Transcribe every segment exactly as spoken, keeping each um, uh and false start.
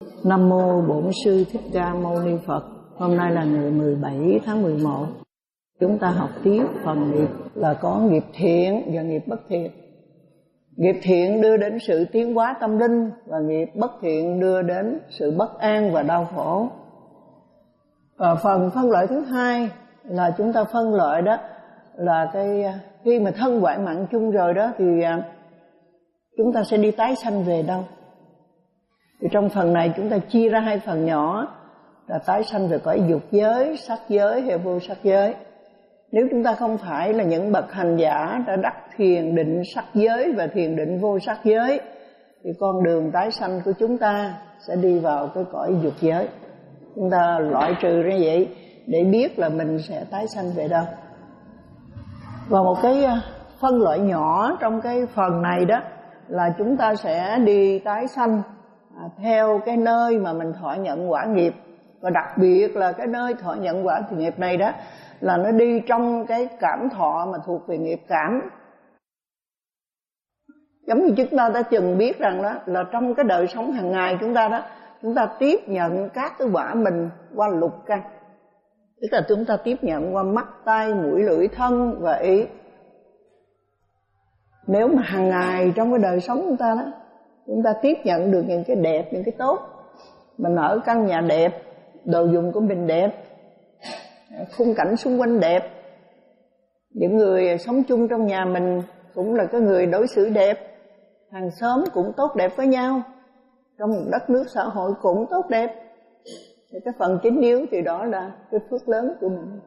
Nam mô Bổn Sư Thích Ca Mâu Ni Phật. Hôm nay là ngày mười bảy tháng mười một. Chúng ta học tiếp phần nghiệp là có nghiệp thiện và nghiệp bất thiện. Nghiệp thiện đưa đến sự tiến hóa tâm linh, và nghiệp bất thiện đưa đến sự bất an và đau khổ. Và phần phân loại thứ hai là chúng ta phân loại đó là cái khi mà thân hoại mạng chung rồi đó thì chúng ta sẽ đi tái sanh về đâu. Thì trong phần này chúng ta chia ra hai phần nhỏ là tái sanh về cõi dục giới, sắc giới hay vô sắc giới. Nếu chúng ta không phải là những bậc hành giả đã đắc thiền định sắc giới và thiền định vô sắc giới, thì con đường tái sanh của chúng ta sẽ đi vào cái cõi dục giới. Chúng ta loại trừ ra vậy để biết là mình sẽ tái sanh về đâu. Và một cái phân loại nhỏ trong cái phần này đó là chúng ta sẽ đi tái sanh à, theo cái nơi mà mình thọ nhận quả nghiệp. Và đặc biệt là cái nơi thọ nhận quả nghiệp này đó là nó đi trong cái cảm thọ mà thuộc về nghiệp cảm. Giống như chúng ta đã từng biết rằng đó là trong cái đời sống hàng ngày chúng ta đó, chúng ta tiếp nhận các cái quả mình qua lục căn. Tức là chúng ta tiếp nhận qua mắt, tai, mũi, lưỡi, thân và ý. Nếu mà hàng ngày trong cái đời sống chúng ta đó, chúng ta tiếp nhận được những cái đẹp, những cái tốt. Mình ở căn nhà đẹp, đồ dùng của mình đẹp, khung cảnh xung quanh đẹp, những người sống chung trong nhà mình cũng là cái người đối xử đẹp, hàng xóm cũng tốt đẹp với nhau, trong một đất nước xã hội cũng tốt đẹp. Thì cái phần chính yếu thì đó là cái phước lớn của mình.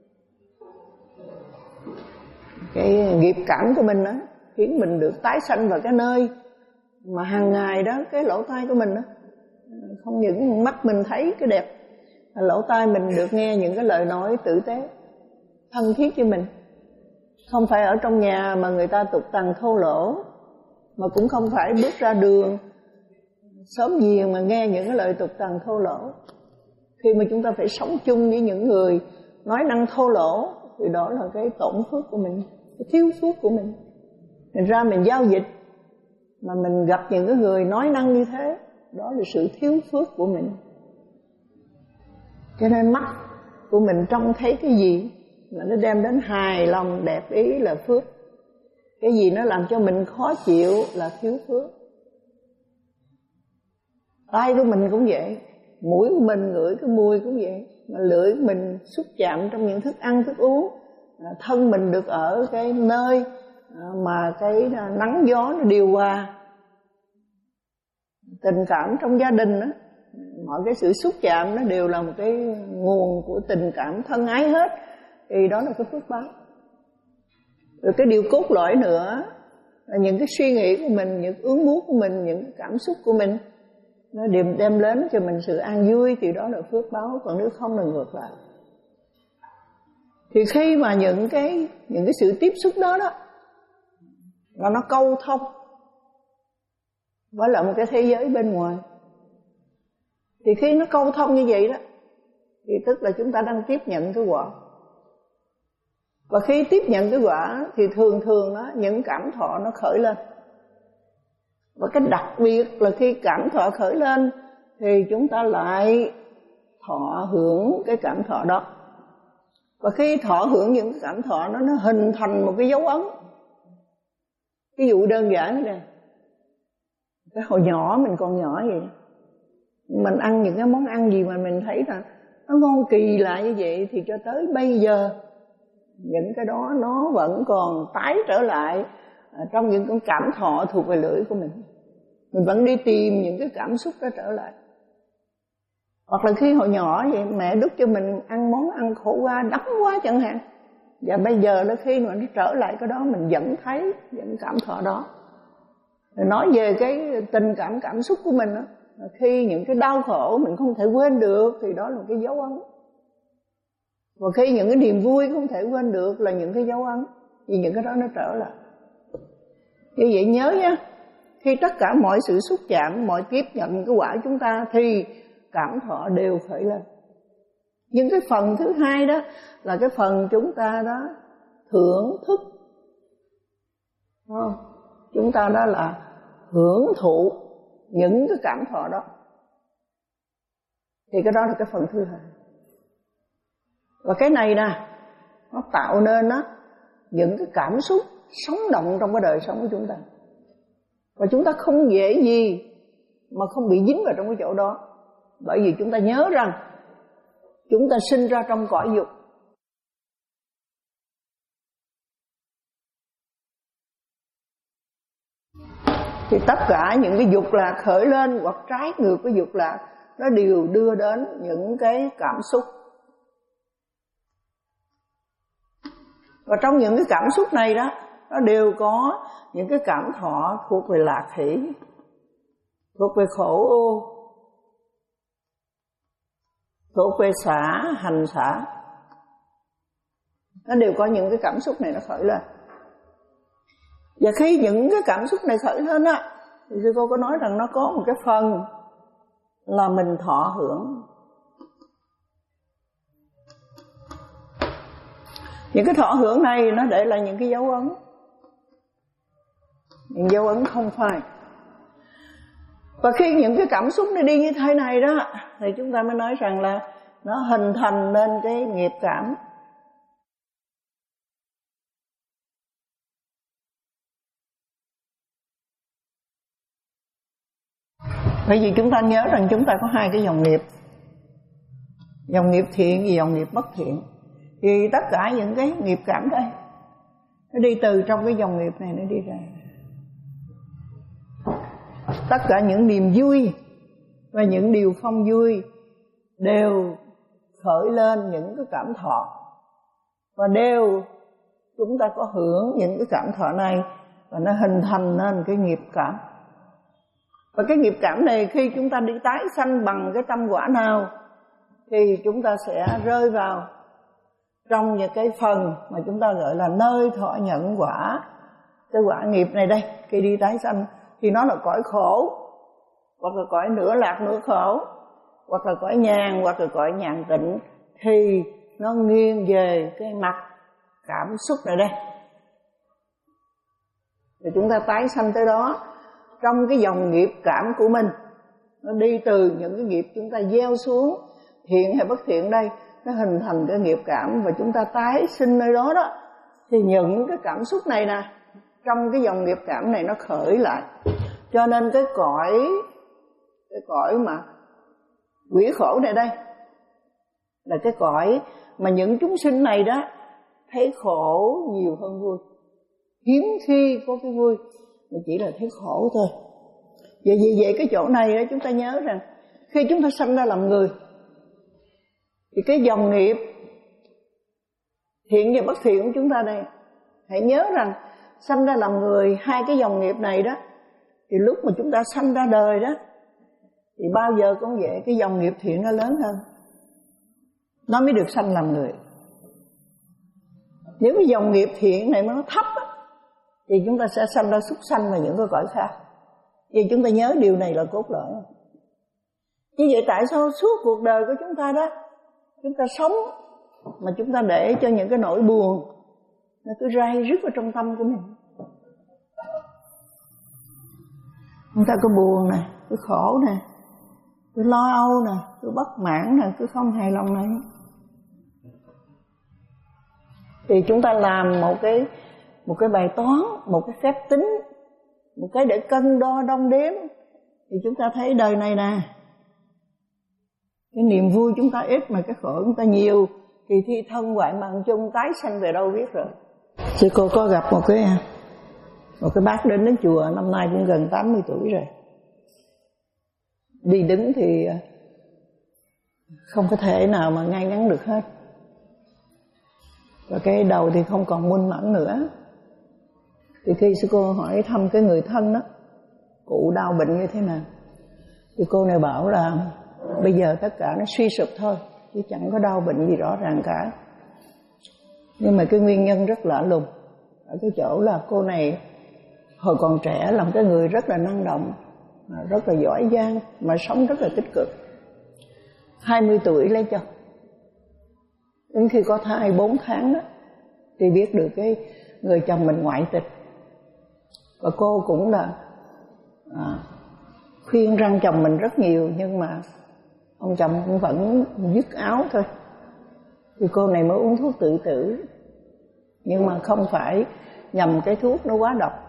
Cái nghiệp cảm của mình đó khiến mình được tái sanh vào cái nơi mà hàng ngày đó cái lỗ tai của mình đó, không những mắt mình thấy cái đẹp, lỗ tai mình được nghe những cái lời nói tử tế, thân thiết với mình. Không phải ở trong nhà mà người ta tục tằn thô lỗ, mà cũng không phải bước ra đường xóm giềng mà nghe những cái lời tục tằn thô lỗ. Khi mà chúng ta phải sống chung với những người nói năng thô lỗ thì đó là cái tổn phước của mình, cái thiếu phước của mình. Thành ra mình giao dịch mà mình gặp những cái người nói năng như thế, đó là sự thiếu phước của mình. Cho nên mắt của mình trông thấy cái gì mà nó đem đến hài lòng đẹp ý là phước. Cái gì nó làm cho mình khó chịu là thiếu phước. Tai của mình cũng vậy, mũi của mình ngửi cái mùi cũng vậy, mà lưỡi của mình xúc chạm trong những thức ăn thức uống, thân mình được ở cái nơi mà cái nắng gió nó điều hòa. Tình cảm trong gia đình đó, mọi cái sự xúc chạm nó đều là một cái nguồn của tình cảm thân ái hết, thì đó là cái phước báo. Rồi cái điều cốt lõi nữa là những cái suy nghĩ của mình, những ước muốn của mình, những cái cảm xúc của mình nó đem đem đến cho mình sự an vui, thì đó là phước báo. Còn nếu không là ngược lại. Thì khi mà những cái những cái sự tiếp xúc đó đó là nó câu thông với lại một cái thế giới bên ngoài, thì khi nó câu thông như vậy đó thì tức là chúng ta đang tiếp nhận cái quả. Và khi tiếp nhận cái quả thì thường thường đó, những cảm thọ nó khởi lên. Và cái đặc biệt là khi cảm thọ khởi lên thì chúng ta lại thọ hưởng cái cảm thọ đó. Và khi thọ hưởng những cái cảm thọ đó, nó hình thành một cái dấu ấn. Ví dụ đơn giản như này, cái hồi nhỏ mình còn nhỏ vậy, mình ăn những cái món ăn gì mà mình thấy là nó ngon kỳ lạ như vậy, thì cho tới bây giờ những cái đó nó vẫn còn tái trở lại trong những con cảm thọ thuộc về lưỡi của mình. Mình vẫn đi tìm những cái cảm xúc đó trở lại. Hoặc là khi hồi nhỏ vậy, mẹ đút cho mình ăn món ăn khổ qua, đắng quá chẳng hạn, và bây giờ là khi mà nó trở lại cái đó, mình vẫn thấy những cảm thọ đó. Rồi nói về cái tình cảm cảm xúc của mình đó, khi những cái đau khổ mình không thể quên được thì đó là cái dấu ấn. Và khi những cái niềm vui không thể quên được là những cái dấu ấn, vì những cái đó nó trở lại. Như vậy nhớ nhé, khi tất cả mọi sự xúc chạm, mọi tiếp nhận cái quả chúng ta thì cảm thọ đều khởi lên. Nhưng cái phần thứ hai đó là cái phần chúng ta đó thưởng thức, không? Chúng ta đó là hưởng thụ những cái cảm thọ đó. Thì cái đó là cái phần thứ hai. Và cái này nè, nó tạo nên đó, những cái cảm xúc sống động trong cái đời sống của chúng ta. Và chúng ta không dễ gì mà không bị dính vào trong cái chỗ đó. Bởi vì chúng ta nhớ rằng chúng ta sinh ra trong cõi dục. Thì tất cả những cái dục lạc khởi lên hoặc trái ngược với dục lạc, nó đều đưa đến những cái cảm xúc. Và trong những cái cảm xúc này đó, nó đều có những cái cảm thọ thuộc về lạc hỷ, thuộc về khổ ô, thuộc về xả, hành xả. Nó đều có những cái cảm xúc này nó khởi lên. Và khi những cái cảm xúc này khởi lên á, thì sư cô có nói rằng nó có một cái phần là mình thọ hưởng. Những cái thọ hưởng này nó để lại những cái dấu ấn, những dấu ấn không phai. Và khi những cái cảm xúc này đi như thế này đó, thì chúng ta mới nói rằng là nó hình thành nên cái nghiệp cảm. Bởi vì chúng ta nhớ rằng chúng ta có hai cái dòng nghiệp, dòng nghiệp thiện và dòng nghiệp bất thiện. Thì tất cả những cái nghiệp cảm đây, nó đi từ trong cái dòng nghiệp này nó đi ra. Tất cả những niềm vui và những điều không vui đều khởi lên những cái cảm thọ. Và đều chúng ta có hưởng những cái cảm thọ này, và nó hình thành nên cái nghiệp cảm. Và cái nghiệp cảm này khi chúng ta đi tái sanh bằng cái tâm quả nào, thì chúng ta sẽ rơi vào trong những cái phần mà chúng ta gọi là nơi thọ nhận quả. Cái quả nghiệp này đây, khi đi tái sanh thì nó là cõi khổ, hoặc là cõi nửa lạc nửa khổ, hoặc là cõi nhàn, hoặc là cõi nhàn tịnh. Thì nó nghiêng về cái mặt cảm xúc này đây. Thì chúng ta tái sanh tới đó, trong cái dòng nghiệp cảm của mình, nó đi từ những cái nghiệp chúng ta gieo xuống, thiện hay bất thiện đây, nó hình thành cái nghiệp cảm. Và chúng ta tái sinh nơi đó đó, thì những cái cảm xúc này nè, trong cái dòng nghiệp cảm này nó khởi lại. Cho nên cái cõi Cái cõi mà quỷ khổ này đây là cái cõi mà những chúng sinh này đó thấy khổ nhiều hơn vui. Hiếm khi có cái vui, mà chỉ là thấy khổ thôi. Vậy vì vậy cái chỗ này đó, chúng ta nhớ rằng khi chúng ta sanh ra làm người, thì cái dòng nghiệp thiện và bất thiện của chúng ta đây, hãy nhớ rằng sanh ra làm người, hai cái dòng nghiệp này đó, thì lúc mà chúng ta sanh ra đời đó, thì bao giờ cũng vậy, cái dòng nghiệp thiện nó lớn hơn, nó mới được sanh làm người. Nếu cái dòng nghiệp thiện này mà nó thấp á, thì chúng ta sẽ sanh ra súc sanh và những cái cõi khác. Vì chúng ta nhớ điều này là cốt lõi. Như vậy tại sao suốt cuộc đời của chúng ta đó, chúng ta sống mà chúng ta để cho những cái nỗi buồn nó cứ rai rứt vào trong tâm của mình. Chúng ta cứ buồn nè, cứ khổ nè, cứ lo âu nè, cứ bất mãn nè, cứ không hài lòng này. Thì chúng ta làm một cái một cái bài toán, một cái phép tính, một cái để cân đo đong đếm, thì chúng ta thấy đời này nè, cái niềm vui chúng ta ít mà cái khổ chúng ta nhiều, thì thi thân ngoại mạng chung tái sanh về đâu biết rồi. Chị cô có gặp một cái một cái bác đến đến chùa, năm nay cũng gần tám mươi tuổi rồi. Đi đứng thì không có thể nào mà ngay ngắn được hết, và cái đầu thì không còn muôn mẫn nữa. Thì khi sư cô hỏi thăm cái người thân đó, cụ đau bệnh như thế nào, thì cô này bảo là bây giờ tất cả nó suy sụp thôi, chứ chẳng có đau bệnh gì rõ ràng cả. Nhưng mà cái nguyên nhân rất lạ lùng ở cái chỗ là cô này hồi còn trẻ làm cái người rất là năng động, rất là giỏi giang, mà sống rất là tích cực. Hai mươi tuổi lấy chồng, đến khi có thai bốn tháng đó, thì biết được cái người chồng mình ngoại tình. Và cô cũng là à, khuyên răn chồng mình rất nhiều, nhưng mà ông chồng cũng vẫn dứt áo thôi. Thì cô này mới uống thuốc tự tử, nhưng mà không phải nhầm cái thuốc nó quá độc,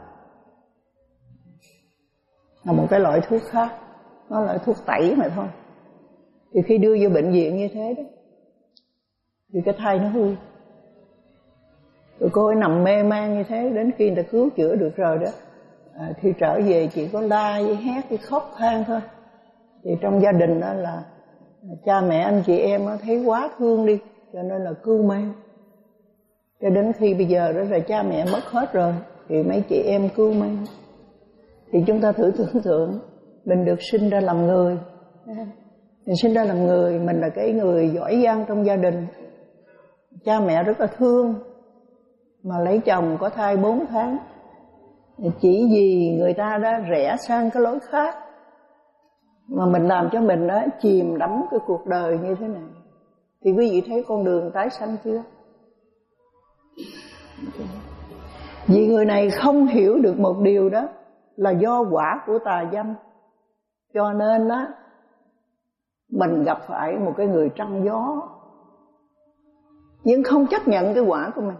là một cái loại thuốc khác, nó là thuốc tẩy mà thôi. Thì khi đưa vô bệnh viện như thế đó thì cái thai nó hư. Rồi cô ấy nằm mê man như thế, đến khi người ta cứu chữa được rồi đó, à, thì trở về chỉ có la với hét với khóc than thôi. Thì trong gia đình đó là cha mẹ anh chị em đó thấy quá thương đi, cho nên là cưu mang. Cho đến khi bây giờ đó là cha mẹ mất hết rồi thì mấy chị em cưu mang. Thì chúng ta thử tưởng tượng mình được sinh ra làm người, mình sinh ra làm người, mình là cái người giỏi giang trong gia đình, cha mẹ rất là thương, mà lấy chồng có thai bốn tháng, chỉ vì người ta đã rẽ sang cái lối khác mà mình làm cho mình đó chìm đắm cái cuộc đời như thế này. Thì quý vị thấy con đường tái sanh chưa? Vì người này không hiểu được một điều đó là do quả của tà dâm, cho nên đó mình gặp phải một cái người trăng gió, nhưng không chấp nhận cái quả của mình.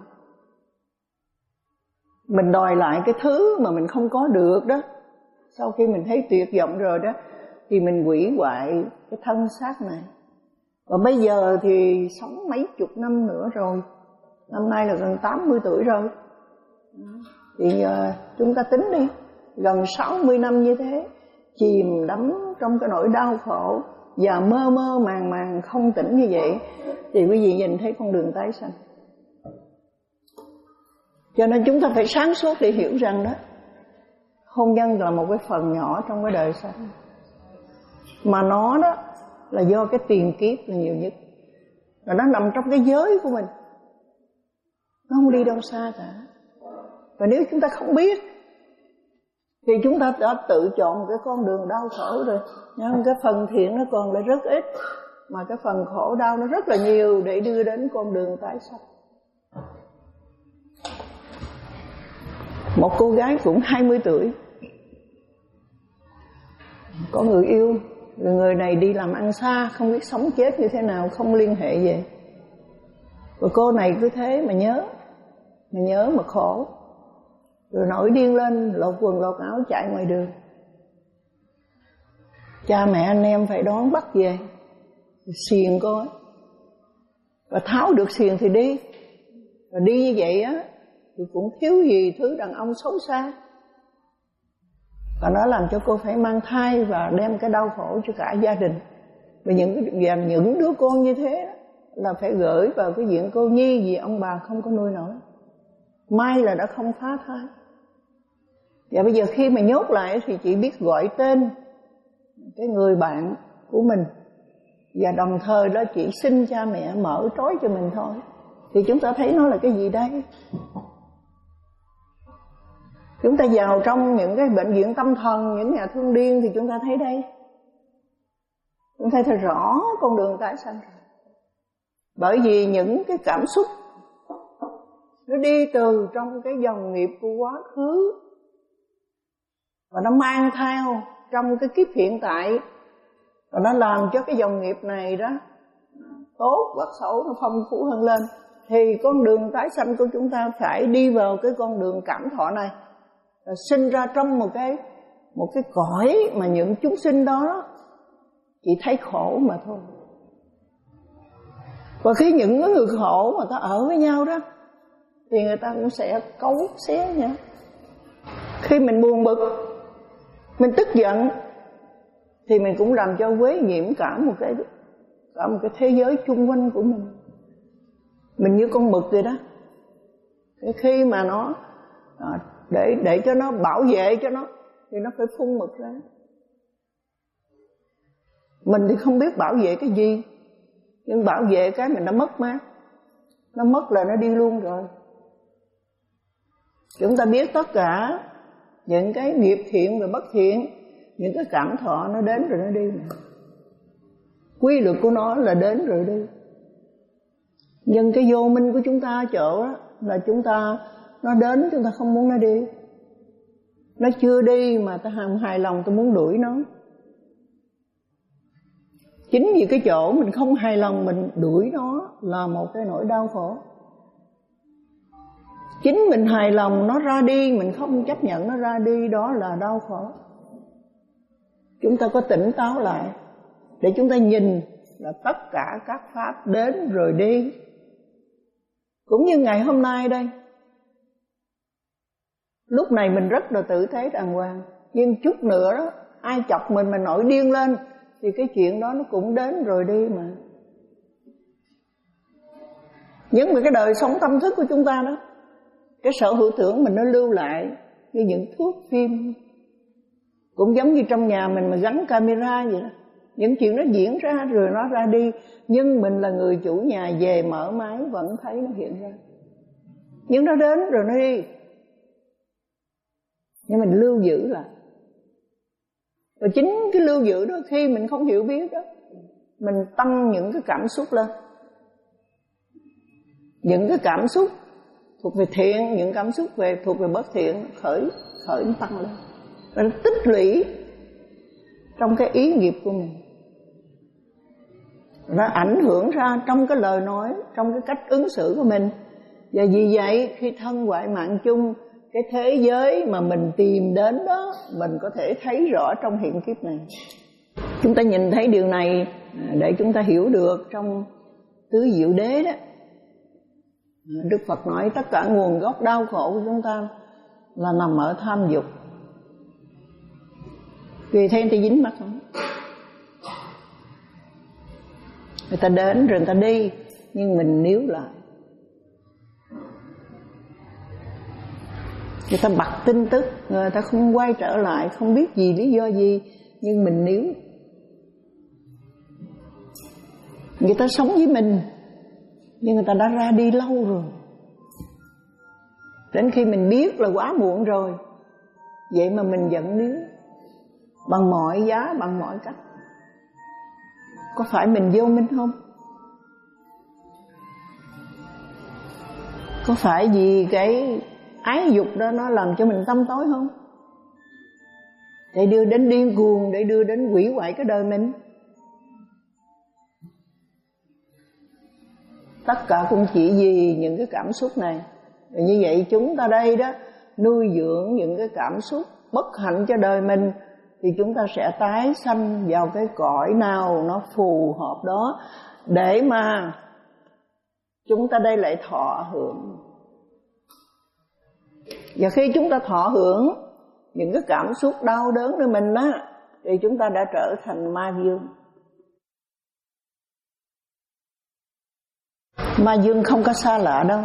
Mình đòi lại cái thứ mà mình không có được đó. Sau khi mình thấy tuyệt vọng rồi đó thì mình hủy hoại cái thân xác này. Và bây giờ thì sống mấy chục năm nữa rồi, năm nay là gần tám mươi tuổi rồi, thì uh, chúng ta tính đi, gần sáu mươi năm như thế, chìm đắm trong cái nỗi đau khổ và mơ mơ màng màng không tỉnh như vậy, thì quý vị nhìn thấy con đường tái sanh. Cho nên chúng ta phải sáng suốt để hiểu rằng đó, hôn nhân là một cái phần nhỏ trong cái đời sống, mà nó đó là do cái tiền kiếp là nhiều nhất, và nó nằm trong cái giới của mình, nó không đi đâu xa cả. Và nếu chúng ta không biết thì chúng ta đã tự chọn cái con đường đau khổ rồi. Nhưng cái phần thiện nó còn lại rất ít, mà cái phần khổ đau nó rất là nhiều để đưa đến con đường tái sanh. Một cô gái cũng hai mươi tuổi, có người yêu, rồi người này đi làm ăn xa, không biết sống chết như thế nào, không liên hệ về. Và cô này cứ thế mà nhớ, mà nhớ mà khổ, rồi nổi điên lên, lột quần lột áo chạy ngoài đường. Cha mẹ anh em phải đón bắt về, xiềng cô ấy, và tháo được xiềng thì đi. Và đi như vậy á thì cũng thiếu gì thứ đàn ông xấu xa, và nó làm cho cô phải mang thai và đem cái đau khổ cho cả gia đình. Và những cái và những đứa con như thế đó, là phải gửi vào cái viện cô nhi vì ông bà không có nuôi nổi. May là đã không phá thai. Và bây giờ khi mà nhốt lại thì chỉ biết gọi tên cái người bạn của mình, và đồng thời đó chỉ xin cha mẹ mở trói cho mình thôi. Thì chúng ta thấy nó là cái gì đây? Chúng ta vào trong những cái bệnh viện tâm thần, những nhà thương điên thì chúng ta thấy đây, chúng ta thấy rõ con đường tái sanh. Bởi vì những cái cảm xúc nó đi từ trong cái dòng nghiệp của quá khứ, và nó mang theo trong cái kiếp hiện tại, và nó làm cho cái dòng nghiệp này đó tốt hoặc xấu nó phong phú hơn lên. Thì con đường tái sanh của chúng ta phải đi vào cái con đường cảm thọ này, và sinh ra trong một cái một cái cõi mà những chúng sinh đó chỉ thấy khổ mà thôi. Và khi những người khổ mà ta ở với nhau đó thì người ta cũng sẽ cấu xé nhau. Khi mình buồn bực, mình tức giận, thì mình cũng làm cho quấy nhiễm cả một cái cả một cái thế giới chung quanh của mình. Mình như con mực vậy đó. Cái khi mà nó à, để để cho nó bảo vệ cho nó thì nó phải phun mực ra. Mình thì không biết bảo vệ cái gì, nhưng bảo vệ cái mình đã mất mát. Nó mất là nó đi luôn rồi. Chúng ta biết tất cả những cái nghiệp thiện và bất thiện, những cái cảm thọ nó đến rồi nó đi. Quy luật của nó là đến rồi đi. Nhưng cái vô minh của chúng ta ở chỗ đó là chúng ta, nó đến chúng ta không muốn nó đi. Nó chưa đi mà ta không hài lòng, ta muốn đuổi nó. Chính vì cái chỗ mình không hài lòng, mình đuổi nó là một cái nỗi đau khổ. Chính mình hài lòng nó ra đi, mình không chấp nhận nó ra đi, đó là đau khổ. Chúng ta có tỉnh táo lại để chúng ta nhìn là tất cả các pháp đến rồi đi. Cũng như ngày hôm nay đây, lúc này mình rất là tử tế đàng hoàng, nhưng chút nữa đó ai chọc mình mà nổi điên lên thì cái chuyện đó nó cũng đến rồi đi mà. Nhưng mà cái đời sống tâm thức của chúng ta đó, cái sở hữu tưởng mình nó lưu lại như những thước phim. Cũng giống như trong nhà mình mà gắn camera vậy đó, những chuyện nó diễn ra rồi nó ra đi, nhưng mình là người chủ nhà, về mở máy vẫn thấy nó hiện ra. Nhưng nó đến rồi nó đi, nhưng mình lưu giữ lại. Và chính cái lưu giữ đó, khi mình không hiểu biết đó, mình tăng những cái cảm xúc lên. Những cái cảm xúc thuộc về thiện, những cảm xúc về thuộc về bất thiện khởi khởi nó tăng lên, và nó tích lũy trong cái ý nghiệp của mình, nó ảnh hưởng ra trong cái lời nói, trong cái cách ứng xử của mình. Và vì vậy khi thân ngoại mạng chung, cái thế giới mà mình tìm đến đó mình có thể thấy rõ trong hiện kiếp này. Chúng ta nhìn thấy điều này để chúng ta hiểu được trong tứ diệu đế đó, Đức Phật nói tất cả nguồn gốc đau khổ của chúng ta là nằm ở tham dục. Vì thế người ta dính mắc không? Người ta đến rồi người ta đi, nhưng mình níu lại. Người ta bật tin tức, người ta không quay trở lại, không biết gì lý do gì, nhưng mình níu. Người ta sống với mình, nhưng người ta đã ra đi lâu rồi. Đến khi mình biết là quá muộn rồi, vậy mà mình vẫn níu bằng mọi giá, bằng mọi cách. Có phải mình vô minh không? Có phải vì cái ái dục đó nó làm cho mình tâm tối không? Để đưa đến điên cuồng, để đưa đến hủy hoại cái đời mình. Tất cả cũng chỉ vì những cái cảm xúc này. Và như vậy chúng ta đây đó, nuôi dưỡng những cái cảm xúc bất hạnh cho đời mình, thì chúng ta sẽ tái sanh vào cái cõi nào nó phù hợp đó, để mà chúng ta đây lại thọ hưởng. Và khi chúng ta thọ hưởng những cái cảm xúc đau đớn của mình đó, thì chúng ta đã trở thành ma dương. Ma dương không có xa lạ đâu.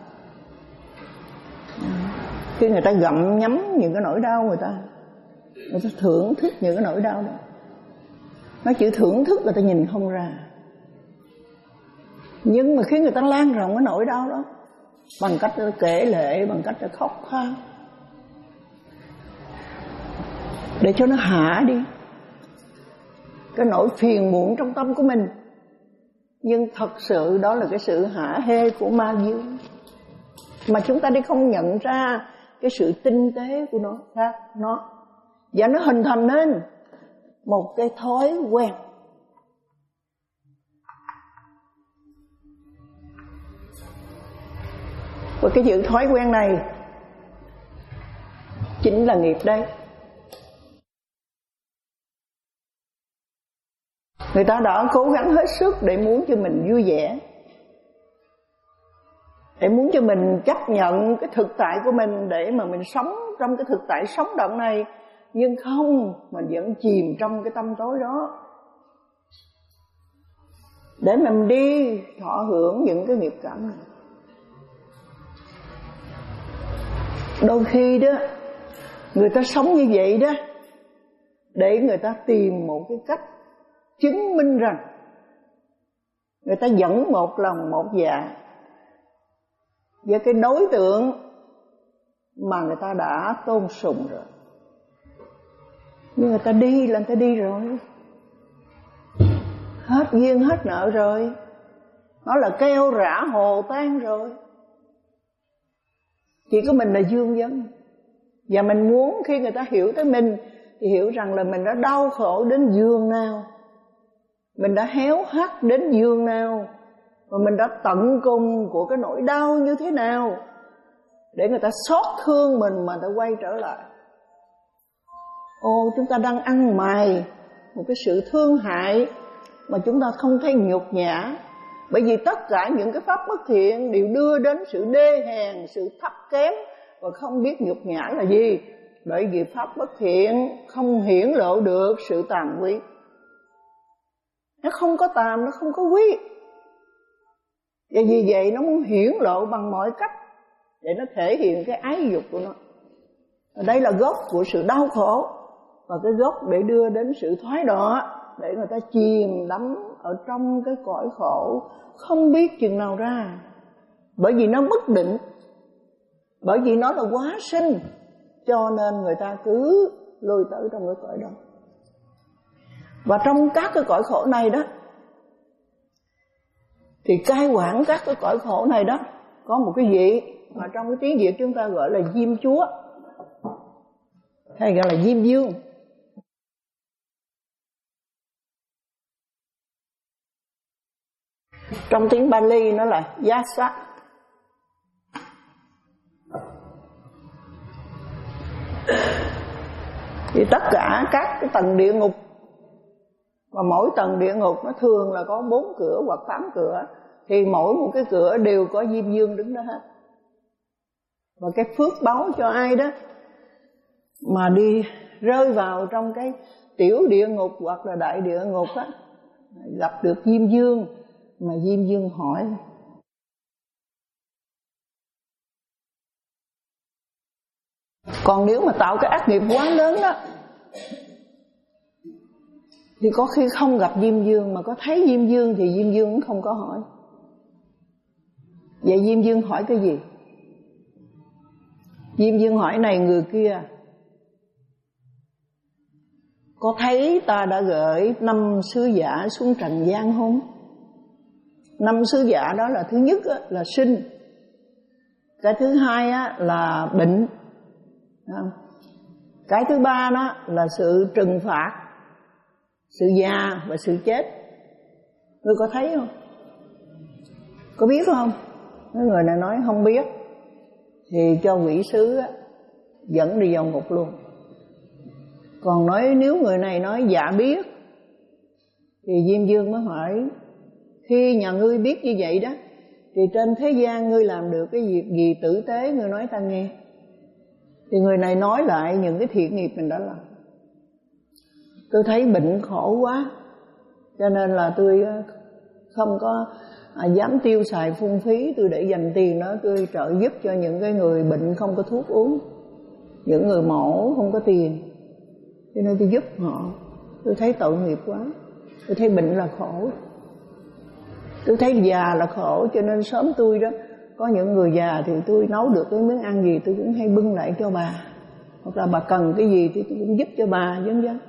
Khi người ta gặm nhấm những cái nỗi đau người ta, người ta thưởng thức những cái nỗi đau đó. Nói chữ thưởng thức người ta nhìn không ra. Nhưng mà khi người ta lan rộng cái nỗi đau đó, bằng cách là kể lệ, bằng cách là khóc than, để cho nó hạ đi cái nỗi phiền muộn trong tâm của mình. Nhưng thật sự đó là cái sự hả hê của ma dương, mà chúng ta đi không nhận ra cái sự tinh tế của nó khác nó, và nó hình thành nên một cái thói quen. Và cái sự thói quen này chính là nghiệp đây. Người ta đã cố gắng hết sức để muốn cho mình vui vẻ, để muốn cho mình chấp nhận cái thực tại của mình, để mà mình sống trong cái thực tại sống động này. Nhưng không, mình vẫn chìm trong cái tâm tối đó, để mình đi thọ hưởng những cái nghiệp cảm này. Đôi khi đó, người ta sống như vậy đó, để người ta tìm một cái cách chứng minh rằng người ta vẫn một lòng một dạ với cái đối tượng mà người ta đã tôn sùng rồi. Nhưng người ta đi là người ta đi rồi, hết duyên hết nợ rồi, nó là keo rã hồ tan rồi. Chỉ có mình là dương vấn. Và mình muốn khi người ta hiểu tới mình thì hiểu rằng là mình đã đau khổ đến giường nào, mình đã héo hắt đến giường nào, và mình đã tận cùng của cái nỗi đau như thế nào để người ta xót thương mình mà ta quay trở lại. Ô, chúng ta đang ăn mài một cái sự thương hại mà chúng ta không thấy nhục nhã, bởi vì tất cả những cái pháp bất thiện đều đưa đến sự đê hèn, sự thấp kém và không biết nhục nhã là gì. Bởi vì pháp bất thiện không hiển lộ được sự tàm quý. Nó không có tàm, nó không có quý. Và vì vậy nó muốn hiển lộ bằng mọi cách để nó thể hiện cái ái dục của nó. Và đây là gốc của sự đau khổ, và cái gốc để đưa đến sự thoái đọa, để người ta chìm đắm ở trong cái cõi khổ không biết chừng nào ra. Bởi vì nó bất định, bởi vì nó là quá sinh, cho nên người ta cứ lùi tới trong cái cõi đó. Và trong các cái cõi khổ này đó, thì cai quản các cái cõi khổ này đó có một cái vị mà trong cái tiếng Việt chúng ta gọi là Diêm Chúa, hay gọi là Diêm Dương. Trong tiếng Bali nó là Yasa. Thì tất cả các cái tầng địa ngục, và mỗi tầng địa ngục nó thường là có bốn cửa hoặc tám cửa, thì mỗi một cái cửa đều có Diêm Dương đứng đó hết. Và cái phước báo cho ai đó mà đi rơi vào trong cái tiểu địa ngục hoặc là đại địa ngục á, gặp được Diêm Dương, mà Diêm Dương hỏi: còn nếu mà tạo cái ác nghiệp quá lớn đó, thì có khi không gặp Diêm Dương, mà có thấy Diêm Dương thì Diêm Dương cũng không có hỏi. Vậy Diêm Dương hỏi cái gì? Diêm Dương hỏi: này người kia, có thấy ta đã gửi năm sứ giả xuống trần gian không? Năm sứ giả đó là: thứ nhất á, là sinh, cái thứ hai á, là bệnh, cái thứ ba đó là sự trừng phạt, sự già và sự chết. Ngươi có thấy không? Có biết không? Mấy người này nói không biết, thì cho quỷ sứ á, dẫn đi vào ngục luôn. Còn nói nếu người này nói dạ biết, thì Diêm Dương mới hỏi: khi nhà ngươi biết như vậy đó, thì trên thế gian ngươi làm được cái việc gì tử tế, ngươi nói ta nghe. Thì người này nói lại những cái thiện nghiệp mình đã làm. Tôi thấy bệnh khổ quá, cho nên là tôi không có à, dám tiêu xài phung phí. Tôi để dành tiền đó tôi trợ giúp cho những cái người bệnh không có thuốc uống, những người mổ không có tiền, cho nên tôi giúp họ. Tôi thấy tội nghiệp quá, tôi thấy bệnh là khổ, tôi thấy già là khổ, cho nên sớm tôi đó có những người già thì tôi nấu được cái miếng ăn gì tôi cũng hay bưng lại cho bà, hoặc là bà cần cái gì thì tôi cũng giúp cho bà, vân vân.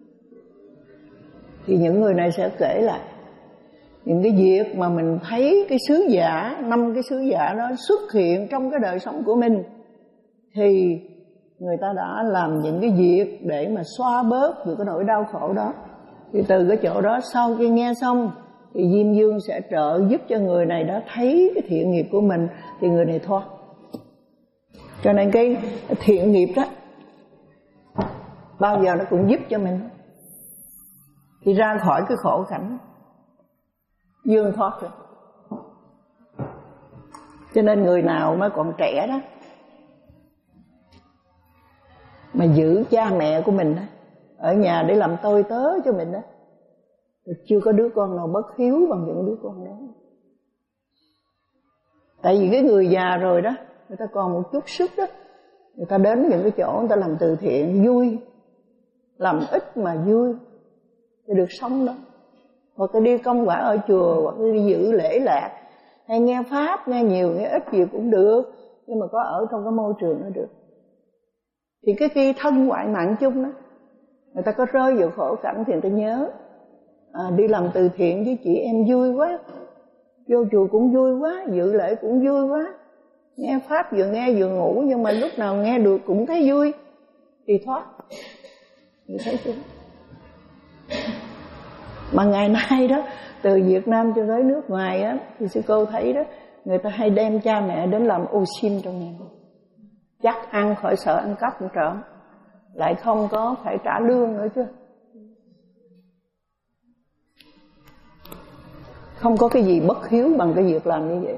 Thì những người này sẽ kể lại những cái việc mà mình thấy cái sứ giả, năm cái sứ giả đó xuất hiện trong cái đời sống của mình, thì người ta đã làm những cái việc để mà xoa bớt những cái nỗi đau khổ đó. Thì từ cái chỗ đó, sau khi nghe xong, thì Diêm Dương sẽ trợ giúp cho người này đó thấy cái thiện nghiệp của mình, thì người này thoát. Cho nên cái thiện nghiệp đó bao giờ nó cũng giúp cho mình thì ra khỏi cái khổ cảnh, dương thoát rồi. Cho nên người nào mà còn trẻ đó mà giữ cha mẹ của mình đó ở nhà để làm tôi tớ cho mình đó, chưa có đứa con nào bất hiếu bằng những đứa con đó. Tại vì cái người già rồi đó, người ta còn một chút sức đó, người ta đến những cái chỗ người ta làm từ thiện vui, làm ít mà vui để được sống đó. Hoặc là đi công quả ở chùa, hoặc là đi giữ lễ lạc, hay nghe pháp, nghe nhiều nghe ít gì cũng được, nhưng mà có ở trong cái môi trường nó được. Thì cái khi thân ngoại mạng chung đó, người ta có rơi vào khổ cảnh thì người ta nhớ à, đi làm từ thiện với chị em vui quá, vô chùa cũng vui quá, dự lễ cũng vui quá, nghe pháp vừa nghe vừa ngủ, nhưng mà lúc nào nghe được cũng thấy vui, thì thoát. Thì thấy chưa? Mà ngày nay đó, từ Việt Nam cho tới nước ngoài á, thì sư cô thấy đó, người ta hay đem cha mẹ đến làm ô xin trong nhà. Chắc ăn khỏi sợ ăn cắp ăn trộm, lại không có phải trả lương nữa chứ. Không có cái gì bất hiếu bằng cái việc làm như vậy.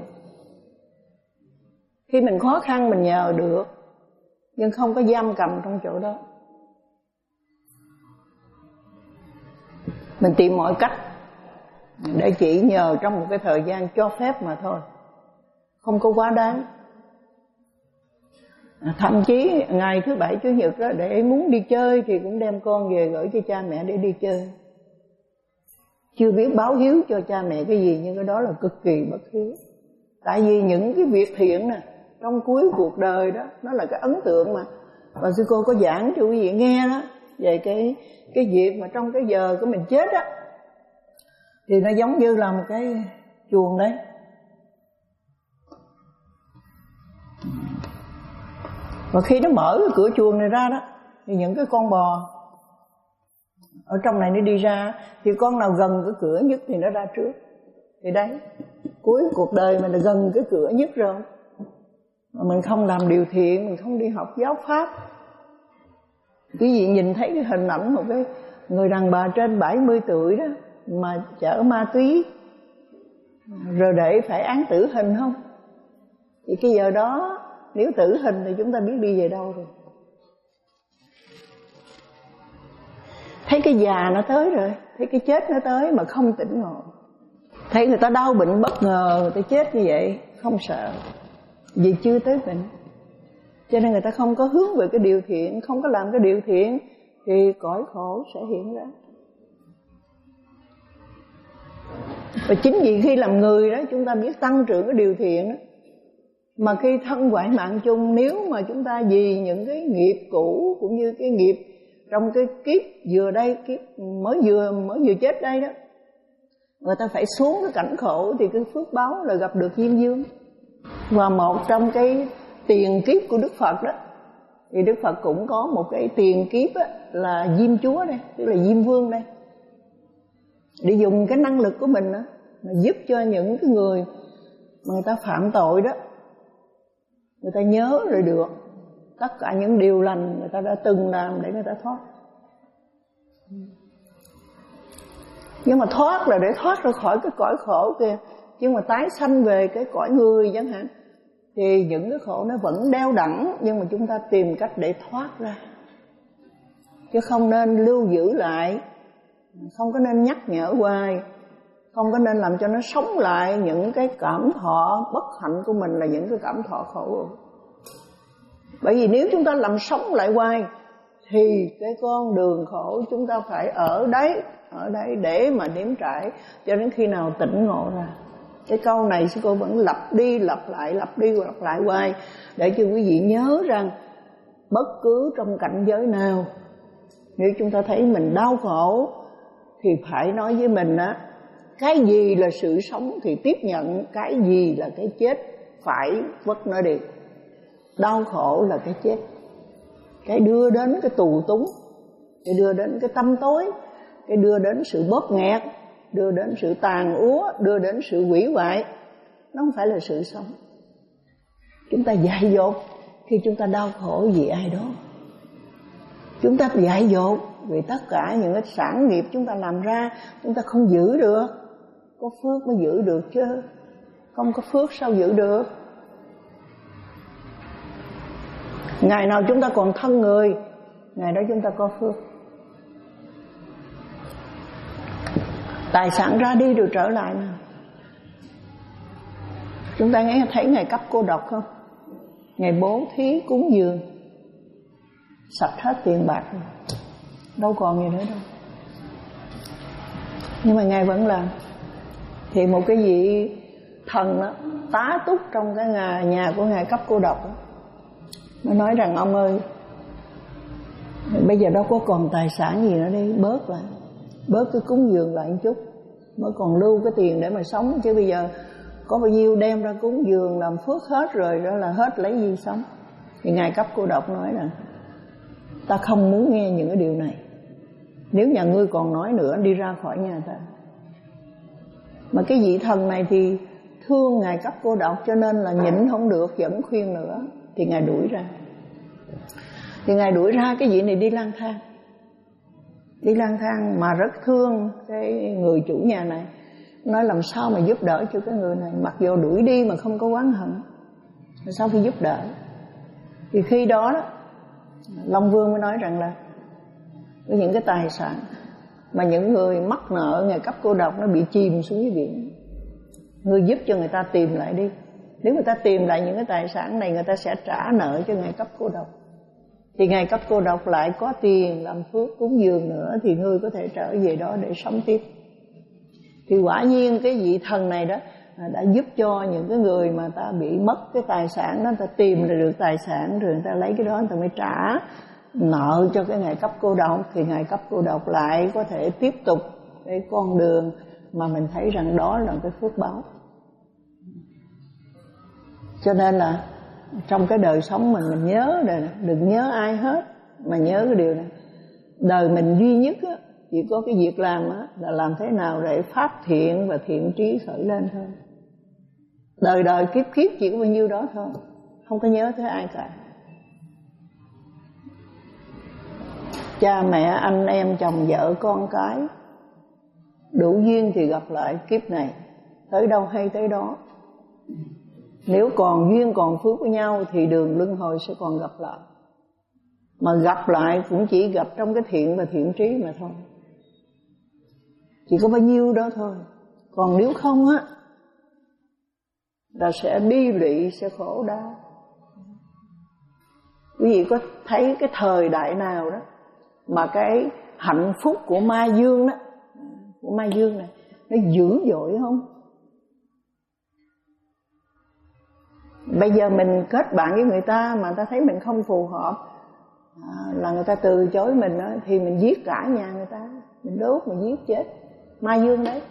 Khi mình khó khăn mình nhờ được, nhưng không có giam cầm trong chỗ đó. Mình tìm mọi cách để chỉ nhờ trong một cái thời gian cho phép mà thôi, không có quá đáng. Thậm chí ngày thứ bảy chủ nhật đó, để muốn đi chơi thì cũng đem con về gửi cho cha mẹ để đi chơi. Chưa biết báo hiếu cho cha mẹ cái gì, nhưng cái đó là cực kỳ bất hiếu. Tại vì những cái việc thiện nè, trong cuối cuộc đời đó, nó là cái ấn tượng mà. Và sư cô có giảng cho quý vị nghe đó, về cái cái việc mà trong cái giờ của mình chết á, thì nó giống như là một cái chuồng đấy. Và khi nó mở cái cửa chuồng này ra đó, thì những cái con bò ở trong này nó đi ra, thì con nào gần cái cửa nhất thì nó ra trước. Thì đấy, cuối cuộc đời mình là gần cái cửa nhất rồi, mà mình không làm điều thiện, mình không đi học giáo pháp. Quý vị nhìn thấy cái hình ảnh một cái người đàn bà trên bảy mươi tuổi đó, mà chở ma túy, rồi để phải án tử hình không? Thì cái giờ đó, nếu tử hình thì chúng ta biết đi về đâu rồi. Thấy cái già nó tới rồi, thấy cái chết nó tới mà không tỉnh ngộ. Thấy người ta đau bệnh bất ngờ, người ta chết như vậy, không sợ, vì chưa tới bệnh. Cho nên người ta không có hướng về cái điều thiện, không có làm cái điều thiện, thì cõi khổ sẽ hiện ra. Và chính vì khi làm người đó, chúng ta biết tăng trưởng cái điều thiện đó. Mà khi thân hoại mạng chung, nếu mà chúng ta vì những cái nghiệp cũ, cũng như cái nghiệp trong cái kiếp vừa đây, kiếp mới vừa mới vừa chết đây đó, người ta phải xuống cái cảnh khổ, thì cái phước báo là gặp được Diêm Vương. Và một trong cái tiền kiếp của Đức Phật đó, thì Đức Phật cũng có một cái tiền kiếp đó, là Diêm Chúa đây, tức là Diêm Vương đây, để dùng cái năng lực của mình đó, mà giúp cho những cái người mà người ta phạm tội đó, người ta nhớ rồi được tất cả những điều lành người ta đã từng làm để người ta thoát. Nhưng mà thoát là để thoát ra khỏi cái cõi khổ kia, chứ mà tái sanh về cái cõi người chẳng hạn, thì những cái khổ nó vẫn đeo đẳng, nhưng mà chúng ta tìm cách để thoát ra, chứ không nên lưu giữ lại, không có nên nhắc nhở hoài, không có nên làm cho nó sống lại những cái cảm thọ bất hạnh của mình là những cái cảm thọ khổ. Bởi vì nếu chúng ta làm sống lại hoài, thì cái con đường khổ chúng ta phải ở đấy, ở đấy để mà nếm trải cho đến khi nào tỉnh ngộ ra. Cái câu này sư cô vẫn lặp đi lặp lại, lặp đi lặp lại hoài, để cho quý vị nhớ rằng bất cứ trong cảnh giới nào, nếu chúng ta thấy mình đau khổ, thì phải nói với mình á, cái gì là sự sống thì tiếp nhận, cái gì là cái chết phải vứt nó đi. Đau khổ là cái chết, cái đưa đến cái tù túng, cái đưa đến cái tâm tối, cái đưa đến sự bóp nghẹt, đưa đến sự tàn úa, đưa đến sự hủy hoại. Nó không phải là sự sống. Chúng ta dại dột khi chúng ta đau khổ vì ai đó. Chúng ta dại dột vì tất cả những cái sản nghiệp chúng ta làm ra, chúng ta không giữ được. Có phước mới giữ được chứ, không có phước sao giữ được. Ngày nào chúng ta còn thân người, ngày đó chúng ta có phước. Tài sản ra đi rồi trở lại mà. Chúng ta nghe thấy ngày cấp cô độc không? Ngày bố thí cúng dường, sạch hết tiền bạc rồi, đâu còn gì nữa đâu. Nhưng mà Ngài vẫn làm. Thì một cái vị thần đó, tá túc trong cái nhà, nhà của Ngài cấp cô độc đó, nó nói rằng ông ơi, bây giờ đâu có còn tài sản gì nữa đi, bớt lại, bớt cái cúng dường lại một chút, mới còn lưu cái tiền để mà sống. Chứ bây giờ có bao nhiêu đem ra cúng dường làm phước hết rồi, đó là hết lấy gì sống. Thì Ngài cấp cô độc nói rằng ta không muốn nghe những cái điều này, Nếu nhà ngươi còn nói nữa, đi ra khỏi nhà ta. Mà cái vị thần này thì thương Ngài Cấp Cô Độc, cho nên là nhịn không được, vẫn khuyên nữa, thì Ngài đuổi ra. Thì Ngài đuổi ra cái vị này đi lang thang. Đi lang thang mà rất thương cái người chủ nhà này, nói làm sao mà giúp đỡ cho cái người này, mặc dù đuổi đi mà không có oán hận, sao phải giúp đỡ. Thì khi đó, đó Long Vương mới nói rằng là với những cái tài sản mà những người mắc nợ Ngài Cấp Cô Độc nó bị chìm xuống dưới biển, ngươi giúp cho người ta tìm lại đi. Nếu người ta tìm lại những cái tài sản này, người ta sẽ trả nợ cho Ngài Cấp Cô Độc, thì Ngài Cấp Cô Độc lại có tiền làm phước cúng dường nữa, thì ngươi có thể trở về đó để sống tiếp. Thì quả nhiên cái vị thần này đó đã giúp cho những cái người mà ta bị mất cái tài sản đó, ta tìm ra được tài sản rồi người ta lấy cái đó, người ta mới trả nợ cho cái Ngài Cấp Cô Độc. Thì Ngài Cấp Cô Độc lại có thể tiếp tục cái con đường mà mình thấy rằng đó là cái phước báo. Cho nên là trong cái đời sống mình, mình nhớ này, đừng nhớ ai hết, mà nhớ cái điều này. Đời mình duy nhất á, chỉ có cái việc làm á, là làm thế nào để phát thiện và thiện trí khởi lên thôi. Đời đời kiếp kiếp chỉ có bao nhiêu đó thôi, không có nhớ tới ai cả. Cha mẹ, anh em, chồng vợ, con cái, đủ duyên thì gặp lại kiếp này, tới đâu hay tới đó. Nếu còn duyên còn phước với nhau thì đường luân hồi sẽ còn gặp lại. Mà gặp lại cũng chỉ gặp trong cái thiện và thiện trí mà thôi, chỉ có bao nhiêu đó thôi. Còn nếu không á, là sẽ bi lụy, sẽ khổ đau. Quý vị có thấy cái thời đại nào đó mà cái hạnh phúc của ma dương đó, của ma dương này, nó dữ dội không? Bây giờ mình kết bạn với người ta mà ta thấy mình không phù hợp, à, là người ta từ chối mình đó, thì mình giết cả nhà người ta, mình đốt, mình giết chết. Ma dương đấy,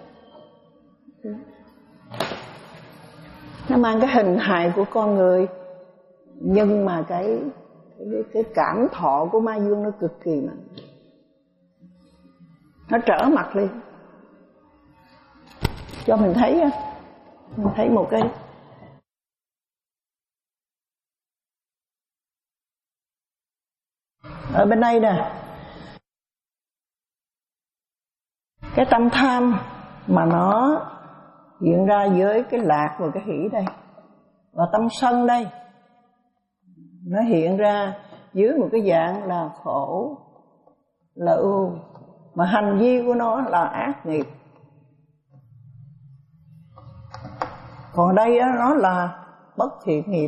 nó mang cái hình hài của con người, nhưng mà cái cái, cái cảm thọ của ma dương nó cực kỳ mạnh, nó trở mặt liền. Cho mình thấy, mình thấy một cái ở bên đây nè, cái tâm tham mà nó hiện ra với cái lạc và cái hỷ đây, và tâm sân đây, nó hiện ra dưới một cái dạng là khổ, là ưu, mà hành vi của nó là ác nghiệp. Còn đây á, nó là bất thiện nghiệp.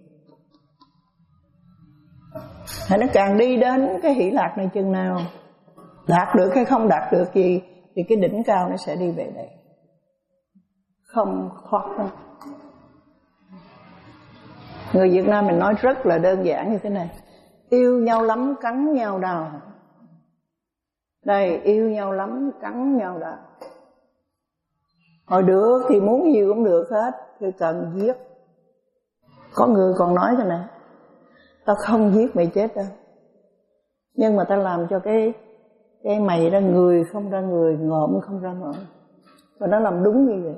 Hay nó càng đi đến cái hỷ lạc này chừng nào, đạt được hay không đạt được gì, thì cái đỉnh cao nó sẽ đi về đây, không thoát đâu. Người Việt Nam mình nói rất là đơn giản như thế này: yêu nhau lắm cắn nhau đào. Đây, yêu nhau lắm cắn nhau đào. Hồi được thì muốn gì cũng được hết, khi cần giết. Có người còn nói thế này: tao không giết mày chết đâu, nhưng mà tao làm cho cái cái mày ra người không ra người, ngộm không ra ngộm. Và nó làm đúng như vậy.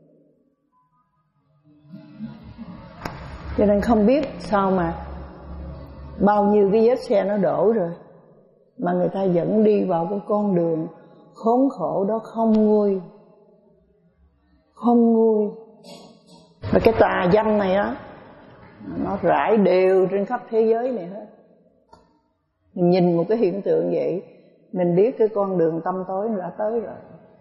Cho nên không biết sao mà bao nhiêu cái vết xe nó đổ rồi, mà người ta vẫn đi vào cái con đường khốn khổ đó không nguôi, không nguôi. Và cái tà dâm này á, nó rải đều trên khắp thế giới này hết. Mình nhìn một cái hiện tượng vậy, mình biết cái con đường tăm tối đã tới rồi.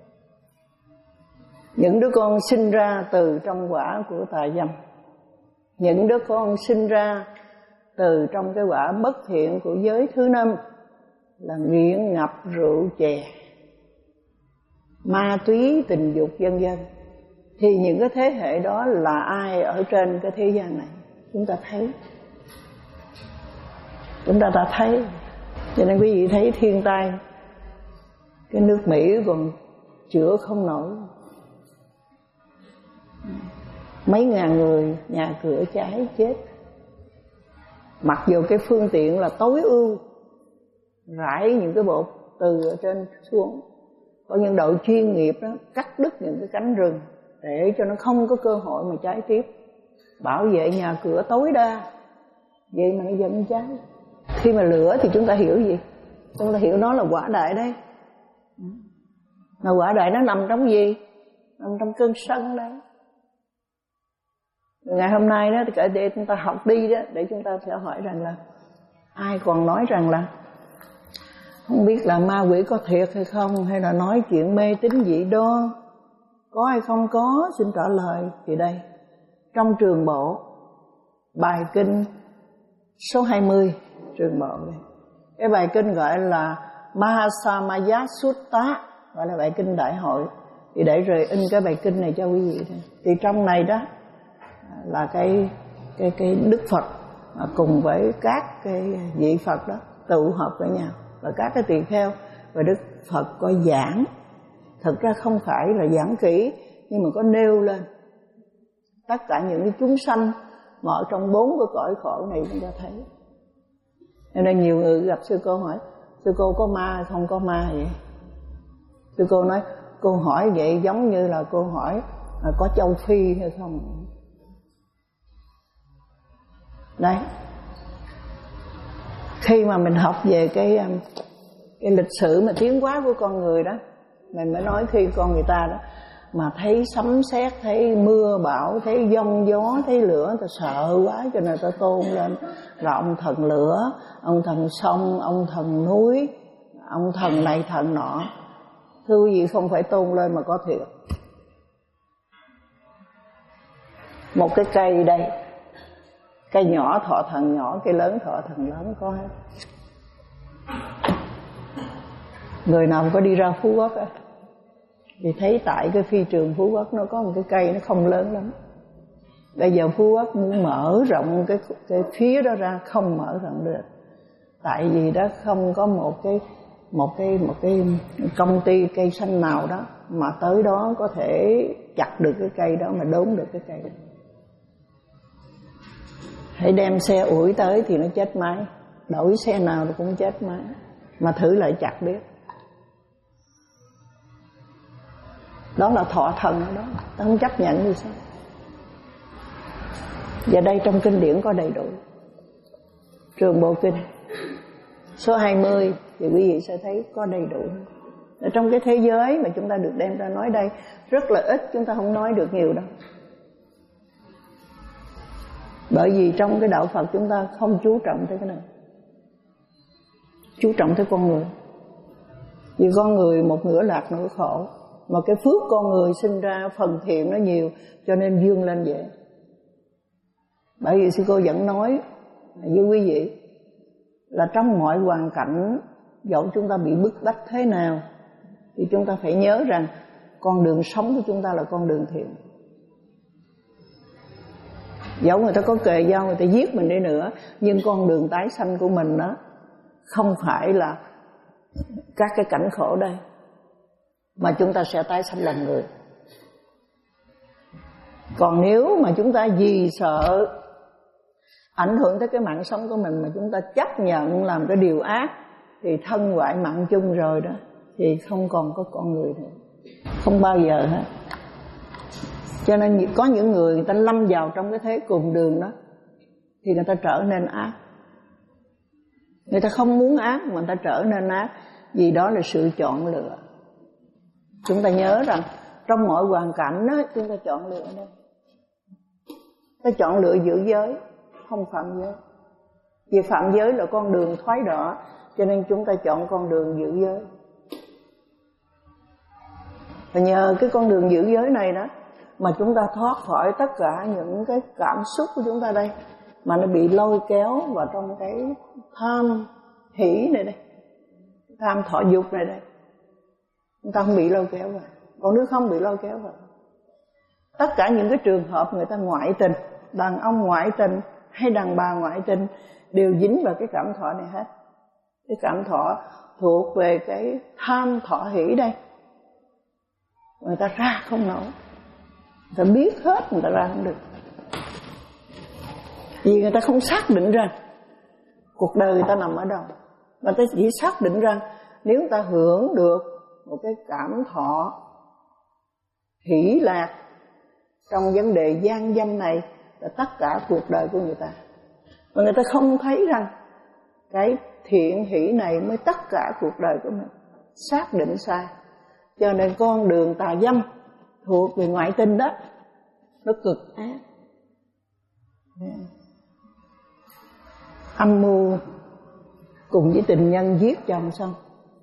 Những đứa con sinh ra từ trong quả của tà dâm, những đứa con sinh ra từ trong cái quả bất thiện của giới thứ năm, là nghiện ngập rượu chè, ma túy, tình dục vân vân. Thì những cái thế hệ đó là ai ở trên cái thế gian này? Chúng ta thấy, chúng ta đã thấy. Cho nên quý vị thấy thiên tai, cái nước Mỹ còn chữa không nổi, mấy ngàn người nhà cửa cháy chết, mặc dù cái phương tiện là tối ưu, rải những cái bột từ ở trên xuống. Có những đội chuyên nghiệp đó cắt đứt những cái cánh rừng để cho nó không có cơ hội mà cháy tiếp, bảo vệ nhà cửa tối đa, vậy mà nó vẫn cháy. Khi mà lửa thì chúng ta hiểu gì? Chúng ta hiểu nó là quả đại đấy. Mà quả đại nó nằm trong gì? Nằm trong cơn sân đấy. Ngày hôm nay đó thì để chúng ta học đi đó, để chúng ta sẽ hỏi rằng là ai còn nói rằng là không biết là ma quỷ có thiệt hay không, hay là nói chuyện mê tín dị đoan, có hay không có? Xin trả lời. Thì đây, trong Trường Bộ, bài kinh số hai mươi, Trường Bộ đây, cái bài kinh gọi là Mahasamaya Sutta, gọi là bài kinh đại hội. Thì để rồi in cái bài kinh này cho quý vị thôi. Thì trong này đó là cái cái cái Đức Phật cùng với các cái vị Phật đó tụ họp với nhau, và các cái tỳ kheo, và Đức Phật có giảng. Thực ra không phải là giảng kỹ, nhưng mà có nêu lên tất cả những cái chúng sanh mà ở trong bốn cái cõi khổ này chúng ta thấy. Nên nhiều người gặp sư cô hỏi, sư cô có ma hay không có ma vậy? Sư cô nói, cô hỏi vậy giống như là cô hỏi là có châu Phi hay không. Đấy, khi mà mình học về cái cái lịch sử mà tiến hóa của con người đó, mình mới nói khi con người ta đó mà thấy sấm sét, thấy mưa bão, thấy giông gió, thấy lửa, người ta sợ quá cho nên ta tôn lên là ông thần lửa, ông thần sông, ông thần núi, ông thần này thần nọ. Thưa quý vị, không phải tôn lên mà có thiệt. Một cái cây đây, cây nhỏ thọ thần nhỏ, cây lớn thọ thần lớn, có hết. Người nào có đi ra Phú Quốc á thì thấy tại cái phi trường Phú Quốc nó có một cái cây nó không lớn lắm. Bây giờ Phú Quốc muốn mở rộng cái cái phía đó ra, không mở rộng được. Tại vì đó không có một cái một cái một cái công ty cây xanh nào đó mà tới đó có thể chặt được cái cây đó, mà đốn được cái cây đó. Hãy đem xe ủi tới thì nó chết máy, đổi xe nào nó cũng chết máy, mà thử lại chặt biết. Đó là thọ thần đó, ta không chấp nhận như sao. Và đây trong kinh điển có đầy đủ. Trường Bộ Kinh số hai mươi thì quý vị sẽ thấy có đầy đủ. Ở trong cái thế giới mà chúng ta được đem ra nói đây rất là ít, chúng ta không nói được nhiều đâu. Bởi vì trong cái đạo Phật chúng ta không chú trọng tới cái này, chú trọng tới con người. Vì con người một nửa lạc nửa khổ, mà cái phước con người sinh ra phần thiện nó nhiều, cho nên vươn lên dễ. Bởi vì sư cô vẫn nói với quý vị là trong mọi hoàn cảnh, dẫu chúng ta bị bức bách thế nào, thì chúng ta phải nhớ rằng con đường sống của chúng ta là con đường thiện. Dẫu người ta có kề dao, người ta giết mình đi nữa, nhưng con đường tái sanh của mình đó không phải là các cái cảnh khổ đây, mà chúng ta sẽ tái sanh làm người. Còn nếu mà chúng ta vì sợ ảnh hưởng tới cái mạng sống của mình mà chúng ta chấp nhận làm cái điều ác, thì thân hoại mạng chung rồi đó, thì không còn có con người nữa, không bao giờ hết. Cho nên có những người người ta lâm vào trong cái thế cùng đường đó thì người ta trở nên ác. Người ta không muốn ác mà người ta trở nên ác, vì đó là sự chọn lựa. Chúng ta nhớ rằng trong mọi hoàn cảnh đó, chúng ta chọn lựa đó. Ta chọn lựa giữ giới, không phạm giới. Vì phạm giới là con đường thoái đỏ, cho nên chúng ta chọn con đường giữ giới. Và nhờ cái con đường giữ giới này đó mà chúng ta thoát khỏi tất cả những cái cảm xúc của chúng ta đây, mà nó bị lôi kéo vào trong cái tham hỷ này đây, tham thọ dục này đây. Chúng ta không bị lôi kéo vào, còn nếu không bị lôi kéo vào. Tất cả những cái trường hợp người ta ngoại tình, đàn ông ngoại tình hay đàn bà ngoại tình đều dính vào cái cảm thọ này hết. Cái cảm thọ thuộc về cái tham thọ hỷ đây, người ta ra không nổi. Người ta biết hết, người ta ra không được. Vì người ta không xác định rằng cuộc đời người ta nằm ở đâu. Người ta chỉ xác định rằng nếu ta hưởng được một cái cảm thọ hỷ lạc trong vấn đề gian dâm này là tất cả cuộc đời của người ta. Và người ta không thấy rằng cái thiện hỷ này mới tất cả cuộc đời của mình. Xác định sai. Cho nên con đường tà dâm thuộc về ngoại tình đó, nó cực ác. Âm mưu cùng với tình nhân giết chồng xong,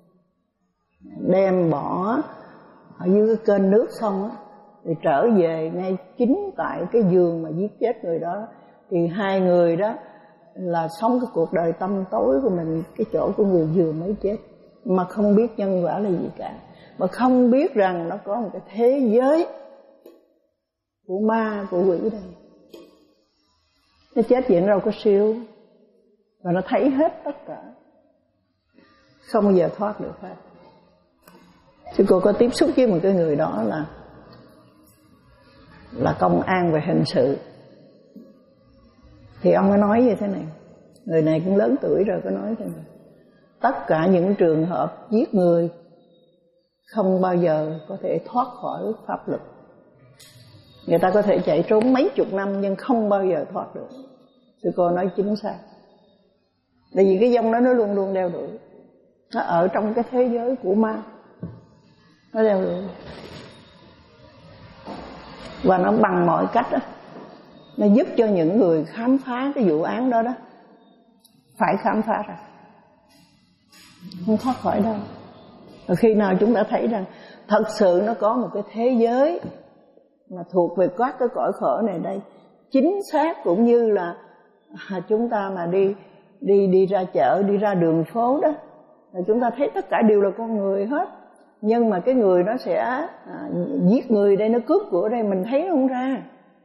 đem bỏ ở dưới cái kênh nước xong á, thì trở về ngay chính tại cái giường mà giết chết người đó. Thì hai người đó là sống cái cuộc đời tăm tối của mình, cái chỗ của người vừa mới chết, mà không biết nhân quả là gì cả, mà không biết rằng nó có một cái thế giới của ma, của quỷ đây. Nó chết vậy nó đâu có siêu, và nó thấy hết tất cả, không bao giờ thoát được hết. Chứ cô có tiếp xúc với một cái người đó là là công an về hình sự, thì ông mới nói như thế này, người này cũng lớn tuổi rồi, có nói thế này: tất cả những trường hợp giết người không bao giờ có thể thoát khỏi pháp luật. Người ta có thể chạy trốn mấy chục năm nhưng không bao giờ thoát được. Sư cô nói chính xác. Tại vì cái dông đó nó luôn luôn đeo đuổi, nó ở trong cái thế giới của ma, nó đeo đuổi, và nó bằng mọi cách đó, nó giúp cho những người khám phá cái vụ án đó đó phải khám phá ra, không thoát khỏi đâu. Và khi nào chúng ta thấy rằng thật sự nó có một cái thế giới mà thuộc về các cái cõi khổ này đây, chính xác, cũng như là chúng ta mà đi đi đi ra chợ, đi ra đường phố đó, là chúng ta thấy tất cả đều là con người hết. Nhưng mà cái người nó sẽ à, giết người đây, nó cướp của đây, mình thấy nó không ra.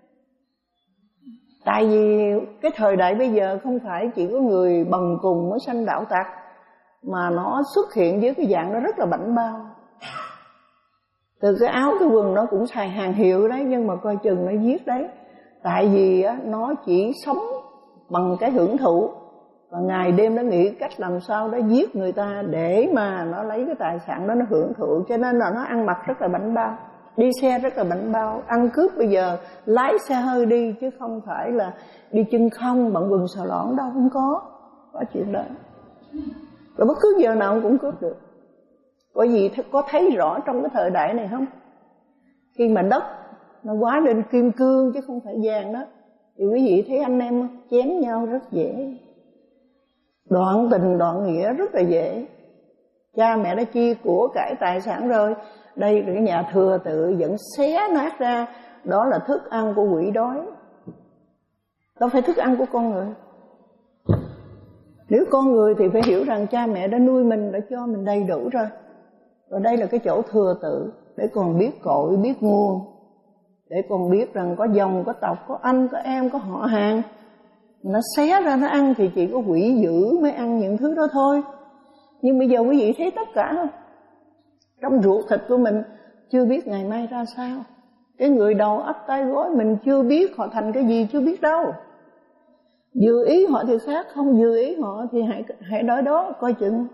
Tại vì cái thời đại bây giờ không phải chỉ có người bần cùng mới sanh đạo tặc, mà nó xuất hiện với cái dạng nó rất là bảnh bao. Từ cái áo cái quần nó cũng xài hàng hiệu đấy, nhưng mà coi chừng nó giết đấy. Tại vì á, nó chỉ sống bằng cái hưởng thụ, và ngày đêm nó nghĩ cách làm sao đó giết người ta để mà nó lấy cái tài sản đó nó hưởng thụ. Cho nên là nó ăn mặc rất là bảnh bao, đi xe rất là bảnh bao. Ăn cướp bây giờ lái xe hơi đi, chứ không phải là đi chân không bằng quần xà lõn đâu, không có có chuyện đó. Rồi bất cứ giờ nào cũng cướp được. Bởi vì có thấy rõ trong cái thời đại này không, khi mà đất nó quá lên kim cương chứ không phải vàng đó, thì quý vị thấy anh em chém nhau rất dễ, đoạn tình đoạn nghĩa rất là dễ. Cha mẹ đã chia của cải tài sản rồi, đây là cái nhà thừa tự vẫn xé nát ra, đó là thức ăn của quỷ đói, đâu phải thức ăn của con người. Nếu con người thì phải hiểu rằng cha mẹ đã nuôi mình, đã cho mình đầy đủ rồi. Rồi đây là cái chỗ thừa tự, để còn biết cội, biết nguồn, để còn biết rằng có dòng, có tộc, có anh, có em, có họ hàng. Nó xé ra nó ăn thì chỉ có quỷ dữ mới ăn những thứ đó thôi. Nhưng bây giờ quý vị thấy tất cả không? Trong ruột thịt của mình chưa biết ngày mai ra sao. Cái người đầu ấp tay gối mình chưa biết họ thành cái gì, chưa biết đâu. Vừa ý họ thì khác, không vừa ý họ thì hãy, hãy đợi đó coi chừng.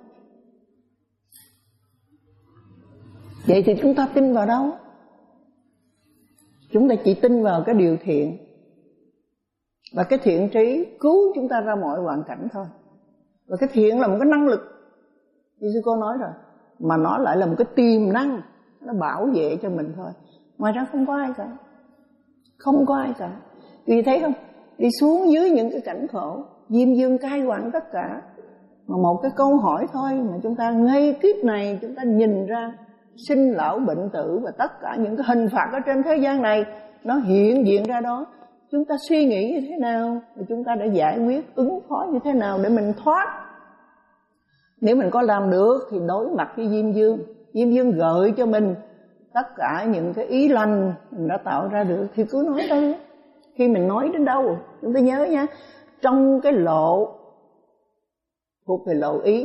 Vậy thì chúng ta tin vào đâu? Chúng ta chỉ tin vào cái điều thiện, và cái thiện trí cứu chúng ta ra mọi hoàn cảnh thôi. Và cái thiện là một cái năng lực, như sư cô nói rồi, mà nó lại là một cái tiềm năng, nó bảo vệ cho mình thôi. Ngoài ra không có ai cả, không có ai cả. Vì thấy không, đi xuống dưới những cái cảnh khổ, diêm dương cai quản tất cả, mà một cái câu hỏi thôi mà chúng ta ngay kiếp này chúng ta nhìn ra sinh lão bệnh tử và tất cả những cái hình phạt ở trên thế gian này nó hiện diện ra đó. Chúng ta suy nghĩ như thế nào và chúng ta đã giải quyết, ứng phó như thế nào để mình thoát. Nếu mình có làm được thì đối mặt với Diêm Dương, Diêm Dương gợi cho mình tất cả những cái ý lành mình đã tạo ra được, thì cứ nói đây. Khi mình nói đến đâu, chúng ta nhớ nha, trong cái lộ thuộc về lộ ý,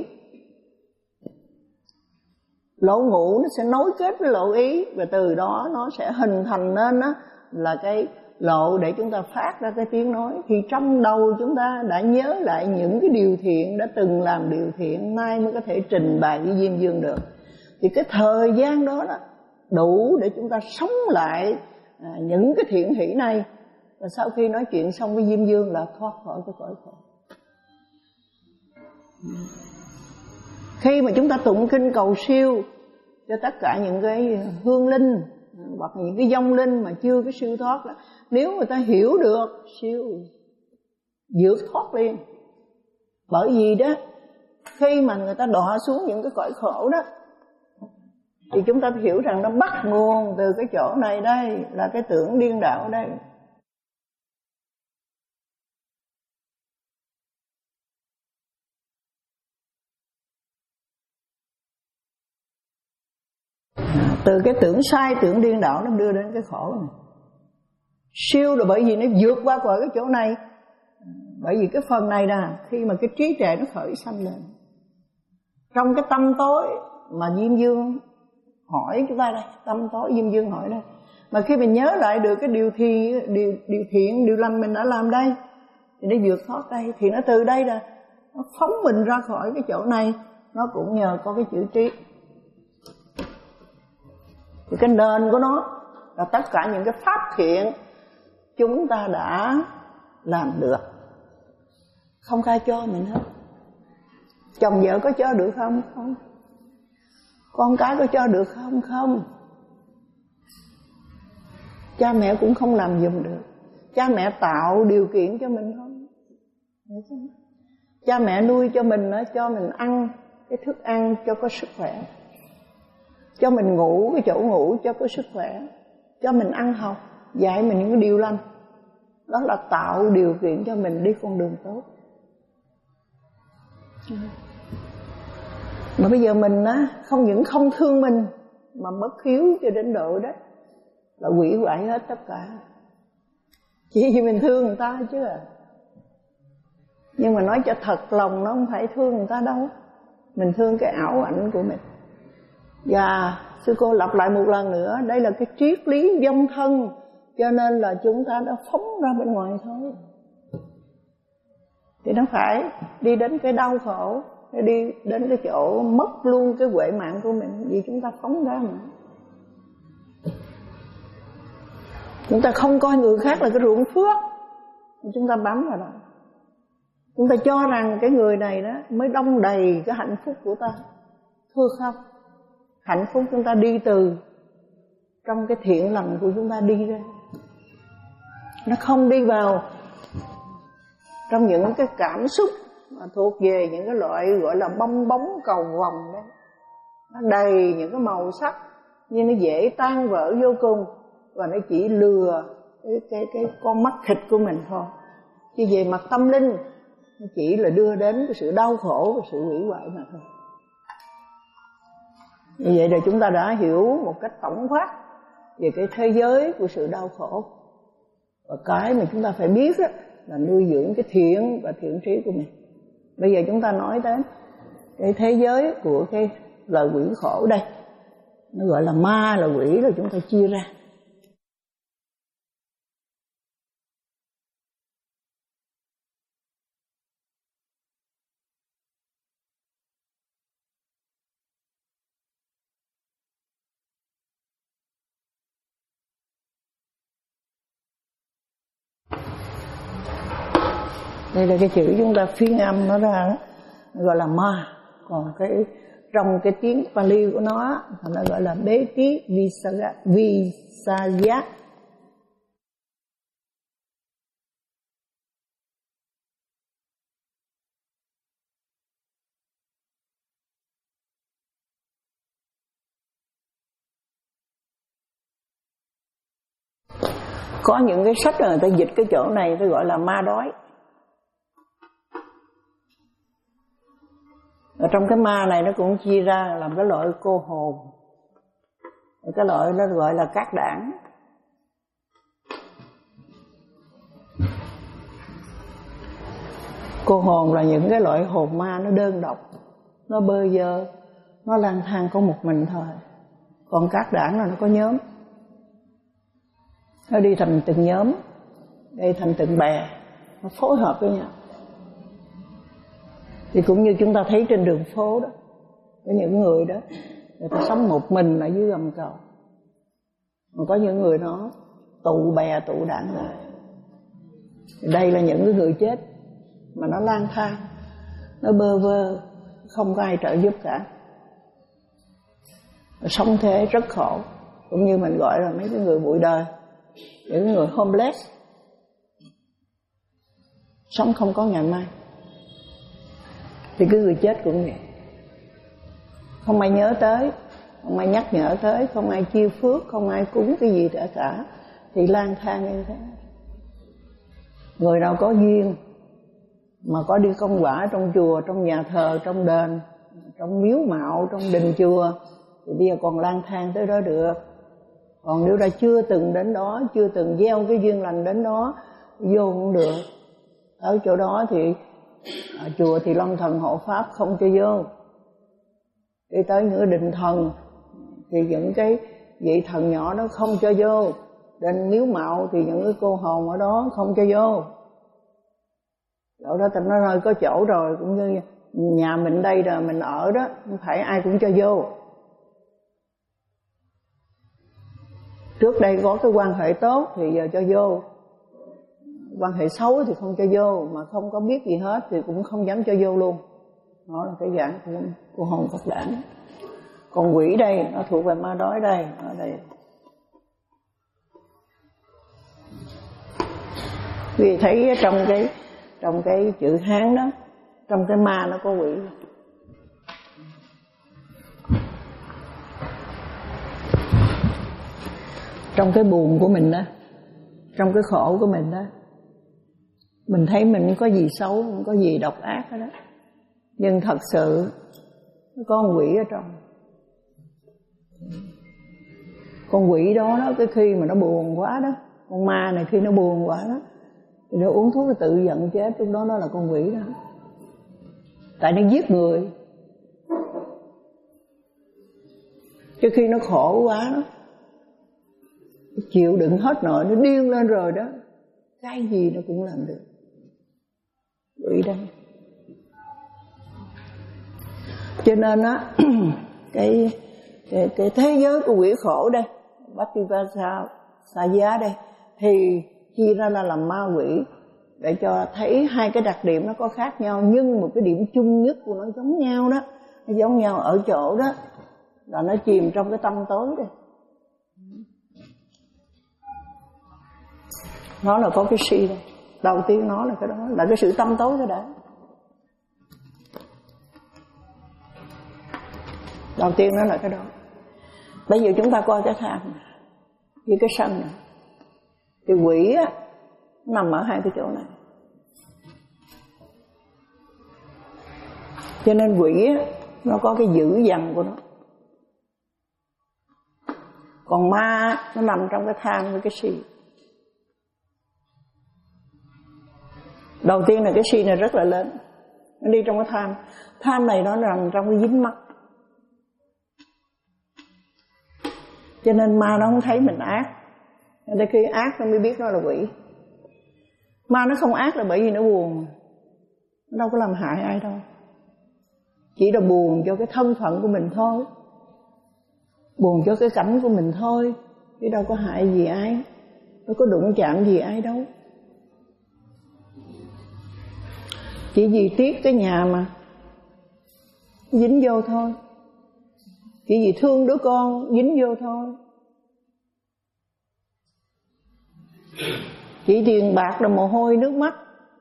lộ ngũ nó sẽ nối kết với lộ ý, và từ đó nó sẽ hình thành nên đó là cái lộ để chúng ta phát ra cái tiếng nói, thì trong đầu chúng ta đã nhớ lại những cái điều thiện, đã từng làm điều thiện, nay mới có thể trình bày với Diêm Dương được. Thì cái thời gian đó là đủ để chúng ta sống lại à, những cái thiện hỷ này. Và sau khi nói chuyện xong với Diêm Dương là thoát khỏi cái cõi khổ. Khi mà chúng ta tụng kinh cầu siêu cho tất cả những cái hương linh hoặc những cái vong linh mà chưa có siêu thoát đó, nếu người ta hiểu được siêu vượt thoát liền. Bởi vì đó, khi mà người ta đọa xuống những cái cõi khổ đó, thì chúng ta hiểu rằng nó bắt nguồn từ cái chỗ này đây, là cái tưởng điên đạo đây. Từ cái tưởng sai, tưởng điên đảo nó đưa đến cái khổ này. Siêu là bởi vì nó vượt qua khỏi cái chỗ này. Bởi vì cái phần này là khi mà cái trí tuệ nó khởi sanh lên, trong cái tâm tối mà Diêm Dương hỏi chúng ta đây, tâm tối Diêm Dương hỏi đây, mà khi mình nhớ lại được cái điều thi, điều, điều thiện, điều lành mình đã làm đây, thì nó vượt thoát đây. Thì nó từ đây là nó phóng mình ra khỏi cái chỗ này. Nó cũng nhờ có cái chữ trí. Thì cái nền của nó là tất cả những cái pháp thiện chúng ta đã làm được, không ai cho mình hết. Chồng vợ có cho được không? Không. Con cái có cho được không? Không. Cha mẹ cũng không làm giùm được. Cha mẹ tạo điều kiện cho mình không? Cha mẹ nuôi cho mình, cho mình ăn cái thức ăn cho có sức khỏe, cho mình ngủ cái chỗ ngủ cho có sức khỏe, cho mình ăn học, dạy mình những cái điều lành. Đó là tạo điều kiện cho mình đi con đường tốt. Mà bây giờ mình á, không những không thương mình mà bất hiếu cho đến độ đó là hủy hoại hết tất cả. Chỉ vì mình thương người ta chứ à. Nhưng mà nói cho thật lòng, nó không phải thương người ta đâu. Mình thương cái ảo ảnh của mình. Và sư cô lặp lại một lần nữa, đây là cái triết lý vong thân, cho nên là chúng ta đã phóng ra bên ngoài thôi. Thì nó phải đi đến cái đau khổ, đi đến cái chỗ mất luôn cái huệ mạng của mình, vì chúng ta phóng ra mà. Chúng ta không coi người khác là cái ruộng phước, chúng ta bám vào đó. Chúng ta cho rằng cái người này đó mới đong đầy cái hạnh phúc của ta. Thưa không, hạnh phúc chúng ta đi từ trong cái thiện lành của chúng ta đi ra. Nó không đi vào trong những cái cảm xúc mà thuộc về những cái loại gọi là bong bóng cầu vồng đấy. Nó đầy những cái màu sắc nhưng nó dễ tan vỡ vô cùng, và nó chỉ lừa cái, cái, cái con mắt thịt của mình thôi. Chứ về mặt tâm linh nó chỉ là đưa đến cái sự đau khổ và sự hủy hoại mà thôi. Như vậy là chúng ta đã hiểu một cách tổng quát về cái thế giới của sự đau khổ. Và cái mà chúng ta phải biết đó là nuôi dưỡng cái thiện và thiện trí của mình. Bây giờ chúng ta nói đến cái thế giới của cái lời quỷ khổ đây. Nó gọi là ma là quỷ, là chúng ta chia ra. Đây là cái chữ chúng ta phiên âm nó ra đó, nó gọi là ma. Còn cái trong cái tiếng Pali của nó nó gọi là bế tí visaya, visaya. Có những cái sách người ta dịch cái chỗ này tôi gọi là ma đói. Ở trong cái ma này nó cũng chia ra làm cái loại cô hồn, cái loại nó gọi là cát đảng. Cô hồn là những cái loại hồn ma nó đơn độc, nó bơ vơ, nó lang thang có một mình thôi. Còn cát đảng là nó có nhóm, nó đi thành từng nhóm. đây thành từng bè, nó phối hợp với nhau. Thì cũng như chúng ta thấy trên đường phố đó, có những người đó người ta sống một mình ở dưới gầm cầu, còn có những người đó tụ bè tụ đảng lại. Đây là những cái người chết mà nó lang thang, nó bơ vơ, không có ai trợ giúp cả, sống thế rất khổ. Cũng như mình gọi là mấy cái người bụi đời, những người homeless, sống không có ngày mai. Thì cái người chết cũng vậy, không ai nhớ tới, không ai nhắc nhở tới, không ai chia phước, không ai cúng cái gì cả cả, thì lang thang như thế. Người nào có duyên mà có đi công quả trong chùa, trong nhà thờ, trong đền, trong miếu mạo, trong đình chùa, thì bây giờ còn lang thang tới đó được. Còn nếu đã chưa từng đến đó, chưa từng gieo cái duyên lành đến đó, vô cũng được. Ở chỗ đó thì ở chùa thì Long Thần hộ pháp không cho vô. Đi tới những cái đình thần thì những cái vị thần nhỏ đó không cho vô. Đến miếu mạo thì những cái cô hồn ở đó không cho vô. Chỗ đó ta nói rồi có chỗ rồi, cũng như nhà mình đây rồi mình ở đó, không phải ai cũng cho vô. Trước đây có cái quan hệ tốt thì giờ cho vô, quan hệ xấu thì không cho vô, mà không có biết gì hết thì cũng không dám cho vô luôn. Đó là cái dạng của, của hồn Phật đản. Còn quỷ đây, nó thuộc về ma đói đây, ở đây. Vì thấy trong cái trong cái chữ Hán đó, trong cái ma nó có quỷ. Trong cái buồn của mình đó, trong cái khổ của mình đó, mình thấy mình không có gì xấu, không có gì độc ác hết đó. Nhưng thật sự nó có con quỷ ở trong. Con quỷ đó, đó cái khi mà nó buồn quá đó, con ma này khi nó buồn quá đó, thì nó uống thuốc nó tự giận chết, lúc đó nó là con quỷ đó. Tại nó giết người. Chứ khi nó khổ quá đó, chịu đựng hết nổi, nó điên lên rồi đó, cái gì nó cũng làm được. Quỷ đây. Cho nên á, cái, cái cái thế giới của quỷ khổ đây, Bhattivasa Sa Giá đây, thì chia ra là làm ma quỷ, để cho thấy hai cái đặc điểm nó có khác nhau, nhưng một cái điểm chung nhất của nó giống nhau đó. Nó giống nhau ở chỗ đó là nó chìm trong cái tâm tối đây. Nó là có cái si đây. Đầu tiên nó là cái đó, là cái sự tâm tối cái đã. Đầu tiên nó là cái đó. Bây giờ chúng ta coi cái tham với cái sân này. Thì quỷ á, nó nằm ở hai cái chỗ này. Cho nên quỷ á, nó có cái dữ dằn của nó. Còn ma nó nằm trong cái tham với cái si. Đầu tiên là cái si này rất là lớn, nó đi trong cái tham. Tham này nó nằm trong cái dính mắc, cho nên ma nó không thấy mình ác. Đến khi ác nó mới biết nó là quỷ. Ma nó không ác là bởi vì nó buồn, nó đâu có làm hại ai đâu, chỉ là buồn cho cái thân phận của mình thôi, buồn cho cái cảnh của mình thôi, chứ đâu có hại gì ai, đâu có đụng chạm gì ai đâu. Chỉ vì tiếc cái nhà mà dính vô thôi, chỉ vì thương đứa con dính vô thôi, chỉ tiền bạc là mồ hôi nước mắt.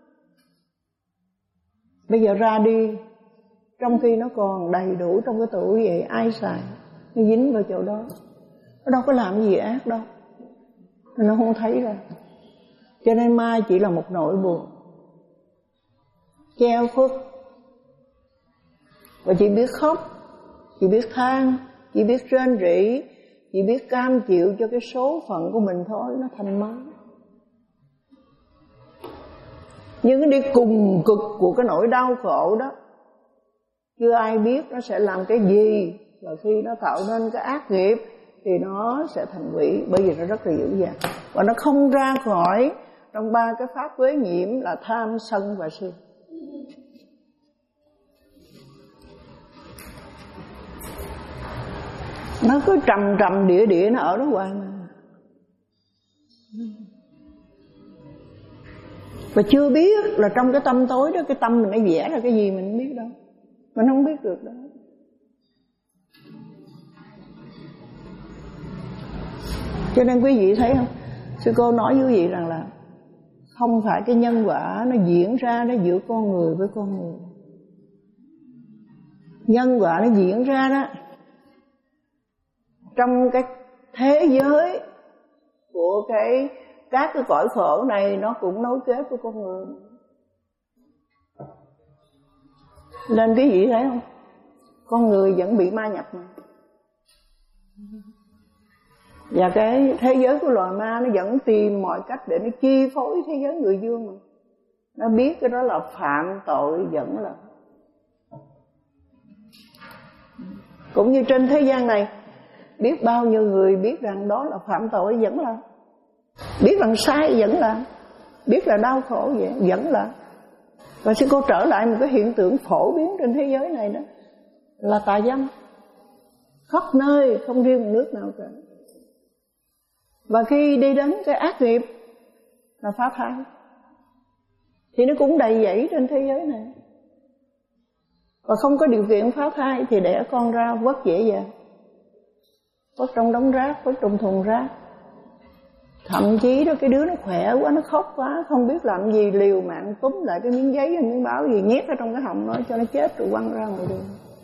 Bây giờ ra đi, trong khi nó còn đầy đủ trong cái tủ vậy, ai xài, nó dính vào chỗ đó. Nó đâu có làm gì ác đâu, nó không thấy đâu. Cho nên ma chỉ là một nỗi buồn treo khuất, và chỉ biết khóc, chỉ biết than, chỉ biết rên rỉ, chỉ biết cam chịu cho cái số phận của mình thôi. Nó thành ma. Nhưng cái đi cùng cực của cái nỗi đau khổ đó, chưa ai biết nó sẽ làm cái gì, và khi nó tạo nên cái ác nghiệp thì nó sẽ thành quỷ, bởi vì nó rất là dữ dằn và nó không ra khỏi, trong ba cái pháp uế nhiễm là tham, sân và si. Nó cứ trầm trầm địa địa nó ở đó hoài mà. Và chưa biết là trong cái tâm tối đó, cái tâm mình nó vẽ ra cái gì mình không biết đâu. Mình không biết được đó. Cho nên quý vị thấy không, sư cô nói với quý vị rằng là không phải cái nhân quả nó diễn ra nó giữa con người với con người. Nhân quả nó diễn ra đó trong cái thế giới của cái các cái cõi khổ này, nó cũng nối kết với con người. Nên quý vị thấy không, con người vẫn bị ma nhập mà. Và cái thế giới của loài ma nó vẫn tìm mọi cách để nó chi phối thế giới người dương mà. Nó biết cái đó là phạm tội vẫn là. Cũng như trên thế gian này, biết bao nhiêu người biết rằng đó là phạm tội vẫn là, biết rằng sai vẫn là, biết là đau khổ vậy vẫn là. Và sư cô trở lại một cái hiện tượng phổ biến trên thế giới này đó là tà dâm, khắp nơi, không riêng một nước nào cả. Và khi đi đến cái ác nghiệp là phá thai thì nó cũng đầy dẫy trên thế giới này. Và không có điều kiện phá thai thì đẻ con ra vất dễ dàng, vất trong đống rác, vất trong thùng rác. Thậm chí đó cái đứa nó khỏe quá, nó khóc quá, không biết làm gì, liều mạng túm lại cái miếng giấy hay miếng báo gì nhét ở trong cái họng nó cho nó chết rồi quăng ra ngoài đường.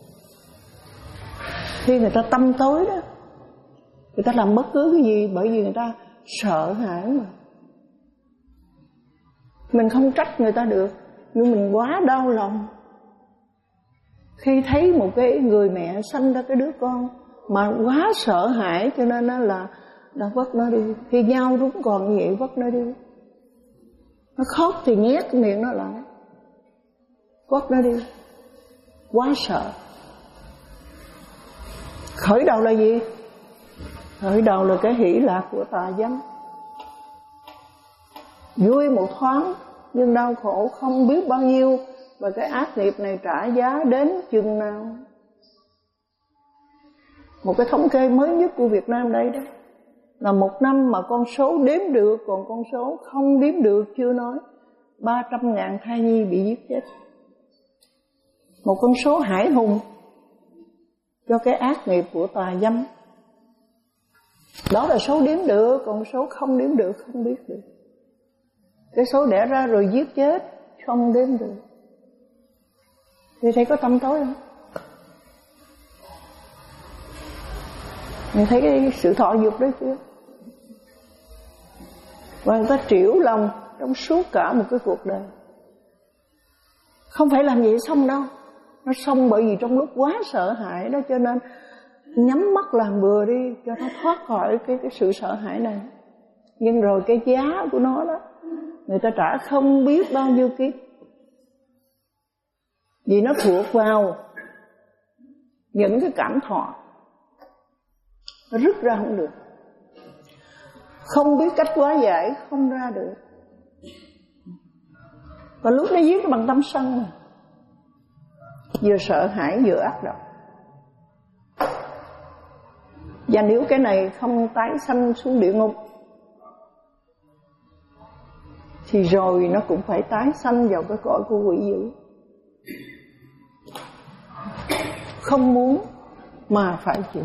Khi người ta tâm tối đó, người ta làm bất cứ cái gì bởi vì người ta sợ hãi mà. Mình không trách người ta được, nhưng mình quá đau lòng khi thấy một cái người mẹ sanh ra cái đứa con mà quá sợ hãi, cho nên nó là đã vất nó đi. Khi nhau rúng còn như vậy vất nó đi. Nó khóc thì nhét cái miệng nó lại, vất nó đi. Quá sợ. Khởi đầu là gì? Khởi đầu là cái hỷ lạc của tà dâm. Vui một thoáng nhưng đau khổ không biết bao nhiêu. Và cái ác nghiệp này trả giá đến chừng nào? Một cái thống kê mới nhất của Việt Nam đây đó là một năm mà con số đếm được, còn con số không đếm được chưa nói, ba trăm ngàn thai nhi bị giết chết. Một con số hải hùng cho cái ác nghiệp của tà dâm. Đó là số đếm được, còn số không đếm được không biết được. Cái số đẻ ra rồi giết chết không đếm được. Thì thấy có tâm tối không? Mình thấy cái sự thọ dục đấy chưa? Và người ta trĩu lòng trong suốt cả một cái cuộc đời. Không phải làm vậy xong đâu. Nó xong bởi vì trong lúc quá sợ hãi đó, cho nên nhắm mắt làm bừa đi cho nó thoát khỏi cái, cái sự sợ hãi này. Nhưng rồi cái giá của nó đó, người ta trả không biết bao nhiêu kiếp. Vì nó thuộc vào những cái cảm thọ, nó rứt ra không được, không biết cách hóa giải không ra được. Và lúc nó giết nó bằng tâm sân mà, vừa sợ hãi vừa ác độc. Và nếu cái này không tái sanh xuống địa ngục thì rồi nó cũng phải tái sanh vào cái cõi của quỷ dữ. Không muốn mà phải chịu.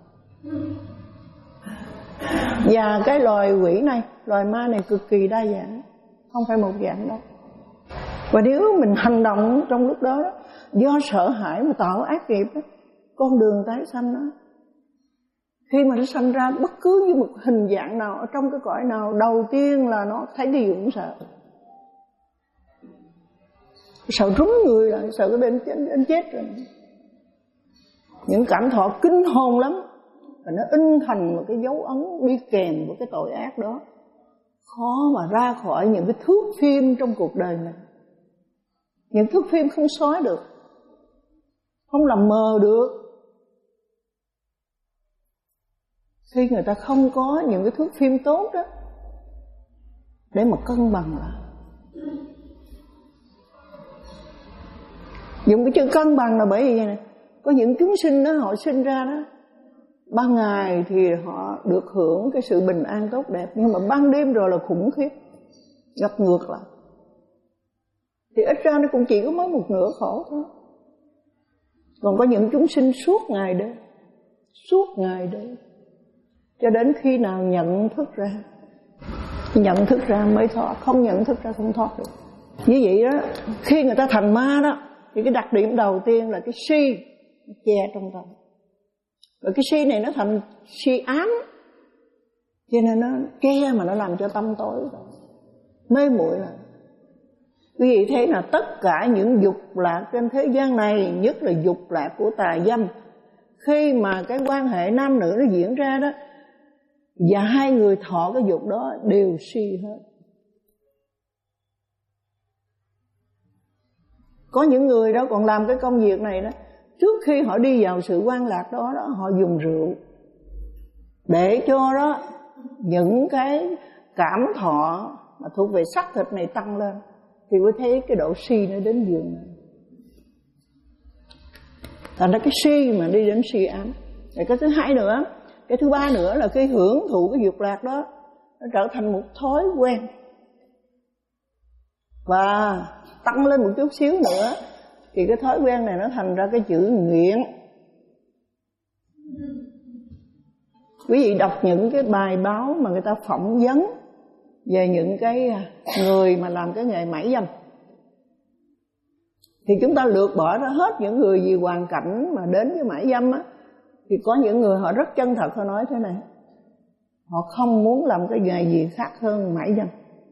Và cái loài quỷ này, loài ma này cực kỳ đa dạng, không phải một dạng đâu. Và nếu mình hành động trong lúc đó, đó do sợ hãi mà tạo ác nghiệp đó, con đường tái sanh đó, khi mà nó sanh ra bất cứ như một hình dạng nào ở trong cái cõi nào, đầu tiên là nó thấy cái gì cũng sợ. Sợ rúm người lại, sợ cái bên anh chết rồi. Những cảm thọ kinh hồn lắm. Và nó in thành một cái dấu ấn đi kèm với cái tội ác đó. Khó mà ra khỏi những cái thước phim trong cuộc đời mình. Những thước phim không xóa được, không làm mờ được. Khi người ta không có những cái thước phim tốt đó để mà cân bằng lại. Dùng cái chữ cân bằng là bởi vì này, có những chúng sinh đó họ sinh ra đó, ban ngày thì họ được hưởng cái sự bình an tốt đẹp, nhưng mà ban đêm rồi là khủng khiếp, gặp ngược lại. Thì ít ra nó cũng chỉ có mới một nửa khổ thôi. Còn có những chúng sinh suốt ngày đêm, suốt ngày đêm, cho đến khi nào nhận thức ra, nhận thức ra mới thoát, không nhận thức ra không thoát được. Như vậy đó, khi người ta thành ma đó, thì cái đặc điểm đầu tiên là cái si che trong tâm. Rồi cái si này nó thành si ám, cho nên nó che mà nó làm cho tâm tối rồi, mê muội lại. Quý vị thấy là tất cả những dục lạc trên thế gian này, nhất là dục lạc của tà dâm, khi mà cái quan hệ nam nữ nó diễn ra đó, và hai người thọ cái dục đó đều si hết. Có những người đó còn làm cái công việc này đó, trước khi họ đi vào sự quan lạc đó, đó họ dùng rượu để cho đó những cái cảm thọ mà thuộc về xác thịt này tăng lên, thì mới thấy cái độ si nó đến giường này. Thành ra cái si mà đi đến si ám. Rồi cái thứ hai nữa, cái thứ ba nữa là cái hưởng thụ cái dục lạc đó, nó trở thành một thói quen. Và tăng lên một chút xíu nữa thì cái thói quen này nó thành ra cái chữ nghiện. Quý vị đọc những cái bài báo mà người ta phỏng vấn về những cái người mà làm cái nghề mãi dâm, thì chúng ta lược bỏ ra hết những người vì hoàn cảnh mà đến với mãi dâm á, thì có những người họ rất chân thật, họ nói thế này: họ không muốn làm cái nghề gì khác hơn mãi dâm.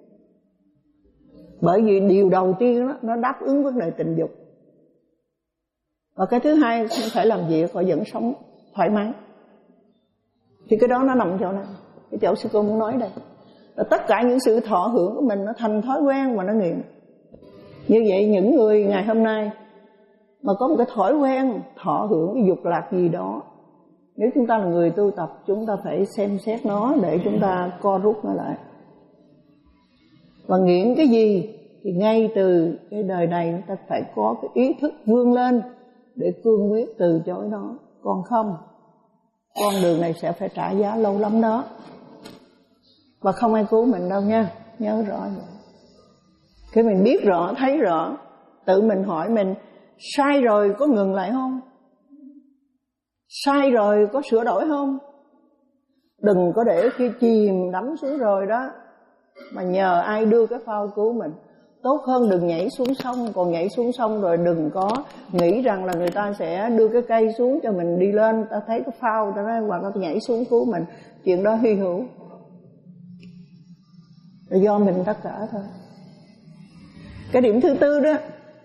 Bởi vì điều đầu tiên đó, nó đáp ứng vấn đề tình dục. Và cái thứ hai, không phải làm việc, họ vẫn sống thoải mái. Thì cái đó nó nằm chỗ nào? Cái chỗ sư cô muốn nói đây là tất cả những sự thọ hưởng của mình nó thành thói quen và nó nghiện. Như vậy những người ngày hôm nay mà có một cái thói quen thọ hưởng cái dục lạc gì đó, nếu chúng ta là người tu tập, chúng ta phải xem xét nó để chúng ta co rút nó lại. Và nghiện cái gì thì ngay từ cái đời này chúng ta phải có cái ý thức vươn lên để cương quyết từ chối nó. Còn không, con đường này sẽ phải trả giá lâu lắm đó. Và không ai cứu mình đâu nha, nhớ rõ vậy. Khi mình biết rõ, thấy rõ, tự mình hỏi mình, sai rồi có ngừng lại không? Sai rồi có sửa đổi không? Đừng có để khi chìm đắm xuống rồi đó mà nhờ ai đưa cái phao cứu mình. Tốt hơn đừng nhảy xuống sông. Còn nhảy xuống sông rồi đừng có nghĩ rằng là người ta sẽ đưa cái cây xuống cho mình đi lên, ta thấy cái phao ta nói hoặc là nhảy xuống cứu mình. Chuyện đó hy hữu, là do mình tất cả thôi. Cái điểm thứ tư đó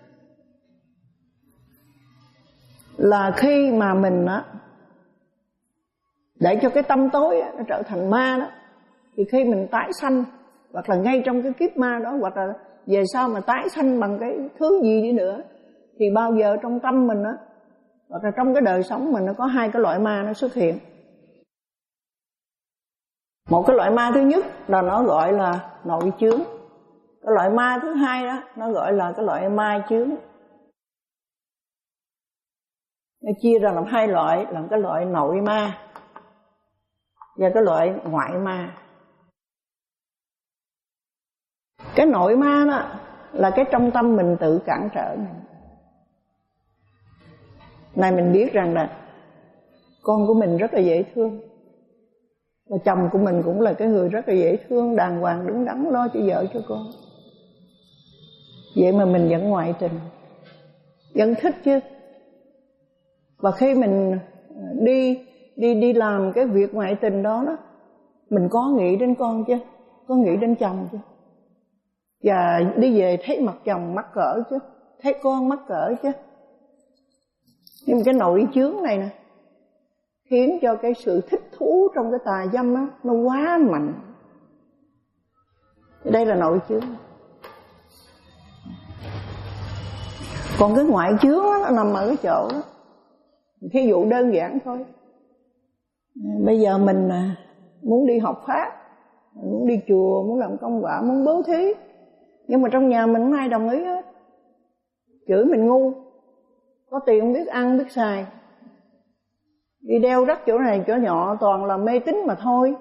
là khi mà mình á để cho cái tâm tối á, nó trở thành ma đó, thì khi mình tái sanh, hoặc là ngay trong cái kiếp ma đó, hoặc là về sau mà tái sanh bằng cái thứ gì đi nữa, thì bao giờ trong tâm mình á, hoặc là trong cái đời sống mình nó có hai cái loại ma nó xuất hiện. Một cái loại ma thứ nhất là nó gọi là nội chướng. Cái loại ma thứ hai đó nó gọi là cái loại ma chướng. Nó chia ra làm hai loại, làm cái loại nội ma và cái loại ngoại ma. Cái nội ma đó là cái trong tâm mình tự cản trở mình. Này mình biết rằng là con của mình rất là dễ thương, và chồng của mình cũng là cái người rất là dễ thương, đàng hoàng đứng đắn lo cho vợ cho con. Vậy mà mình vẫn ngoại tình, vẫn thích chứ. Và khi mình đi đi đi làm cái việc ngoại tình đó đó, mình có nghĩ đến con chứ, có nghĩ đến chồng chứ. Và đi về thấy mặt chồng mắc cỡ chứ, thấy con mắc cỡ chứ. Nhưng mà cái nội chướng này nè khiến cho cái sự thích thú trong cái tà dâm đó, nó quá mạnh. Đây là nội chướng. Còn cái ngoại chướng đó, nó nằm ở cái chỗ đó. Thí dụ đơn giản thôi, bây giờ mình muốn đi học Pháp, mình muốn đi chùa, muốn làm công quả, muốn bố thí, nhưng mà trong nhà mình không ai đồng ý hết, chửi mình ngu, có tiền không biết ăn biết xài, đi đeo rắc chỗ này chỗ nhỏ, toàn là mê tín mà thôi.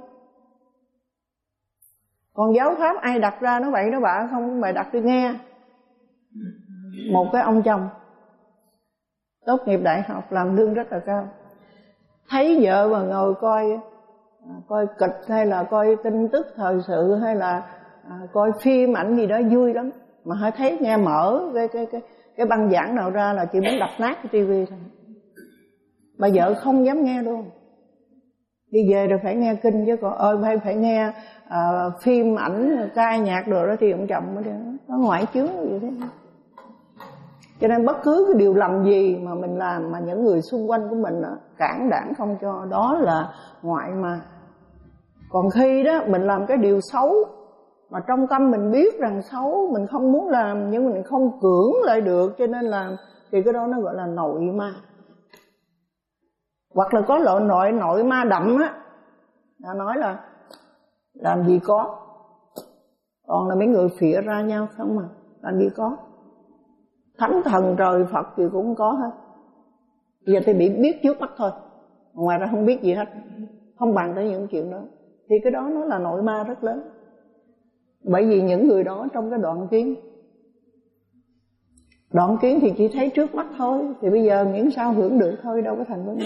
Còn giáo pháp ai đặt ra nó vậy đó bà, không mày đặt đi nghe. Một cái ông chồng tốt nghiệp đại học làm lương rất là cao, thấy vợ mà ngồi coi coi kịch hay là coi tin tức thời sự hay là à, coi phim ảnh gì đó vui lắm, mà hãy thấy nghe mở cái cái cái cái băng giảng nào ra là chỉ muốn đập nát cái tivi thôi. Bà vợ không dám nghe luôn, đi về rồi phải nghe kinh chứ còn ơi phải phải nghe à, phim ảnh ca nhạc đồ đó thì ông chồng nó nó ngoại chướng gì thế. Cho nên bất cứ cái điều lầm gì mà mình làm mà những người xung quanh của mình đó, cản đảng không cho, đó là ngoại ma. Còn khi đó mình làm cái điều xấu mà trong tâm mình biết rằng xấu, mình không muốn làm nhưng mình không cưỡng lại được cho nên làm, thì cái đó nó gọi là nội ma. Hoặc là có loại nội nội ma đậm á, đã nói là làm gì có, còn là mấy người phịa ra nhau không mà làm gì có. Thánh thần trời Phật gì cũng không có hết. Bây giờ thì bị biết trước mắt thôi, ngoài ra không biết gì hết, không bàn tới những chuyện đó. Thì cái đó nó là nội ma rất lớn. Bởi vì những người đó trong cái đoạn kiến, đoạn kiến thì chỉ thấy trước mắt thôi, thì bây giờ miễn sao hưởng được thôi, đâu có thành vấn đề.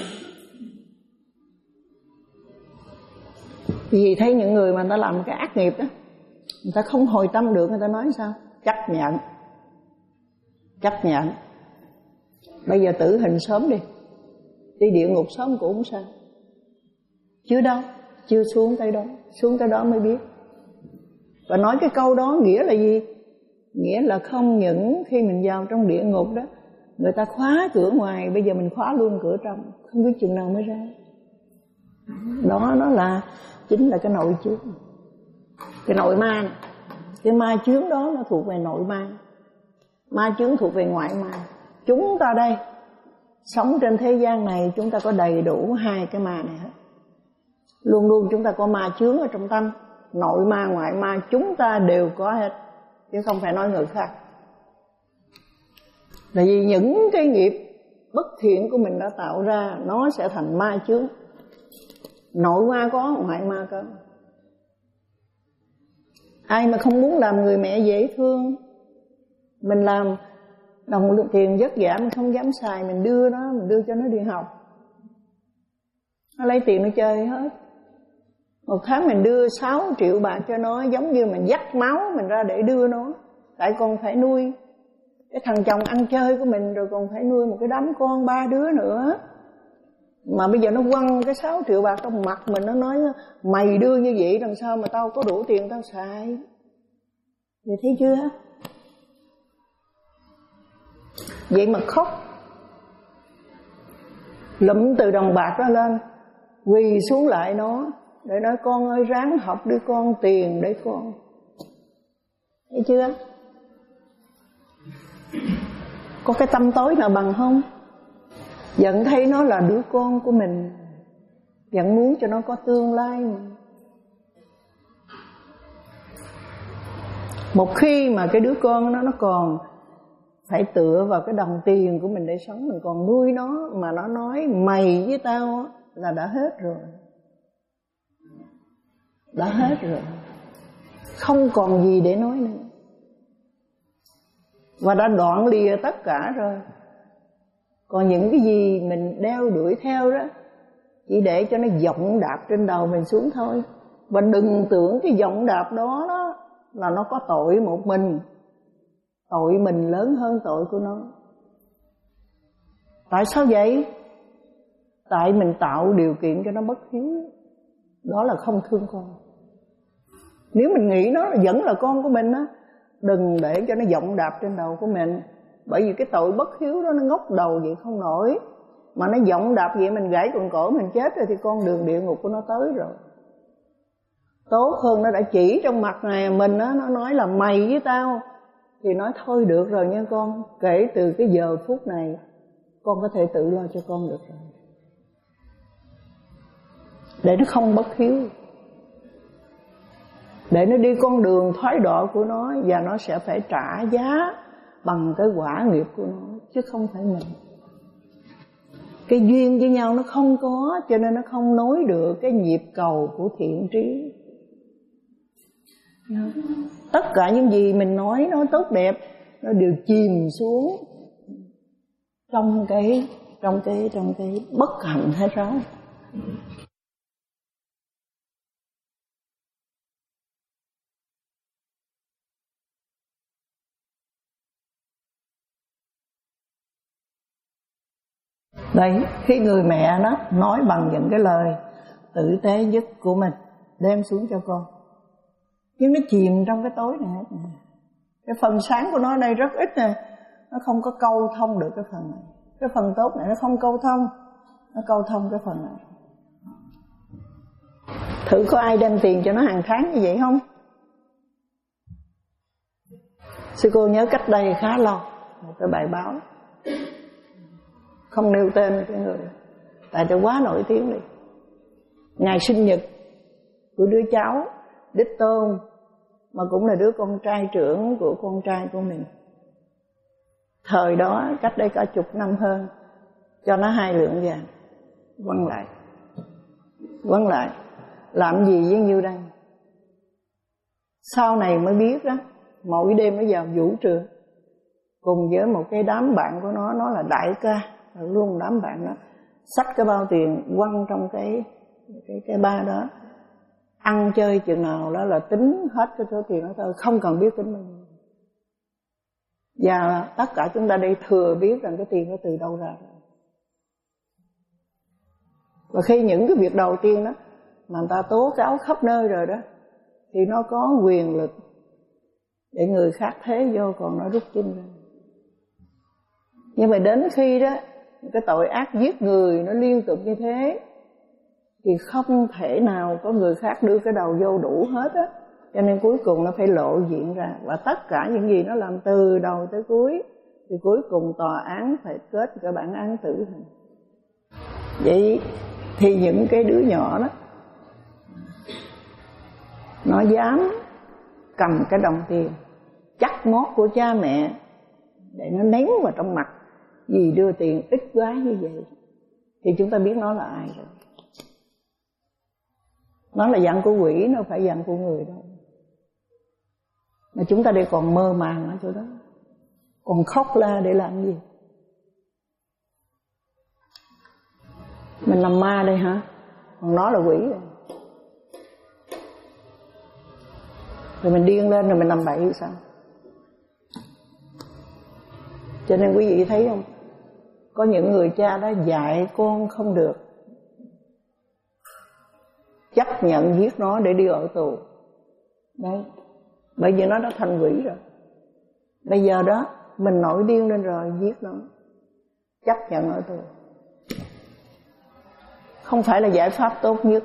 Vì thấy những người mà người ta làm cái ác nghiệp đó, người ta không hồi tâm được, người ta nói sao? Chấp nhận. Chấp nhận. Bây giờ tử hình sớm đi, đi địa ngục sớm cũng không sao. Chưa đâu, chưa xuống tới đó, xuống tới đó mới biết. Và nói cái câu đó nghĩa là gì? Nghĩa là không những khi mình vào trong địa ngục đó, người ta khóa cửa ngoài, bây giờ mình khóa luôn cửa trong, không biết chừng nào mới ra. Đó nó là chính là cái nội chướng, cái nội ma này. Cái ma chướng đó nó thuộc về nội ma, ma chướng thuộc về ngoại ma. Chúng ta đây sống trên thế gian này, chúng ta có đầy đủ hai cái ma này hết. Luôn luôn chúng ta có ma chướng ở trong tâm, nội ma ngoại ma chúng ta đều có hết, chứ không phải nói người khác. Tại vì những cái nghiệp bất thiện của mình đã tạo ra, nó sẽ thành ma chướng. Nội ma có, ngoại ma có. Ai mà không muốn làm người mẹ dễ thương, mình làm đồng tiền vất vả mình không dám xài, mình đưa nó, mình đưa cho nó đi học, nó lấy tiền nó chơi hết. Một tháng mình đưa sáu triệu bạc cho nó, giống như mình dắt máu mình ra để đưa nó. Tại còn phải nuôi cái thằng chồng ăn chơi của mình, rồi còn phải nuôi một cái đám con ba đứa nữa. Mà bây giờ nó quăng cái sáu triệu bạc trong mặt mình, nó nói mày đưa như vậy làm sao mà tao có đủ tiền tao xài. Vậy thấy chưa? Vậy mà khóc, lụm từ đồng bạc đó lên, quỳ xuống lại nó để nói con ơi ráng học đi con, tiền để con. Thấy chưa? Có cái tâm tối nào bằng không? Vẫn thấy nó là đứa con của mình, vẫn muốn cho nó có tương lai mà. Một khi mà cái đứa con nó nó còn phải tựa vào cái đồng tiền của mình để sống, mình còn nuôi nó, mà nó nói mày với tao là đã hết rồi. Đã hết rồi, không còn gì để nói nữa. Và đã đoạn lìa tất cả rồi. Còn những cái gì mình đeo đuổi theo đó, chỉ để cho nó vọng đạp trên đầu mình xuống thôi. Và đừng tưởng cái vọng đạp đó, đó là nó có tội một mình. Tội mình lớn hơn tội của nó. Tại sao vậy? Tại mình tạo điều kiện cho nó bất hiếu. Đó là không thương con. Nếu mình nghĩ nó vẫn là con của mình á, đừng để cho nó vọng đạp trên đầu của mình. Bởi vì cái tội bất hiếu đó nó ngóc đầu vậy không nổi. Mà nó vọng đạp vậy mình gãy còn cổ mình chết rồi, thì con đường địa ngục của nó tới rồi. Tốt hơn nó đã chỉ trong mặt này mình á, nó nói là mày với tao, thì nói thôi được rồi nha con, kể từ cái giờ phút này con có thể tự lo cho con được rồi. Để nó không bất hiếu. để nó đi con đường thoái đọa của nó, và nó sẽ phải trả giá bằng cái quả nghiệp của nó, chứ không phải mình. Cái duyên với nhau nó không có, cho nên nó không nối được cái nhịp cầu của thiện trí. Tất cả những gì mình nói nó tốt đẹp, nó đều chìm xuống trong cái trong cái trong cái bất hạnh hết rồi. Đấy, khi người mẹ đó nói bằng những cái lời tử tế nhất của mình đem xuống cho con, nhưng nó chìm trong cái tối này hết. Cái phần sáng của nó đây rất ít nè, nó không có câu thông được cái phần này. Cái phần tốt này nó không câu thông, nó câu thông cái phần này. Thử có ai đem tiền cho nó hàng tháng như vậy không? Sư cô nhớ cách đây khá lâu, một cái bài báo, không nêu tên cái người, tại nó quá nổi tiếng đi. Ngày sinh nhật của đứa cháu đích tôn, mà cũng là đứa con trai trưởng của con trai của mình. Thời đó, cách đây cả chục năm hơn, cho nó hai lượng vàng, quăng lại. Quăng lại, làm gì với nhiêu đây? Sau này mới biết đó, mỗi đêm nó vào vũ trường, cùng với một cái đám bạn của nó, nó là đại ca, luôn đám bạn đó, xách cái bao tiền quăng trong cái cái cái ba đó, ăn chơi chừng nào đó là tính hết cái số tiền đó thôi, không cần biết tính bao nhiêu. Và tất cả chúng ta đây thừa biết rằng cái tiền đó từ đâu ra. Và khi những cái việc đầu tiên đó mà người ta tố cáo khắp nơi rồi đó, thì nó có quyền lực để người khác thế vô, còn nó rút kinh ra. Nhưng mà đến khi đó cái tội ác giết người nó liên tục như thế, thì không thể nào có người khác đưa cái đầu vô đủ hết á. Cho nên cuối cùng nó phải lộ diện ra. Và tất cả những gì nó làm từ đầu tới cuối, thì cuối cùng tòa án phải kết cái bản án tử hình. Vậy thì những cái đứa nhỏ đó, nó dám cầm cái đồng tiền chắc mót của cha mẹ để nó ném vào trong mặt vì đưa tiền ít quá như vậy, thì chúng ta biết nó là ai rồi. Nó là dạng của quỷ, nó không phải dạng của người đâu. Mà chúng ta đây còn mơ màng ở chỗ đó, còn khóc la để làm gì? Mình làm ma đây hả? Còn nó là quỷ rồi. Rồi mình điên lên rồi mình làm bậy sao? Cho nên quý vị thấy không, có những người cha đó dạy con không được, chấp nhận giết nó để đi ở tù. Đấy, bởi vì nó đã thành quỷ rồi. Bây giờ đó mình nổi điên lên rồi giết nó, chấp nhận ở tù, không phải là giải pháp tốt nhất.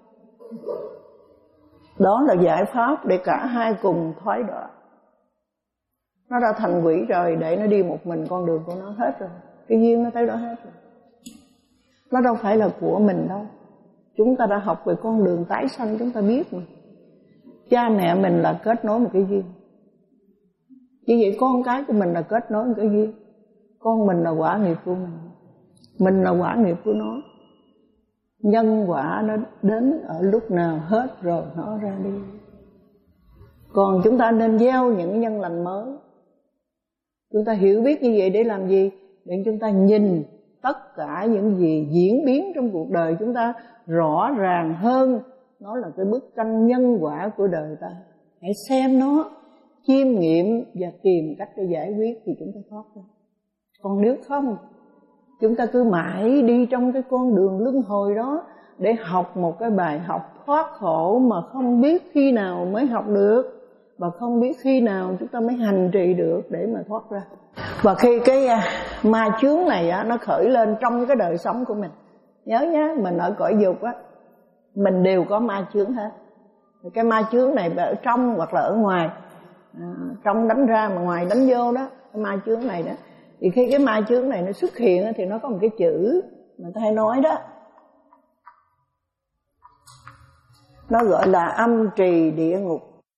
Đó là giải pháp để cả hai cùng thoái đọa. Nó đã thành quỷ rồi, để nó đi một mình con đường của nó hết rồi. Cái duyên nó tới đó hết rồi. Nó đâu phải là của mình đâu. Chúng ta đã học về con đường tái sanh, chúng ta biết mà. Cha mẹ mình là kết nối một cái duyên. Như vậy con cái của mình là kết nối một cái duyên. Con mình là quả nghiệp của mình, mình là quả nghiệp của nó. Nhân quả nó đến ở lúc nào hết rồi nó ra đi. Còn chúng ta nên gieo những nhân lành mới. Chúng ta hiểu biết như vậy để làm gì? Để chúng ta nhìn tất cả những gì diễn biến trong cuộc đời chúng ta rõ ràng hơn. Nó là cái bức tranh nhân quả của đời ta. Hãy xem nó, chiêm nghiệm và tìm cách để giải quyết thì chúng ta thoát ra. Còn nếu không, chúng ta cứ mãi đi trong cái con đường luân hồi đó để học một cái bài học thoát khổ mà không biết khi nào mới học được, và không biết khi nào chúng ta mới hành trì được để mà thoát ra. Và khi cái ma chướng này á, nó khởi lên trong cái đời sống của mình, nhớ nhá, mình ở cõi dục á, mình đều có ma chướng hết. Cái ma chướng này ở trong hoặc là ở ngoài, à, trong đánh ra mà ngoài đánh vô đó, cái ma chướng này đó. Thì khi cái ma chướng này nó xuất hiện thì nó có một cái chữ mà ta hay nói đó, nó gọi là âm trì địa ngục.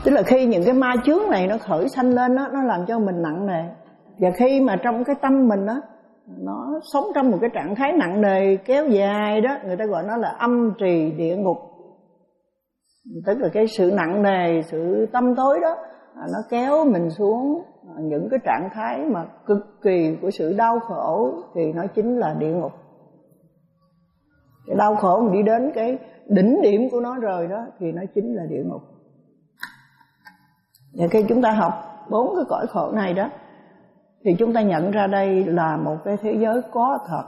Tức là khi những cái ma chướng này nó khởi sanh lên đó, nó làm cho mình nặng nề. Và khi mà trong cái tâm mình đó, nó sống trong một cái trạng thái nặng nề kéo dài đó, người ta gọi nó là âm trì địa ngục. Tức là cái sự nặng nề, sự tâm tối đó, nó kéo mình xuống những cái trạng thái mà cực kỳ của sự đau khổ, thì nó chính là địa ngục. Cái đau khổ mình đi đến cái đỉnh điểm của nó rồi đó, thì nó chính là địa ngục. Và khi chúng ta học bốn cái cõi khổ này đó, thì chúng ta nhận ra đây là một cái thế giới có thật,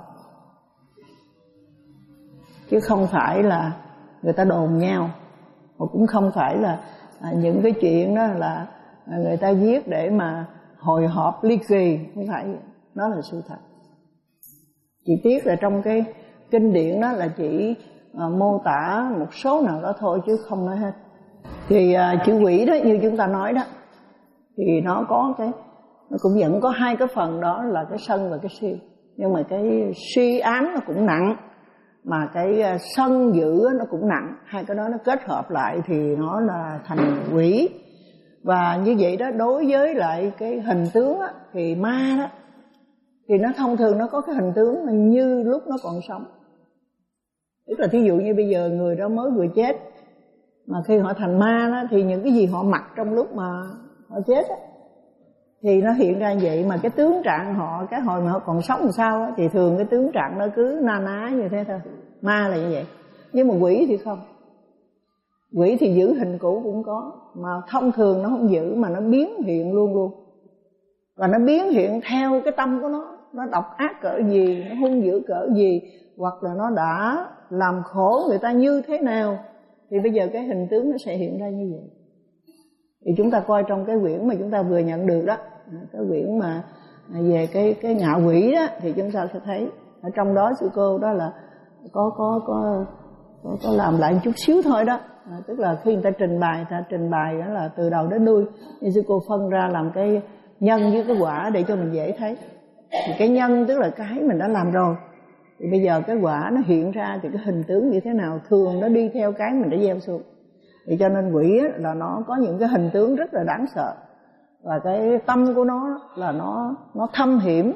chứ không phải là người ta đồn nhau, hoặc cũng không phải là những cái chuyện đó là người ta viết để mà hồi hộp ly kỳ. Không phải, nó là sự thật. Chỉ tiếc là trong cái kinh điển đó là chỉ uh, mô tả một số nào đó thôi, chứ không nói hết. Thì uh, chữ quỷ đó, như chúng ta nói đó, thì nó có cái, nó cũng vẫn có hai cái phần, đó là cái sân và cái si. Nhưng mà cái si ám nó cũng nặng, mà cái sân dữ nó cũng nặng. Hai cái đó nó kết hợp lại thì nó là thành quỷ. Và như vậy đó, đối với lại cái hình tướng á, thì ma đó, thì nó thông thường nó có cái hình tướng như lúc nó còn sống. Tức là thí dụ như bây giờ người đó mới vừa chết, mà khi họ thành ma đó, thì những cái gì họ mặc trong lúc mà họ chết á, thì nó hiện ra vậy. Mà cái tướng trạng họ, cái hồi mà họ còn sống làm sao á, thì thường cái tướng trạng nó cứ na ná như thế thôi. Ma là như vậy. Nhưng mà quỷ thì không. Quỷ thì giữ hình cũ cũng có, mà thông thường nó không giữ, mà nó biến hiện luôn luôn. Và nó biến hiện theo cái tâm của nó. Nó độc ác cỡ gì, nó hung dữ cỡ gì, hoặc là nó đã làm khổ người ta như thế nào, thì bây giờ cái hình tướng nó sẽ hiện ra như vậy. Thì chúng ta coi trong cái quyển mà chúng ta vừa nhận được đó, cái quyển mà về cái cái ngạ quỷ đó, thì chúng ta sẽ thấy ở trong đó sư cô đó là có có có có, có làm lại một chút xíu thôi đó. À, tức là khi người ta trình bày, người ta trình bày đó là từ đầu đến đuôi, nhưng sư cô phân ra làm cái nhân với cái quả để cho mình dễ thấy. Thì cái nhân tức là cái mình đã làm rồi, thì bây giờ cái quả nó hiện ra thì cái hình tướng như thế nào, thường nó đi theo cái mình đã gieo xuống. Thì cho nên quỷ là nó có những cái hình tướng rất là đáng sợ, và cái tâm của nó là nó nó thâm hiểm,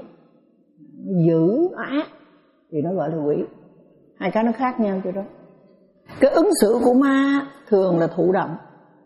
dữ ác, thì nó gọi là quỷ. Hai cái nó khác nhau chứ đó. Cái ứng xử của ma thường là thụ động,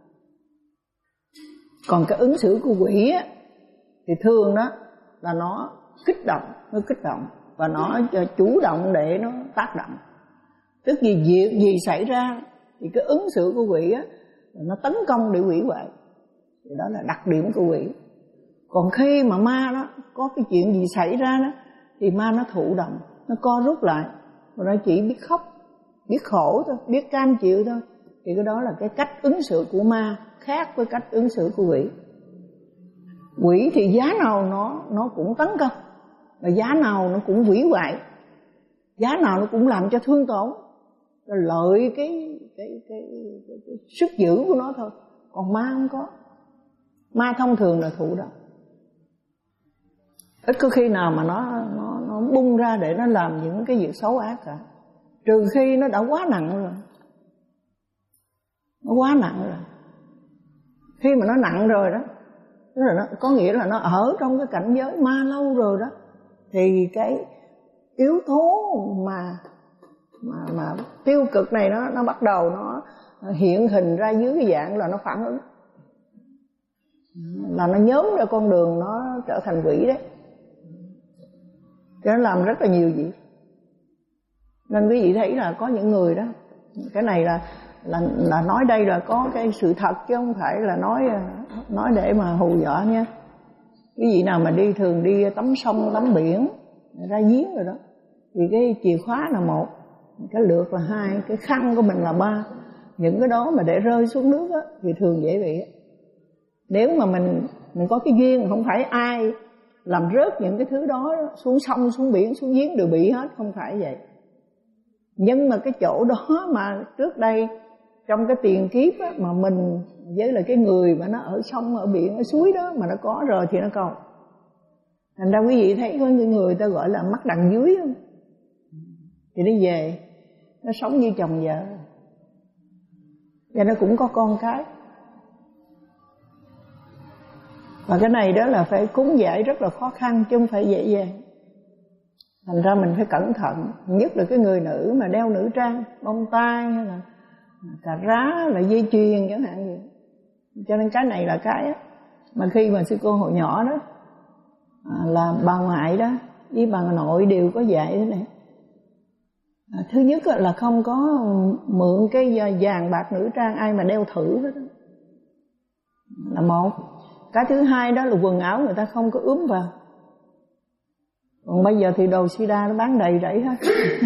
còn cái ứng xử của quỷ á, thì thường đó là nó kích động, nó kích động và nó chủ động để nó tác động. Tức gì việc gì xảy ra thì cái ứng xử của quỷ á, nó tấn công để hủy hoại. Thì đó là đặc điểm của quỷ. Còn khi mà ma đó có cái chuyện gì xảy ra đó, thì ma nó thụ động, nó co rút lại, và nó chỉ biết khóc, biết khổ thôi, biết cam chịu thôi. Thì cái đó là cái cách ứng xử của ma khác với cách ứng xử của quỷ. Quỷ thì giá nào nó nó cũng tấn công, và giá nào nó cũng hủy hoại, giá nào nó cũng làm cho thương tổn, lợi cái cái, cái, cái, cái sức giữ của nó thôi. Còn ma không có. Ma thông thường là thụ động, ít có khi nào mà nó nó nó bung ra để nó làm những cái việc xấu ác cả, trừ khi nó đã quá nặng rồi. Nó quá nặng rồi. Khi mà nó nặng rồi đó, tức là nó có nghĩa là nó ở trong cái cảnh giới ma lâu rồi đó, thì cái yếu tố mà mà mà tiêu cực này nó nó bắt đầu nó hiện hình ra dưới cái dạng là nó phản ứng, là nó nhóm ra con đường nó trở thành quỷ đấy. Cho nó làm rất là nhiều việc. Nên quý vị thấy là có những người đó, cái này là là là nói đây là có cái sự thật, chứ không phải là nói nói để mà hù dọa nha. Quý vị nào mà đi thường đi tắm sông tắm biển ra giếng rồi đó, thì cái chìa khóa là một, cái lược là hai, cái khăn của mình là ba. Những cái đó mà để rơi xuống nước á, thì thường dễ bị. Nếu mà mình mình có cái duyên, không phải ai làm rớt những cái thứ đó xuống sông, xuống biển, xuống giếng đều bị hết, không phải vậy. Nhưng mà cái chỗ đó mà trước đây trong cái tiền kiếp á, mà mình với là cái người mà nó ở sông, ở biển, ở suối đó mà nó có rồi thì nó còn. Thành ra quý vị thấy có người người ta gọi là mắt đằng dưới không? Thì nó về, nó sống như chồng vợ, và nó cũng có con cái. Và cái này đó là phải cúng giải rất là khó khăn chứ không phải dễ dàng. Thành ra mình phải cẩn thận, nhất là cái người nữ mà đeo nữ trang, bông tai hay là cà rá, là dây chuyền chẳng hạn vậy. Cho nên cái này là cái á, mà khi mà sư cô hồi nhỏ đó à, là bà ngoại đó với bà nội đều có dạy thế này. À, thứ nhất là không có mượn cái vàng bạc nữ trang ai mà đeo thử hết đó. Là một. Cái thứ hai đó là quần áo người ta không có ướm vào. Còn bây giờ thì đồ sida nó bán đầy rẫy hết.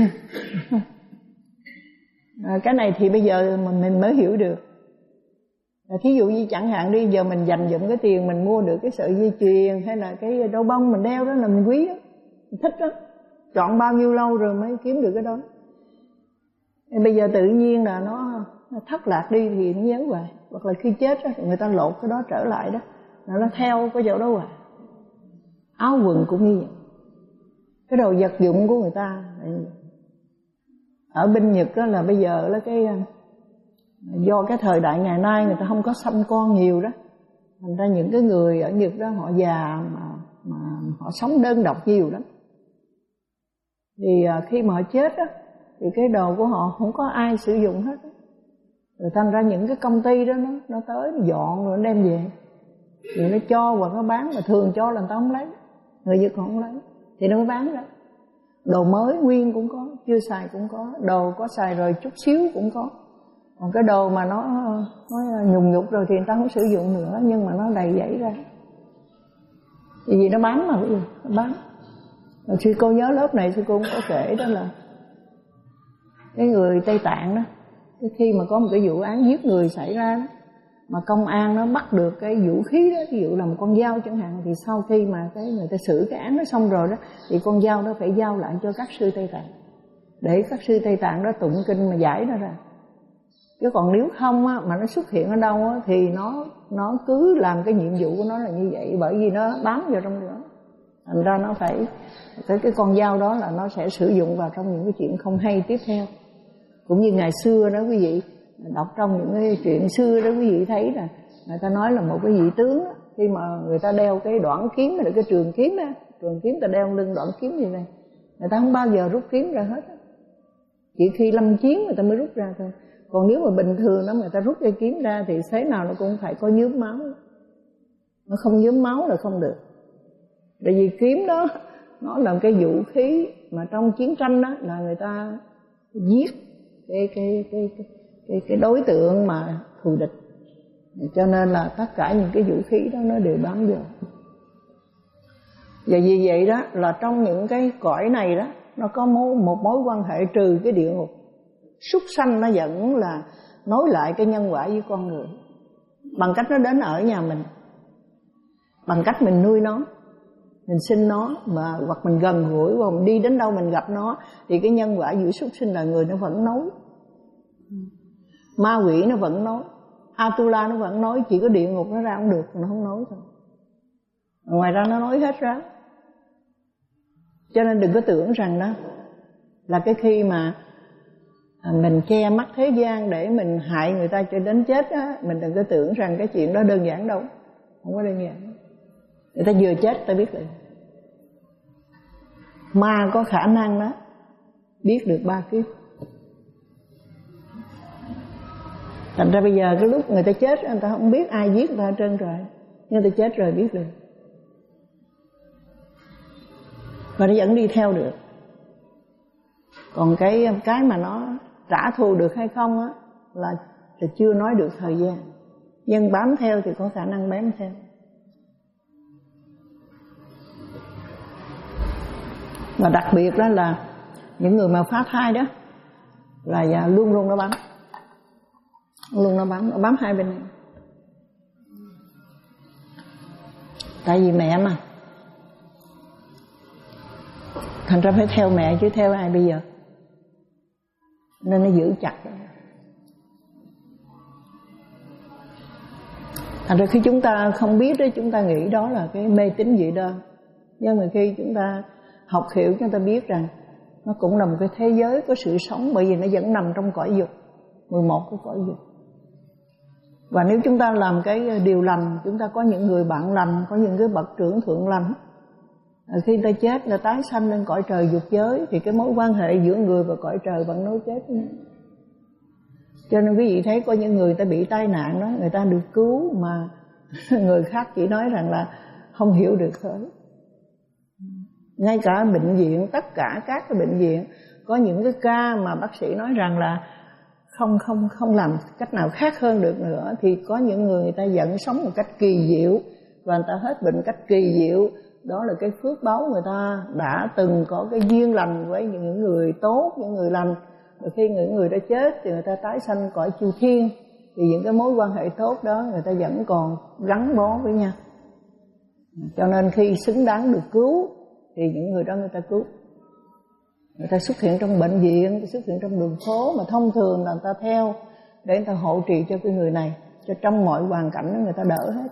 À, cái này thì bây giờ mình, mình mới hiểu được. À, thí dụ như chẳng hạn đi, giờ mình dành dụm cái tiền mình mua được cái sợi dây chuyền hay là cái đôi bông mình đeo đó là mình quý đó, mình thích đó. Chọn bao nhiêu lâu rồi mới kiếm được cái đó. Thì bây giờ tự nhiên là nó, nó thất lạc đi thì nó nhớ hoài. Hoặc là khi chết đó, người ta lột cái đó trở lại đó, là nó theo cái chỗ đó hoài. Áo quần cũng như vậy. Cái đồ vật dụng của người ta là như vậy. Ở bên Nhật đó là bây giờ là cái do cái thời đại ngày nay người ta không có sanh con nhiều đó, thành ra những cái người ở Nhật đó họ già mà, mà họ sống đơn độc nhiều lắm. Thì khi mà họ chết đó, thì cái đồ của họ không có ai sử dụng hết đó. Rồi thành ra những cái công ty đó nó, nó tới nó dọn rồi nó đem về, rồi nó cho hoặc nó bán, mà thường cho là người ta không lấy, người Nhật họ không lấy thì nó mới bán ra. Đồ mới nguyên cũng có, chưa xài cũng có, đồ có xài rồi chút xíu cũng có. Còn cái đồ mà nó, nó nhùng nhục rồi thì người ta không sử dụng nữa, nhưng mà nó đầy dãy ra. Vì vì nó bán mà, nó bán. Rồi sư cô nhớ lớp này sư cô cũng có kể đó là cái người Tây Tạng đó, cái khi mà có một cái vụ án giết người xảy ra đó, mà công an nó bắt được cái vũ khí đó, ví dụ là một con dao chẳng hạn, thì sau khi mà cái người ta xử cái án đó xong rồi đó, thì con dao đó phải giao lại cho các sư Tây Tạng, để các sư Tây Tạng đó tụng kinh mà giải nó ra. Chứ còn nếu không á, mà nó xuất hiện ở đâu á, thì nó nó cứ làm cái nhiệm vụ của nó là như vậy, bởi vì nó bám vào trong đó. Thành ra nó phải cái cái con dao đó là nó sẽ sử dụng vào trong những cái chuyện không hay tiếp theo. Cũng như ngày xưa đó quý vị đọc trong những cái chuyện xưa đó, quý vị thấy là người ta nói là một cái vị tướng đó, khi mà người ta đeo cái đoạn kiếm hay là cái trường kiếm á, trường kiếm ta đeo lưng đoạn kiếm như này, người ta không bao giờ rút kiếm ra hết, chỉ khi lâm chiến người ta mới rút ra thôi. Còn nếu mà bình thường đó người ta rút cái kiếm ra thì thế nào nó cũng phải có nhuốm máu, nó không nhuốm máu là không được. Tại vì kiếm đó nó là cái vũ khí mà trong chiến tranh đó là người ta giết cái cái cái cái cái, cái đối tượng mà thù địch, cho nên là tất cả những cái vũ khí đó nó đều bám vào. Và vì vậy đó là trong những cái cõi này đó nó có mối, một mối quan hệ trừ cái địa ngục. Súc sanh nó vẫn là nối lại cái nhân quả với con người bằng cách nó đến ở nhà mình, bằng cách mình nuôi nó, mình sinh nó, mà hoặc mình gần gũi, hoặc mình đi đến đâu mình gặp nó, thì cái nhân quả giữa súc sinh là người nó vẫn nối, ma quỷ nó vẫn nối, Atula nó vẫn nối, chỉ có địa ngục nó ra không được, nó không nối thôi. Ngoài ra nó nối hết ra. Cho nên đừng có tưởng rằng đó là cái khi mà mình che mắt thế gian để mình hại người ta cho đến chết á, mình đừng có tưởng rằng cái chuyện đó đơn giản đâu, không có đơn giản. Người ta vừa chết ta biết liền. Ma có khả năng đó biết được ba kiếp. Thành ra bây giờ cái lúc người ta chết người ta không biết ai giết người ta hết trơn rồi, nhưng người ta chết rồi biết liền, và nó vẫn đi theo được. Còn cái cái mà nó trả thù được hay không á là, là chưa nói được thời gian. Nhưng bám theo thì có khả năng bám theo. Và đặc biệt đó là những người mà phá thai đó là luôn luôn nó bám, luôn nó bám, nó bám hai bên này. Tại vì mẹ mà, thành ra phải theo mẹ chứ theo ai bây giờ, nên nó giữ chặt. Thành ra khi chúng ta không biết đó, chúng ta nghĩ đó là cái mê tín dị đoan. Nhưng mà khi chúng ta học hiểu, chúng ta biết rằng nó cũng là một cái thế giới có sự sống, bởi vì nó vẫn nằm trong cõi dục, mười một cái cõi dục. Và nếu chúng ta làm cái điều lành, chúng ta có những người bạn lành, có những cái bậc trưởng thượng lành, khi ta chết là tái sanh lên cõi trời dục giới, thì cái mối quan hệ giữa người và cõi trời vẫn nối kết với nhau. Cho nên quý vị thấy có những người ta bị tai nạn đó, người ta được cứu mà người khác chỉ nói rằng là không hiểu được thôi. Ngay cả bệnh viện, tất cả các cái bệnh viện có những cái ca mà bác sĩ nói rằng là không không không làm cách nào khác hơn được nữa, thì có những người người ta vẫn sống một cách kỳ diệu và người ta hết bệnh cách kỳ diệu. Đó là cái phước báu người ta đã từng có cái duyên lành với những người tốt, những người lành. Và khi những người đã chết thì người ta tái sanh cõi chư thiên, thì những cái mối quan hệ tốt đó người ta vẫn còn gắn bó với nhau. Cho nên khi xứng đáng được cứu thì những người đó người ta cứu. Người ta xuất hiện trong bệnh viện, người ta xuất hiện trong đường phố mà thông thường là người ta theo để người ta hộ trì cho cái người này, cho trong mọi hoàn cảnh đó người ta đỡ hết.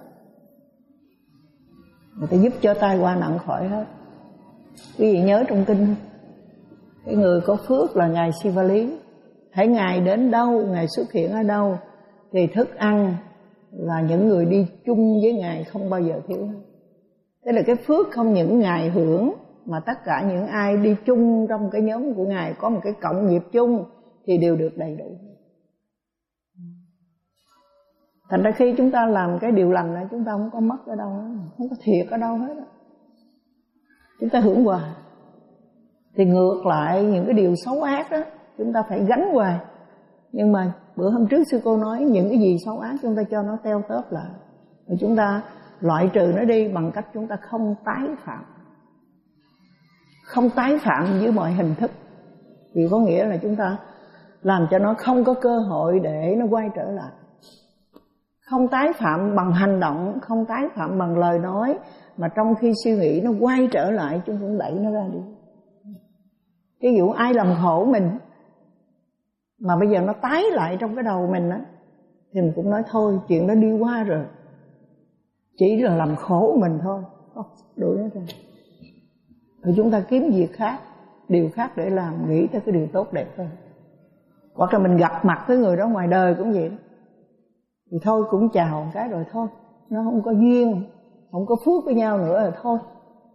Người ta giúp cho tai qua nặng khỏi hết. Quý vị nhớ trong kinh, cái người có phước là Ngài Siva Lý. Hãy Ngài đến đâu, Ngài xuất hiện ở đâu, thì thức ăn là những người đi chung với Ngài không bao giờ thiếu hết. Thế là cái phước không những Ngài hưởng, mà tất cả những ai đi chung trong cái nhóm của Ngài có một cái cộng nghiệp chung thì đều được đầy đủ. Thành ra khi chúng ta làm cái điều lành này, chúng ta không có mất ở đâu hết, không có thiệt ở đâu hết. Chúng ta hưởng hoài. Thì ngược lại những cái điều xấu ác đó chúng ta phải gánh hoài. Nhưng mà bữa hôm trước sư cô nói những cái gì xấu ác chúng ta cho nó teo tóp lại, và chúng ta loại trừ nó đi bằng cách chúng ta không tái phạm. Không tái phạm dưới mọi hình thức. Thì có nghĩa là chúng ta làm cho nó không có cơ hội để nó quay trở lại. Không tái phạm bằng hành động, không tái phạm bằng lời nói, mà trong khi suy nghĩ nó quay trở lại, chúng cũng đẩy nó ra đi. Ví dụ ai làm khổ mình mà bây giờ nó tái lại trong cái đầu mình á, thì mình cũng nói thôi, chuyện đó đi qua rồi, chỉ là làm khổ mình thôi, đuổi nó ra. Rồi chúng ta kiếm việc khác, điều khác để làm, nghĩ tới cái điều tốt đẹp hơn. Hoặc là mình gặp mặt với người đó ngoài đời cũng vậy đó. Thì thôi cũng chào một cái rồi thôi, nó không có duyên, không có phước với nhau nữa rồi thôi.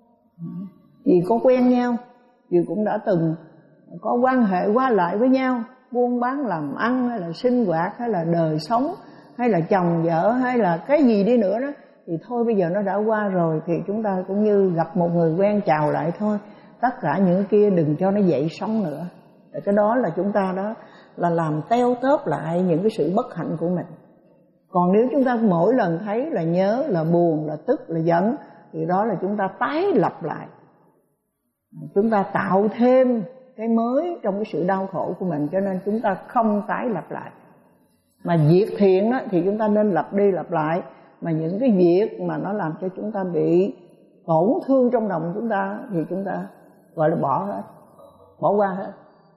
Vì có quen nhau, vì cũng đã từng có quan hệ qua lại với nhau, buôn bán làm ăn hay là sinh hoạt hay là đời sống hay là chồng vợ hay là cái gì đi nữa đó, thì thôi bây giờ nó đã qua rồi thì chúng ta cũng như gặp một người quen chào lại thôi. Tất cả những kia đừng cho nó dậy sóng nữa. Cái đó là chúng ta đó là làm teo tóp lại những cái sự bất hạnh của mình. Còn nếu chúng ta mỗi lần thấy là nhớ, là buồn, là tức, là giận, thì đó là chúng ta tái lập lại. Chúng ta tạo thêm cái mới trong cái sự đau khổ của mình, cho nên chúng ta không tái lập lại. Mà việc thiện đó, thì chúng ta nên lặp đi lặp lại. Mà những cái việc mà nó làm cho chúng ta bị tổn thương trong lòng chúng ta thì chúng ta gọi là bỏ hết, bỏ qua hết.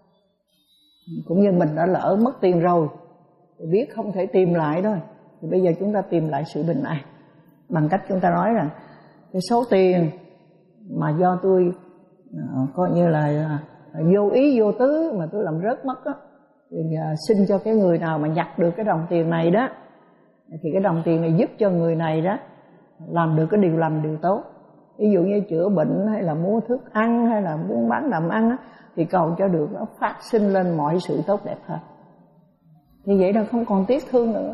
Cũng như mình đã lỡ mất tiền rồi thì biết không thể tìm lại thôi, thì bây giờ chúng ta tìm lại sự bình an bằng cách chúng ta nói rằng cái số tiền mà do tôi uh, coi như là uh, vô ý vô tứ mà tôi làm rớt mất đó, thì uh, xin cho cái người nào mà nhặt được cái đồng tiền này đó, thì cái đồng tiền này giúp cho người này đó làm được cái điều lành, điều tốt. Ví dụ như chữa bệnh hay là mua thức ăn hay là buôn bán làm ăn á, thì cầu cho được nó phát sinh lên mọi sự tốt đẹp hơn. Thì vậy là không còn tiếc thương nữa,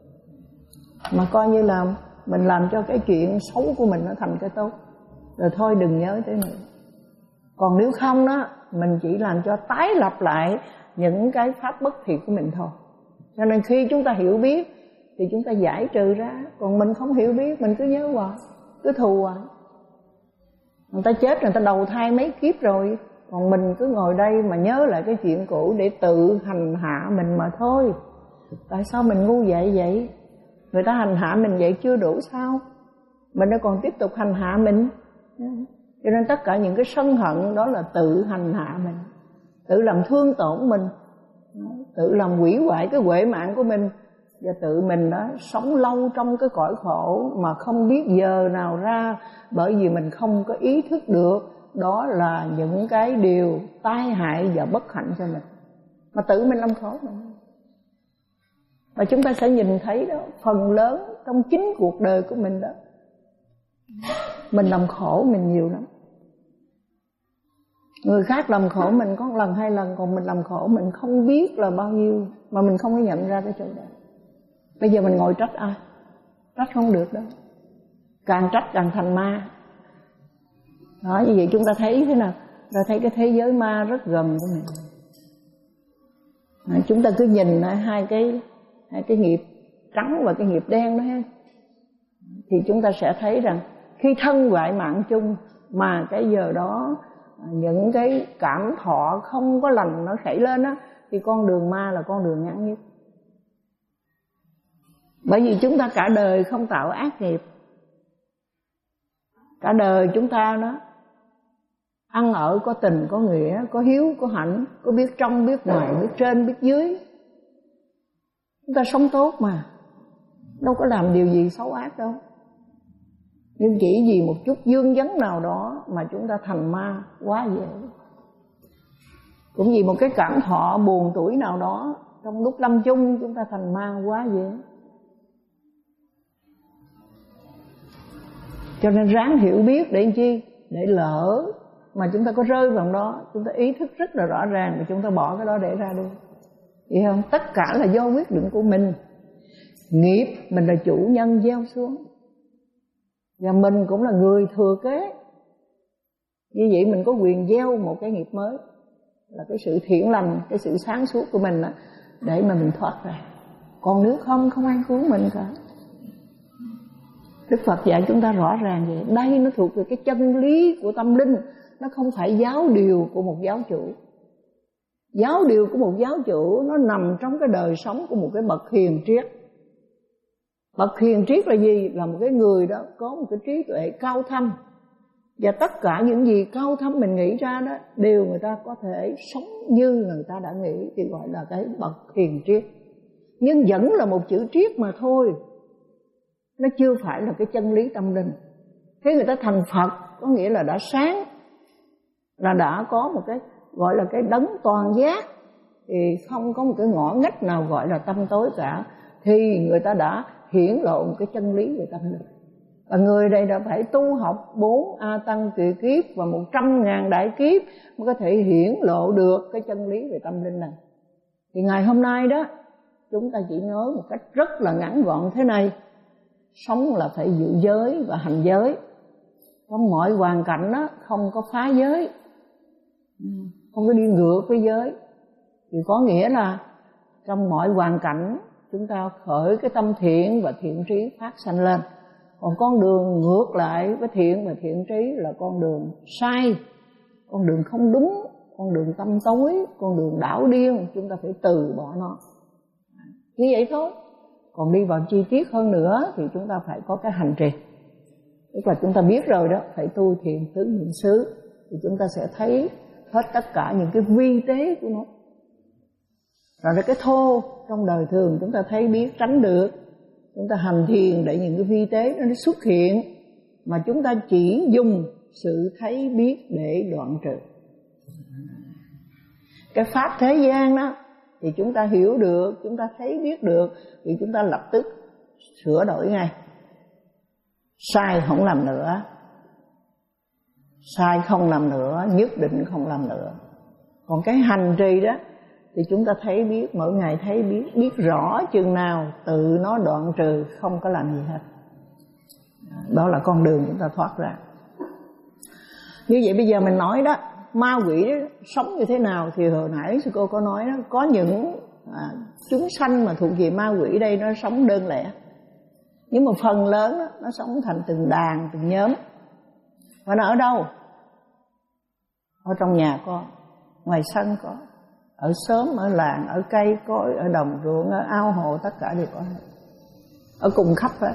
mà coi như là mình làm cho cái chuyện xấu của mình nó thành cái tốt, rồi thôi đừng nhớ tới nữa. Còn nếu không đó, mình chỉ làm cho tái lập lại những cái pháp bất thiện của mình thôi. Cho nên khi chúng ta hiểu biết thì chúng ta giải trừ ra. Còn mình không hiểu biết, mình cứ nhớ hoài, cứ thù hoài. Người ta chết, người ta đầu thai mấy kiếp rồi, còn mình cứ ngồi đây mà nhớ lại cái chuyện cũ để tự hành hạ mình mà thôi. Tại sao mình ngu vậy vậy? Người ta hành hạ mình vậy chưa đủ sao? Mình đã còn tiếp tục hành hạ mình. Cho nên tất cả những cái sân hận đó là tự hành hạ mình, tự làm thương tổn mình, tự làm hủy hoại cái huệ mạng của mình, và tự mình đó sống lâu trong cái cõi khổ mà không biết giờ nào ra, bởi vì mình không có ý thức được đó là những cái điều tai hại và bất hạnh cho mình, mà tự mình làm khổ mình. Và chúng ta sẽ nhìn thấy đó, phần lớn trong chính cuộc đời của mình đó, mình làm khổ mình nhiều lắm. Người khác làm khổ mình có một lần hai lần, còn mình làm khổ mình không biết là bao nhiêu, mà mình không có nhận ra cái chỗ đó. Bây giờ mình ngồi trách ai? Trách không được đâu, càng trách càng thành ma. Đó, như vậy chúng ta thấy thế nào? Ta thấy cái thế giới ma rất gần của mình. Đó, chúng ta cứ nhìn hai cái hai cái nghiệp trắng và cái nghiệp đen đó ha, thì chúng ta sẽ thấy rằng khi thân hoại mạng chung mà cái giờ đó những cái cảm thọ không có lành nó khởi lên á, thì con đường ma là con đường ngắn nhất. Bởi vì chúng ta cả đời không tạo ác nghiệp, cả đời chúng ta đó ăn ở có tình có nghĩa, có hiếu có hạnh, có biết trong biết ngoài, biết trên biết dưới. Chúng ta sống tốt mà, đâu có làm điều gì xấu ác đâu. Nhưng chỉ vì một chút dương vấn nào đó mà chúng ta thành ma quá dễ. Cũng vì một cái cảm thọ buồn tuổi nào đó, trong lúc lâm chung chúng ta thành ma quá dễ. Cho nên ráng hiểu biết để làm chi? Để lỡ mà chúng ta có rơi vào đó, chúng ta ý thức rất là rõ ràng và chúng ta bỏ cái đó để ra đi. Hiểu không? Tất cả là do quyết định của mình. Nghiệp mình là chủ nhân gieo xuống, và mình cũng là người thừa kế. Như vậy mình có quyền gieo một cái nghiệp mới, là cái sự thiện lành, cái sự sáng suốt của mình đó, để mà mình thoát ra. Còn nếu không, không ai cứu mình cả. Đức Phật dạy chúng ta rõ ràng vậy. Đây nó thuộc về cái chân lý của tâm linh, nó không phải giáo điều của một giáo chủ. Giáo điều của một giáo chủ nó nằm trong cái đời sống của một cái bậc hiền triết. Bậc hiền triết là gì? Là một cái người đó có một cái trí tuệ cao thâm, và tất cả những gì cao thâm mình nghĩ ra đó đều người ta có thể sống như người ta đã nghĩ, thì gọi là cái bậc hiền triết. Nhưng vẫn là một chữ triết mà thôi, nó chưa phải là cái chân lý tâm linh. Thế người ta thành Phật có nghĩa là đã sáng, là đã có một cái gọi là cái đấng toàn giác, thì không có một cái ngõ ngách nào gọi là tâm tối cả. Thì người ta đã hiển lộ một cái chân lý về tâm linh. Và người đây đã phải tu học bốn A Tăng Kỳ Kiếp và một trăm ngàn đại kiếp mới có thể hiển lộ được cái chân lý về tâm linh này. Thì ngày hôm nay đó, chúng ta chỉ nói một cách rất là ngắn gọn thế này: sống là phải giữ giới và hành giới. Trong mọi hoàn cảnh đó, không có phá giới, không có đi ngược với giới. Thì có nghĩa là trong mọi hoàn cảnh chúng ta khởi cái tâm thiện và thiện trí phát sanh lên. Còn con đường ngược lại với thiện và thiện trí là con đường sai, con đường không đúng, con đường tâm tối, con đường đảo điên. Chúng ta phải từ bỏ nó. Như vậy thôi. Còn đi vào chi tiết hơn nữa thì chúng ta phải có cái hành trì. Tức là chúng ta biết rồi đó, phải tu thiện tứ niệm xứ, thì chúng ta sẽ thấy hết tất cả những cái vi tế của nó. Rồi là cái thô trong đời thường chúng ta thấy biết tránh được. Chúng ta hành thiền để những cái vi tế nó xuất hiện, mà chúng ta chỉ dùng sự thấy biết để đoạn trừ. Cái pháp thế gian đó thì chúng ta hiểu được, chúng ta thấy biết được, thì chúng ta lập tức sửa đổi ngay. Sai không làm nữa, sai không làm nữa, nhất định không làm nữa. Còn cái hành trì đó thì chúng ta thấy biết, mỗi ngày thấy biết, biết rõ chừng nào tự nó đoạn trừ, không có làm gì hết. Đó là con đường chúng ta thoát ra. Như vậy bây giờ mình nói đó, ma quỷ đó, sống như thế nào thì hồi nãy sư cô có nói đó, có những à, chúng sanh mà thuộc về ma quỷ đây nó sống đơn lẻ, nhưng mà phần lớn đó, nó sống thành từng đàn, từng nhóm. Và nó ở đâu? Ở trong nhà có, ngoài sân có, ở xóm, ở làng, ở cây cối, ở đồng ruộng, ở ao hồ, tất cả đều có hết. Ở cùng khắp hết.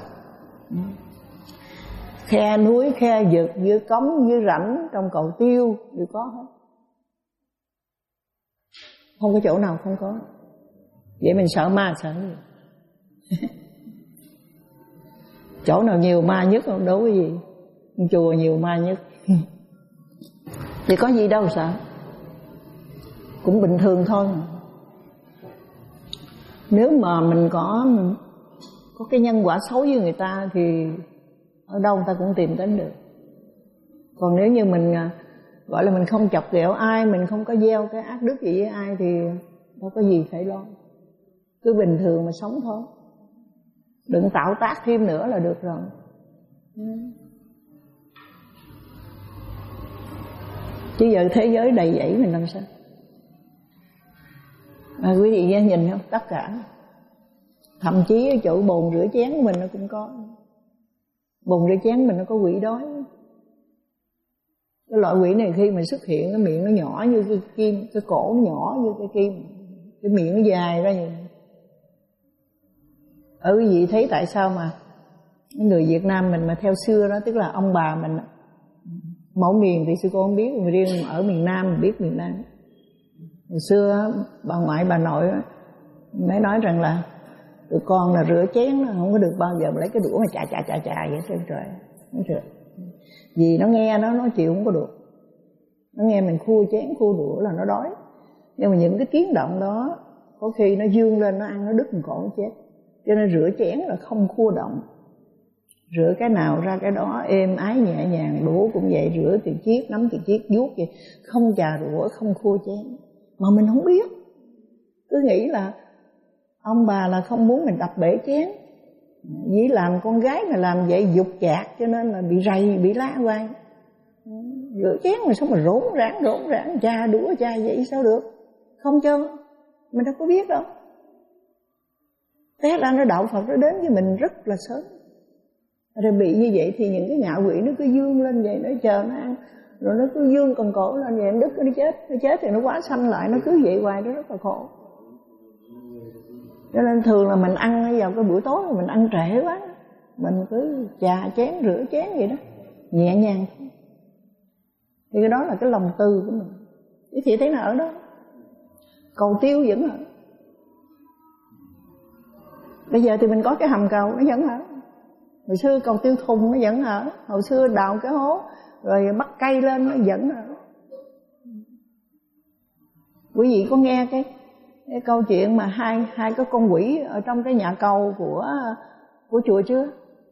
Khe núi, khe vực, dưới cống, dưới rãnh, trong cầu tiêu đều có hết. Không có chỗ nào không có. Vậy mình sợ ma sợ gì? Chỗ nào nhiều ma nhất không đối với gì? Chùa nhiều ma nhất. Thì có gì đâu sợ, cũng bình thường thôi. Nếu mà mình có có cái nhân quả xấu với người ta thì ở đâu người ta cũng tìm đến được. Còn nếu như mình gọi là mình không chọc ghẹo ai, mình không có gieo cái ác đức gì với ai thì đâu có gì phải lo. Cứ bình thường mà sống thôi, đừng tạo tác thêm nữa là được rồi. Chứ giờ thế giới đầy dẫy mình làm sao? À, quý vị nhìn không? Tất cả, thậm chí ở chỗ bồn rửa chén của mình nó cũng có. Bồn rửa chén mình nó có quỷ đói. Cái loại quỷ này khi mà xuất hiện, cái miệng nó nhỏ như cái kim, cái cổ nó nhỏ như cái kim, cái miệng nó dài ra như. Ở quý vị thấy tại sao mà người Việt Nam mình mà theo xưa đó, tức là ông bà mình mỗi miền thì sư cô không biết, mà riêng ở miền Nam mình biết miền Nam. Hồi xưa bà ngoại bà nội mới nói rằng là tụi con là rửa chén nó không có được bao giờ mà lấy cái đũa mà chà chà chà chà vậy thôi trời. Nó trời. Vì nó nghe nó nói chịu không có được. Nó nghe mình khua chén khua đũa là nó đói. Nhưng mà những cái tiếng động đó có khi nó dương lên nó ăn nó đứt một cổ nó chết. Cho nên rửa chén là không khua động. Rửa cái nào ra cái đó êm ái nhẹ nhàng. Đũa cũng vậy, rửa từ chiếc nắm từ chiếc vuốt vậy, không chà đũa không khua chén. Mà mình không biết, cứ nghĩ là ông bà là không muốn mình đập bể chén, vì làm con gái mà làm vậy dục chạc cho nên là bị rầy bị lá hoài. Rửa chén mà sao mà rỗn rãng rỗn rãng chà đũa chà vậy sao được? Không cho mình đâu có biết đâu. Thế là nó đạo Phật nó đến với mình rất là sớm. Rồi bị như vậy thì những cái ngạ quỷ nó cứ dương lên vậy, nó chờ nó ăn, rồi nó cứ dương còn cổ lên vậy, đứt nó chết, nó chết thì nó quá sanh lại, nó cứ vậy hoài, nó rất là khổ. Cho nên thường là mình ăn vào cái buổi tối mà mình ăn trễ quá, mình cứ chà chén rửa chén vậy đó, nhẹ nhàng thôi. Thì cái đó là cái lòng từ của mình. Cái chị thấy nó ở đó, cầu tiêu vẫn ở. Bây giờ thì mình có cái hầm cầu nó vẫn ở. Hồi xưa cầu tiêu thùng nó vẫn ở. Hồi xưa đào cái hố rồi bắt cây lên nó vẫn ở. Quý vị có nghe cái, cái câu chuyện mà hai hai cái con quỷ ở trong cái nhà cầu của của chùa chưa?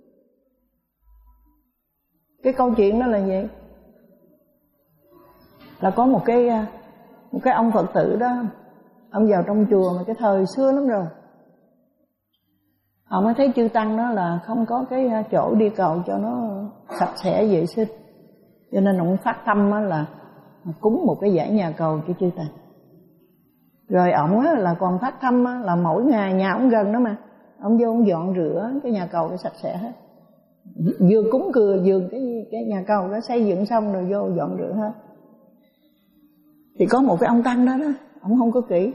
Cái câu chuyện đó là gì? Là có một cái một cái ông Phật tử đó, ông vào trong chùa mà cái thời xưa lắm rồi. Ông mới thấy chư tăng đó là không có cái chỗ đi cầu cho nó sạch sẽ vệ sinh, cho nên ông phát tâm là cúng một cái dãy nhà cầu cho chư tăng. Rồi ông là còn phát tâm là mỗi ngày nhà ông gần đó mà, ông vô ông dọn rửa cái nhà cầu để sạch sẽ hết. Vừa cúng cửa vừa cái cái nhà cầu đó xây dựng xong rồi vô dọn rửa hết. Thì có một cái ông tăng đó đó, ông không có kỹ.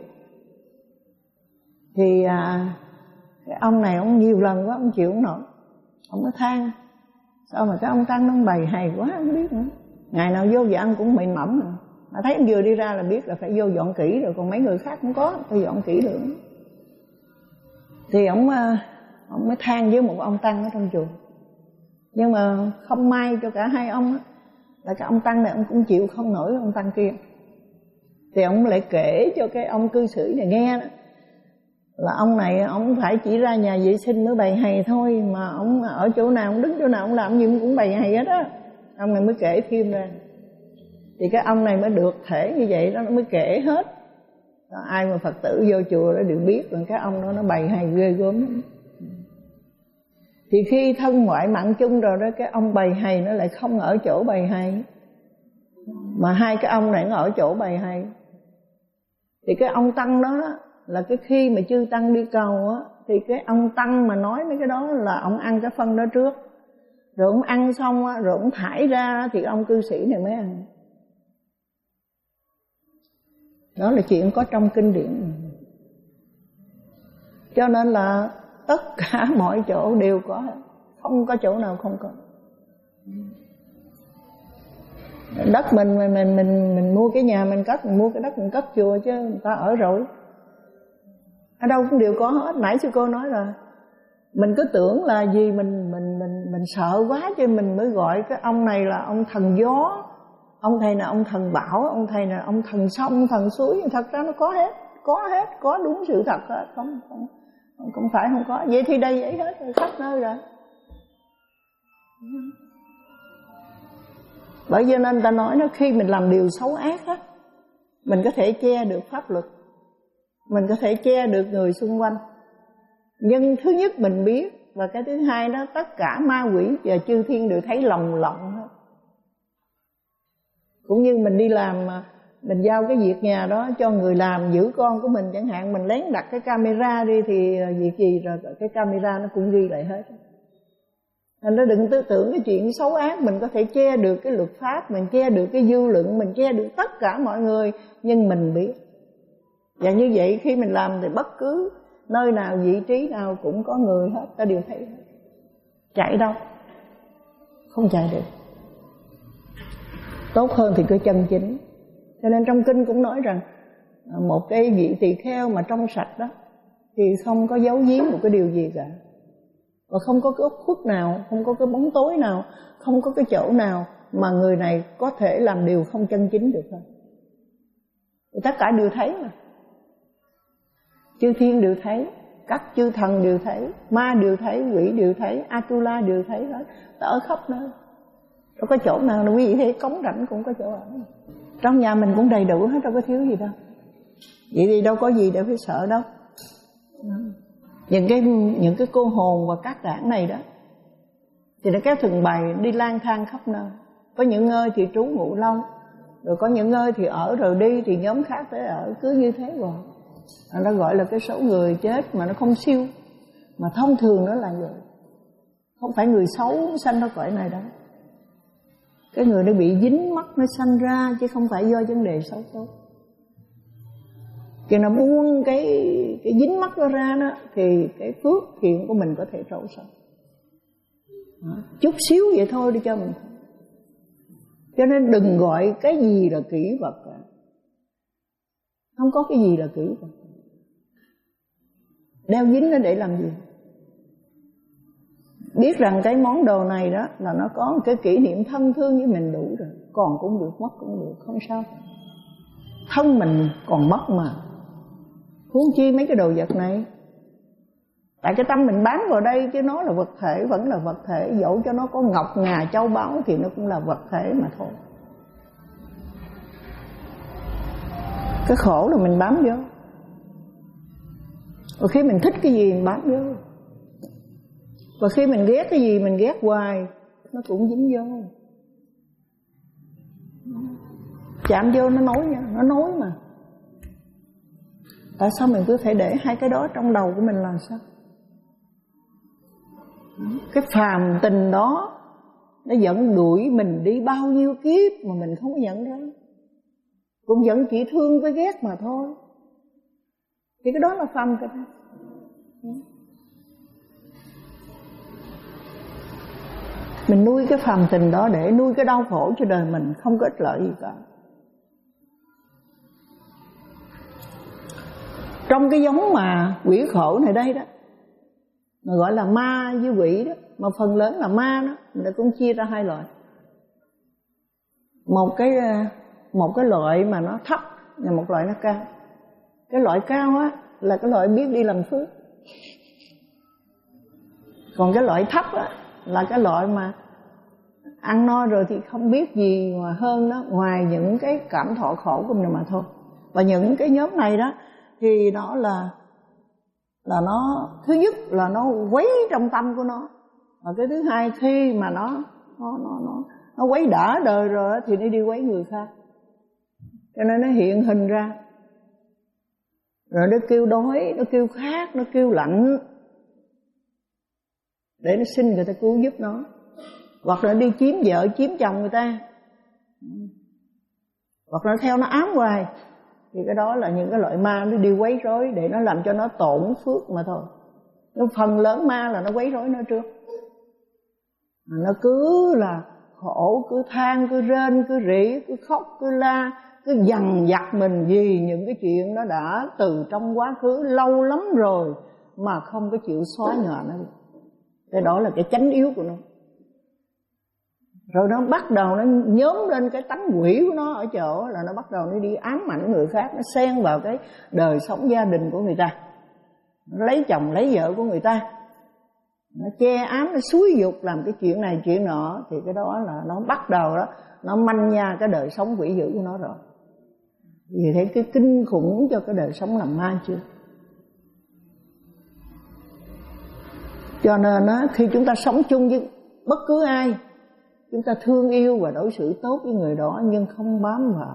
Thì à, cái ông này ông nhiều lần quá ông chịu không nổi, ông mới than sao mà cái ông tăng nó bày hay quá không biết nữa. Ngày nào vô giờ ăn cũng mịn mỏng rồi. Mà thấy ông vừa đi ra là biết là phải vô dọn kỹ rồi, còn mấy người khác không có phải dọn kỹ được. Thì ông ông mới than với một ông tăng ở trong chùa. Nhưng mà không may cho cả hai ông á, là cái ông tăng này ông cũng chịu không nổi ông tăng kia. Thì ông lại kể cho cái ông cư sĩ này nghe đó, là ông này ông phải chỉ ra nhà vệ sinh mới bày hay thôi, mà ông ở chỗ nào ông đứng chỗ nào ông làm gì cũng bày hay hết á. Ông này mới kể thêm ra. Thì cái ông này mới được thể như vậy đó, nó mới kể hết. Đó, ai mà Phật tử vô chùa đó đều biết là cái ông đó nó bày hay ghê gớm. Thì khi thân ngoại mạng chung rồi đó, cái ông bày hay nó lại không ở chỗ bày hay, mà hai cái ông này nó ở chỗ bày hay. Thì cái ông tăng đó, đó là cái khi mà chư tăng đi cầu á, thì cái ông tăng mà nói mấy cái đó là ông ăn cái phân đó trước, rồi ông ăn xong á, rồi ông thải ra thì ông cư sĩ này mới ăn. Đó là chuyện có trong kinh điển. Cho nên là tất cả mọi chỗ đều có, không có chỗ nào không có. Đất mình mình mình mình, mình mua cái nhà mình cất, mình mua cái đất mình cất chùa chứ người ta ở rồi. Ở đâu cũng đều có hết. Nãy sư cô nói là mình cứ tưởng là gì mình mình mình mình sợ quá cho mình mới gọi cái ông này là ông thần gió, ông thầy là ông thần bão, ông thầy là ông thần sông, thần suối. Thật ra nó có hết, có hết, có đúng sự thật hết, không không không, không phải không có. Vậy thì đây vậy hết rồi, khắp nơi rồi. Bởi vì nên ta nói nó khi mình làm điều xấu ác á, mình có thể che được pháp luật, mình có thể che được người xung quanh. Nhưng thứ nhất mình biết, và cái thứ hai đó tất cả ma quỷ và chư thiên đều thấy lồng lộng hết. Cũng như mình đi làm mà mình giao cái việc nhà đó cho người làm giữ con của mình chẳng hạn, mình lén đặt cái camera đi thì việc gì rồi cái camera nó cũng ghi lại hết. Thành ra đừng tư tưởng cái chuyện xấu ác mình có thể che được cái luật pháp, mình che được cái dư luận, mình che được tất cả mọi người, nhưng mình biết. Và như vậy khi mình làm thì bất cứ nơi nào, vị trí nào cũng có người hết, ta đều thấy hết. Chạy đâu? Không chạy được. Tốt hơn thì cứ chân chính. Cho nên trong kinh cũng nói rằng một cái vị tỳ kheo mà trong sạch đó thì không có giấu giếm một cái điều gì cả, và không có cái ốc khuất nào, không có cái bóng tối nào, không có cái chỗ nào mà người này có thể làm điều không chân chính được thôi. Thì tất cả đều thấy mà. Chư thiên đều thấy, các chư thần đều thấy, ma đều thấy, quỷ đều thấy, Atula đều thấy hết, ở khắp nơi. Đâu có chỗ nào đâu, quý vị thấy cống rãnh cũng có chỗ ở. Trong nhà mình cũng đầy đủ hết, đâu có thiếu gì đâu. Vậy thì đâu có gì để phải sợ đâu. Những cái những cái cô hồn và các đảng này đó thì nó kéo thường bày đi lang thang khắp nơi. Có những nơi thì trú ngụ lâu, rồi có những nơi thì ở rồi đi, thì nhóm khác tới ở, cứ như thế rồi. Nó gọi là cái số người chết mà nó không siêu, mà thông thường nó là vậy. Không phải người xấu sanh ra cõi này đâu. Cái người nó bị dính mắc nó sanh ra, chứ không phải do vấn đề xấu tốt. Khi nó buông cái, cái dính mắc nó ra đó, thì cái phước thiện của mình có thể trổ sâu. Chút xíu vậy thôi đi cho mình. Cho nên đừng gọi cái gì là kỷ vật cả. Không có cái gì là kỷ vật. Đeo dính nó để làm gì? Biết rằng cái món đồ này đó là nó có một cái kỷ niệm thân thương với mình đủ rồi. Còn cũng được, mất cũng được, không sao. Thân mình còn mất mà, huống chi mấy cái đồ vật này. Tại cái tâm mình bám vào đây, chứ nó là vật thể, vẫn là vật thể. Dẫu cho nó có ngọc ngà châu báu thì nó cũng là vật thể mà thôi. Cái khổ là mình bám vô. Và khi mình thích cái gì mình bám vô. Và khi mình ghét cái gì mình ghét hoài, nó cũng dính vô. Chạm vô nó nối nha, nó nối mà. Tại sao mình cứ phải để hai cái đó trong đầu của mình là sao? Cái phàm tình đó nó dẫn đuổi mình đi bao nhiêu kiếp mà mình không có nhận ra. Cũng vẫn chỉ thương với ghét mà thôi. Thì cái đó là phàm tình. Mình nuôi cái phàm tình đó để nuôi cái đau khổ cho đời mình, không có ích lợi gì cả. Trong cái giống mà quỷ khổ này đây đó, mà gọi là ma với quỷ đó, mà phần lớn là ma đó, người ta cũng chia ra hai loại. Một cái một cái loại mà nó thấp, và một loại nó cao. Cái loại cao á là cái loại biết đi làm phước. Còn cái loại thấp á là cái loại mà ăn no rồi thì không biết gì mà hơn đó, ngoài những cái cảm thọ khổ của mình mà thôi. Và những cái nhóm này đó thì nó là là nó, thứ nhất là nó quấy trong tâm của nó, và cái thứ hai khi mà nó nó nó nó, nó quấy đã đời rồi thì nó đi quấy người khác, cho nên nó hiện hình ra, rồi nó kêu đói, nó kêu khát, nó kêu lạnh để nó xin người ta cứu giúp nó, hoặc là đi chiếm vợ chiếm chồng người ta, hoặc là theo nó ám hoài. Thì cái đó là những cái loại ma nó đi quấy rối để nó làm cho nó tổn phước mà thôi. Nó phần lớn ma là nó quấy rối nó trước. Nó cứ là khổ, cứ than, cứ rên, cứ rỉ, cứ khóc, cứ la, cứ dằn vặt mình vì những cái chuyện nó đã từ trong quá khứ lâu lắm rồi mà không có chịu xóa nhòa nó. Cái đó là cái chánh yếu của nó. Rồi nó bắt đầu nó nhóm lên cái tánh quỷ của nó ở chỗ là nó bắt đầu nó đi ám ảnh người khác, nó xen vào cái đời sống gia đình của người ta, nó lấy chồng lấy vợ của người ta, nó che ám, nó xúi dục làm cái chuyện này chuyện nọ. Thì cái đó là nó bắt đầu đó, nó manh nha cái đời sống quỷ dữ của nó rồi. Vì thế cái kinh khủng cho cái đời sống làm ma chưa. Cho nên á, khi chúng ta sống chung với bất cứ ai, chúng ta thương yêu và đối xử tốt với người đó, nhưng không bám vào.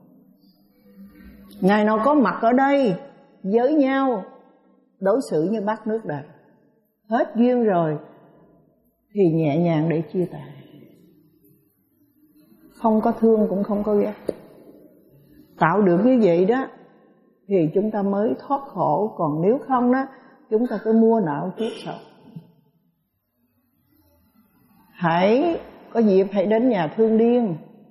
Ngày nào có mặt ở đây với nhau, đối xử như bát nước đầy. Hết duyên rồi thì nhẹ nhàng để chia tay. Không có thương cũng không có ghét. Tạo được như vậy đó thì chúng ta mới thoát khổ. Còn nếu không đó, chúng ta cứ mua nợ kiếp sau. Hãy có dịp hãy đến nhà thương điên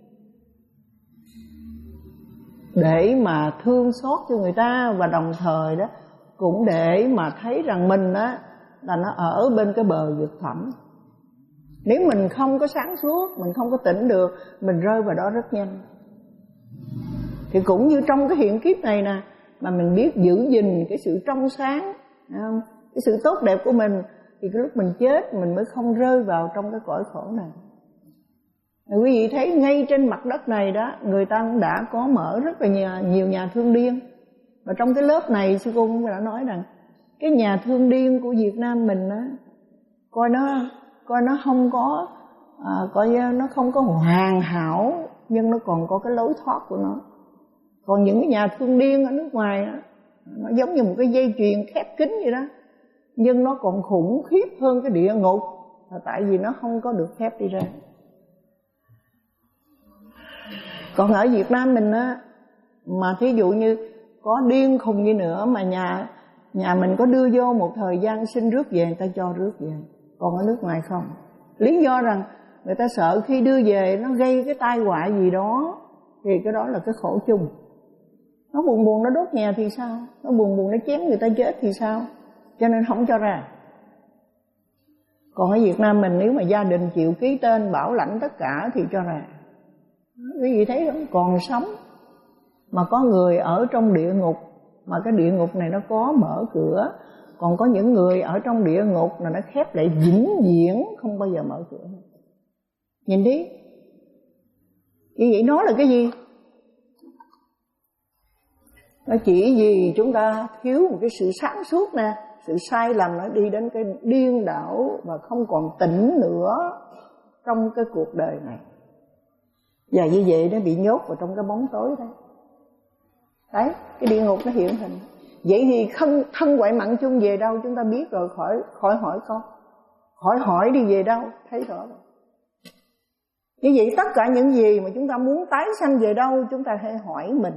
để mà thương xót cho người ta, và đồng thời đó cũng để mà thấy rằng mình đó là nó ở bên cái bờ vực thẳm. Nếu mình không có sáng suốt, mình không có tỉnh được, mình rơi vào đó rất nhanh. Thì cũng như trong cái hiện kiếp này nè, mà mình biết giữ gìn cái sự trong sáng, không? Cái sự tốt đẹp của mình, thì cái lúc mình chết mình mới không rơi vào trong cái cõi khổ này. Quý vị thấy ngay trên mặt đất này đó, người ta cũng đã có mở rất là nhiều, nhiều nhà thương điên. Và trong cái lớp này sư cô cũng đã nói rằng cái nhà thương điên của Việt Nam mình á, coi nó coi nó không có à, coi nó không có hoàn hảo, nhưng nó còn có cái lối thoát của nó. Còn những cái nhà thương điên ở nước ngoài á, nó giống như một cái dây chuyền khép kín vậy đó, nhưng nó còn khủng khiếp hơn cái địa ngục, là tại vì nó không có được phép đi ra. Còn ở Việt Nam mình á, mà thí dụ như có điên khùng như nữa mà nhà nhà mình có đưa vô một thời gian xin rước về, người ta cho rước về. Còn ở nước ngoài không. Lý do rằng người ta sợ khi đưa về nó gây cái tai họa gì đó, thì cái đó là cái khổ chung. Nó buồn buồn nó đốt nhà thì sao? Nó buồn buồn nó chém người ta chết thì sao? Cho nên không cho ra. Còn ở Việt Nam mình nếu mà gia đình chịu ký tên bảo lãnh tất cả thì cho ra. Quý vị thấy không? Còn sống mà có người ở trong địa ngục, mà cái địa ngục này nó có mở cửa. Còn có những người ở trong địa ngục là nó khép lại vĩnh viễn, không bao giờ mở cửa. Nhìn đi, như vậy nó là cái gì? Nó chỉ vì chúng ta thiếu một cái sự sáng suốt nè, sự sai lầm nó đi đến cái điên đảo và không còn tỉnh nữa trong cái cuộc đời này. Và như vậy nó bị nhốt vào trong cái bóng tối đấy. Đấy, cái địa ngục nó hiện hình. Vậy thì thân, thân quậy mặn chung về đâu chúng ta biết rồi, khỏi khỏi hỏi con. Khỏi hỏi đi về đâu, thấy rõ rồi. Như vậy tất cả những gì mà chúng ta muốn tái sanh về đâu, chúng ta hãy hỏi mình.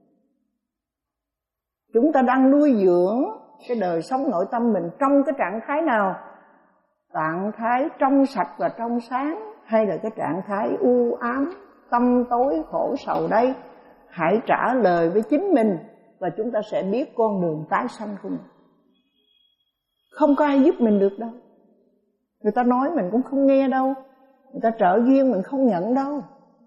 Chúng ta đang nuôi dưỡng cái đời sống nội tâm mình trong cái trạng thái nào? Trạng thái trong sạch và trong sáng, hay là cái trạng thái u ám, tâm tối, khổ sầu đây? Hãy trả lời với chính mình và chúng ta sẽ biết con đường tái sanh của mình. Không có ai giúp mình được đâu. Người ta nói mình cũng không nghe đâu. Người ta trợ duyên mình không nhận đâu.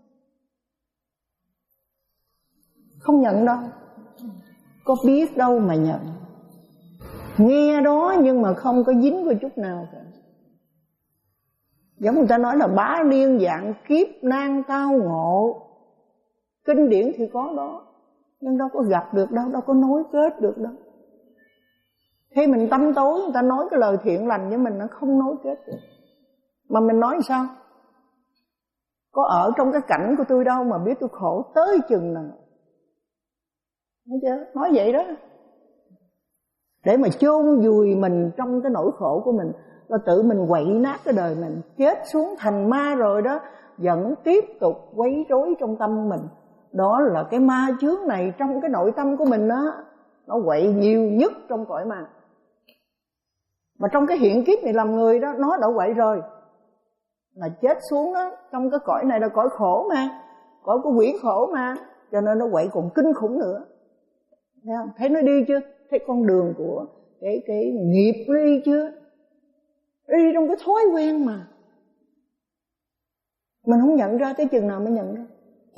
Không nhận đâu. Có biết đâu mà nhận. Nghe đó nhưng mà không có dính vào chút nào cả. Giống người ta nói là bá điên dạng kiếp nan tao ngộ. Kinh điển thì có đó, nhưng đâu có gặp được đâu, đâu có nối kết được đâu. Khi mình tâm tối, người ta nói cái lời thiện lành với mình, nó không nối kết được. Mà mình nói sao? Có ở trong cái cảnh của tôi đâu mà biết tôi khổ tới chừng nào. Thấy chưa? Nói vậy đó. Để mà chôn vùi mình trong cái nỗi khổ của mình, rồi tự mình quậy nát cái đời mình, chết xuống thành ma rồi đó, vẫn tiếp tục quấy rối trong tâm mình. Đó là cái ma chướng này trong cái nội tâm của mình đó, nó quậy nhiều nhất trong cõi ma. Mà trong cái hiện kiếp này làm người đó, nó đã quậy rồi. Là chết xuống đó, trong cái cõi này là cõi khổ mà, cõi của quỷ khổ mà, cho nên nó quậy còn kinh khủng nữa. Thấy không? Thấy nó đi chưa? Thấy con đường của cái, cái nghiệp nó đi chưa? Nó đi trong cái thói quen mà. Mình không nhận ra, tới chừng nào mới nhận ra.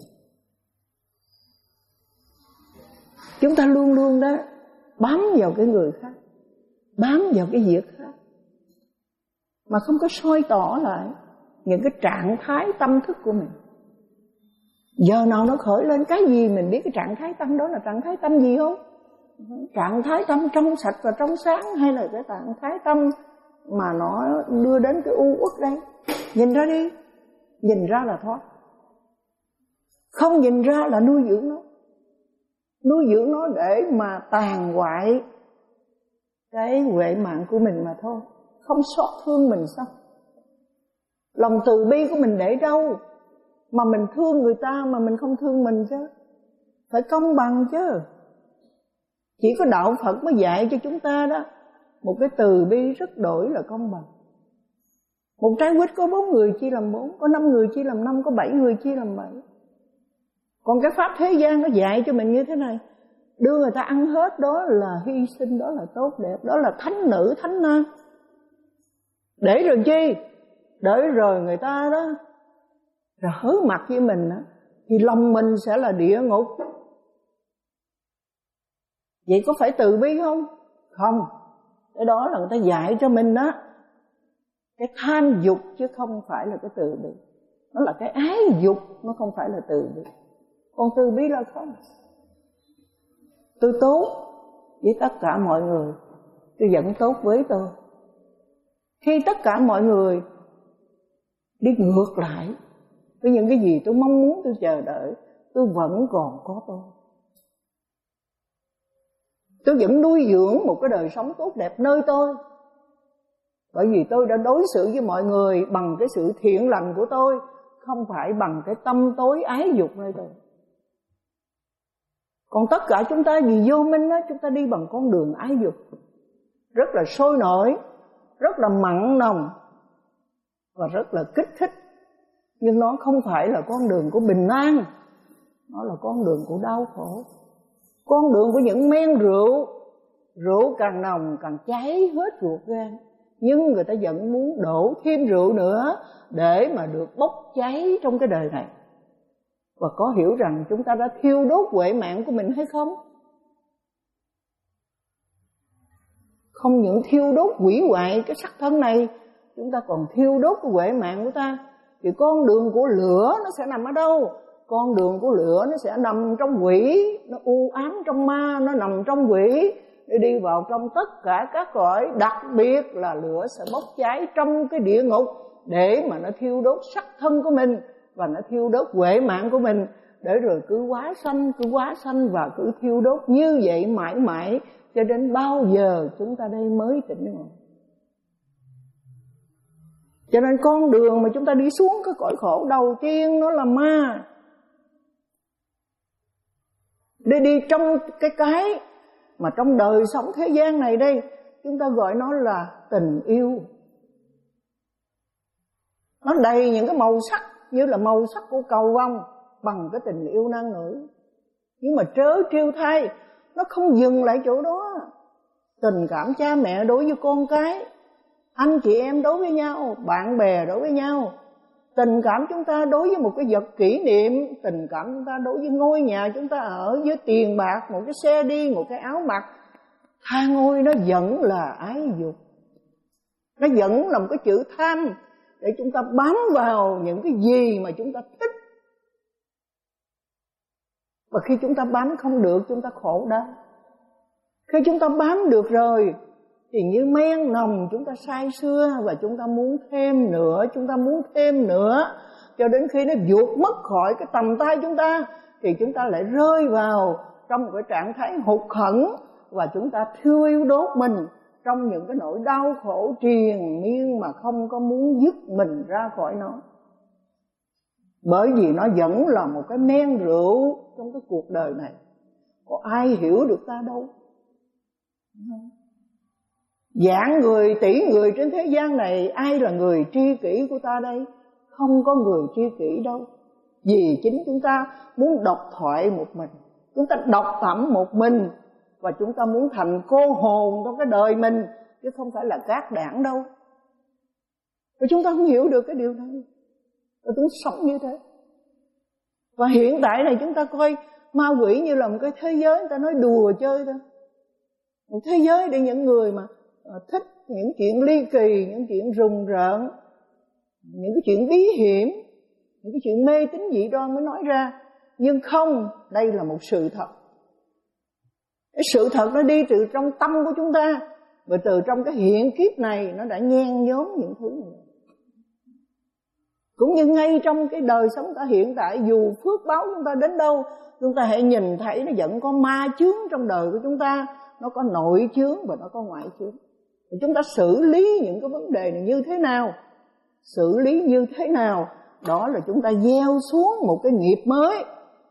Chúng ta luôn luôn đó bám vào cái người khác, bám vào cái việc khác, mà không có soi tỏ lại những cái trạng thái tâm thức của mình. Giờ nào nó khởi lên cái gì mình biết cái trạng thái tâm đó là trạng thái tâm gì không? Trạng thái tâm trong sạch và trong sáng, hay là cái trạng thái tâm mà nó đưa đến cái u uất đây? Nhìn ra đi, nhìn ra là thoát. Không nhìn ra là nuôi dưỡng nó, nuôi dưỡng nó để mà tàn hoại cái huệ mạng của mình mà thôi. Không xót thương mình sao? Lòng từ bi của mình để đâu mà mình thương người ta mà mình không thương mình chứ? Phải công bằng chứ. Chỉ có đạo Phật mới dạy cho chúng ta đó, một cái từ bi rất đổi là công bằng. Một trái quýt có bốn người chia làm bốn, có năm người chia làm năm, có bảy người chia làm bảy. Còn cái pháp thế gian nó dạy cho mình như thế này: đưa người ta ăn hết, đó là hy sinh, đó là tốt đẹp, đó là thánh nữ thánh nam. Để rồi chi? Để rồi người ta đó rồi hớ mặt với mình đó, thì lòng mình sẽ là địa ngục. Vậy có phải từ bi không? Không. Cái đó là người ta dạy cho mình đó, cái tham dục chứ không phải là cái từ bi. Nó là cái ái dục, nó không phải là từ bi. Còn từ bi là không. Tôi tốt với tất cả mọi người, tôi vẫn tốt với tôi. Khi tất cả mọi người đi ngược lại với những cái gì tôi mong muốn, tôi chờ đợi, tôi vẫn còn có tôi. Tôi vẫn nuôi dưỡng một cái đời sống tốt đẹp nơi tôi, bởi vì tôi đã đối xử với mọi người bằng cái sự thiện lành của tôi, không phải bằng cái tâm tối ái dục nơi tôi. Còn tất cả chúng ta vì vô minh đó, chúng ta đi bằng con đường ái dục, rất là sôi nổi, rất là mặn nồng và rất là kích thích. Nhưng nó không phải là con đường của bình an, nó là con đường của đau khổ, con đường của những men rượu. Rượu càng nồng càng cháy hết ruột gan, nhưng người ta vẫn muốn đổ thêm rượu nữa để mà được bốc cháy trong cái đời này. Và có hiểu rằng chúng ta đã thiêu đốt huệ mạng của mình hay không? Không những thiêu đốt hủy hoại cái sắc thân này, chúng ta còn thiêu đốt cái huệ mạng của ta. Thì con đường của lửa nó sẽ nằm ở đâu? Con đường của lửa nó sẽ nằm trong quỷ, nó u ám trong ma, nó nằm trong quỷ, để đi vào trong tất cả các cõi, đặc biệt là lửa sẽ bốc cháy trong cái địa ngục để mà nó thiêu đốt sắc thân của mình và nó thiêu đốt huệ mạng của mình, để rồi cứ hóa sanh, cứ hóa sanh và cứ thiêu đốt như vậy mãi mãi, cho đến bao giờ chúng ta đây mới tỉnh ngộ. Cho nên con đường mà chúng ta đi xuống cái cõi khổ đầu tiên nó là ma. Để đi trong cái cái mà trong đời sống thế gian này đây, chúng ta gọi nó là tình yêu. Nó đầy những cái màu sắc, như là màu sắc của cầu vồng bằng cái tình yêu nam nữ. Nhưng mà trớ trêu thay, nó không dừng lại chỗ đó. Tình cảm cha mẹ đối với con cái, anh chị em đối với nhau, bạn bè đối với nhau, tình cảm chúng ta đối với một cái vật kỷ niệm, tình cảm chúng ta đối với ngôi nhà chúng ta ở, với tiền bạc, một cái xe đi, một cái áo mặc, tha ngôi, nó vẫn là ái dục. Nó vẫn là một cái chữ tham để chúng ta bám vào những cái gì mà chúng ta thích. Và khi chúng ta bám không được, chúng ta khổ đau. Khi chúng ta bám được rồi thì như men nồng chúng ta say sưa, và chúng ta muốn thêm nữa, chúng ta muốn thêm nữa, cho đến khi nó vụt mất khỏi cái tầm tay chúng ta, thì chúng ta lại rơi vào trong một cái trạng thái hụt hẫng, và chúng ta thiêu đốt mình trong những cái nỗi đau khổ triền miên mà không có muốn dứt mình ra khỏi nó. Bởi vì nó vẫn là một cái men rượu trong cái cuộc đời này. Có ai hiểu được ta đâu. Vạn người, tỷ người trên thế gian này, ai là người tri kỷ của ta đây? Không có người tri kỷ đâu. Vì chính chúng ta muốn độc thoại một mình, chúng ta độc thẳm một mình, và chúng ta muốn thành cô hồn trong cái đời mình, chứ không phải là cát đảng đâu. Và chúng ta không hiểu được cái điều này. tôi tính sống như thế. Và hiện tại này chúng ta coi ma quỷ như là một cái thế giới, người ta nói đùa chơi thôi. Một thế giới để những người mà thích những chuyện ly kỳ, những chuyện rùng rợn, những cái chuyện bí hiểm, những cái chuyện mê tín dị đoan mới nói ra. Nhưng không, đây là một sự thật. Cái sự thật nó đi từ trong tâm của chúng ta, và từ trong cái hiện kiếp này nó đã nhen nhóm những thứ này. Cũng như ngay trong cái đời sống ta hiện tại, dù phước báo chúng ta đến đâu, chúng ta hãy nhìn thấy nó vẫn có ma chướng trong đời của chúng ta. Nó có nội chướng và nó có ngoại chướng. Và chúng ta xử lý những cái vấn đề này như thế nào? Xử lý như thế nào? Đó là chúng ta gieo xuống một cái nghiệp mới,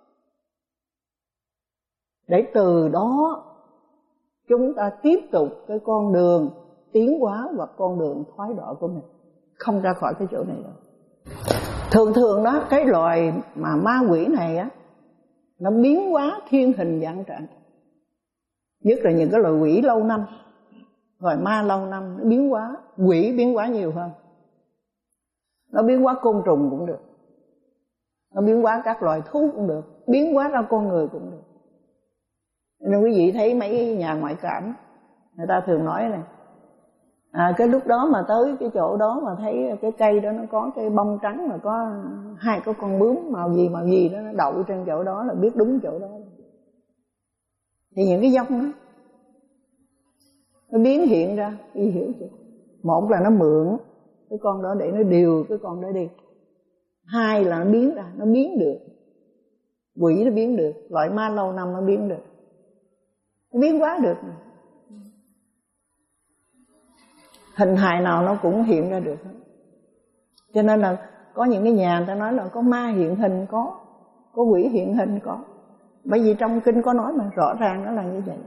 để từ đó chúng ta tiếp tục cái con đường tiến hóa và con đường thoái đọa của mình, không ra khỏi cái chỗ này đâu. Thường thường đó, cái loài mà ma quỷ này á, nó biến hóa thiên hình dạng trạng. Nhất là những cái loài quỷ lâu năm, loài ma lâu năm, nó biến hóa, quỷ biến hóa nhiều hơn. Nó biến hóa côn trùng cũng được, nó biến hóa các loài thú cũng được, biến hóa ra con người cũng được. Nên quý vị thấy mấy nhà ngoại cảm, người ta thường nói này, à, cái lúc đó mà tới cái chỗ đó mà thấy cái cây đó nó có cái bông trắng, mà có hai cái con bướm màu gì màu gì đó nó đậu trên chỗ đó là biết đúng chỗ đó. Thì những cái dông đó nó biến hiện ra, quý vị hiểu chưa? Một là nó mượn cái con đó để nó điều cái con đó đi. Hai là nó biến ra, nó biến được. Quỷ nó biến được, loại ma lâu năm nó biến được, nó biến hóa được. Hình hài nào nó cũng hiện ra được. Cho nên là có những cái nhà người ta nói là có ma hiện hình có, có quỷ hiện hình có. Bởi vì trong kinh có nói mà rõ ràng nó là như vậy.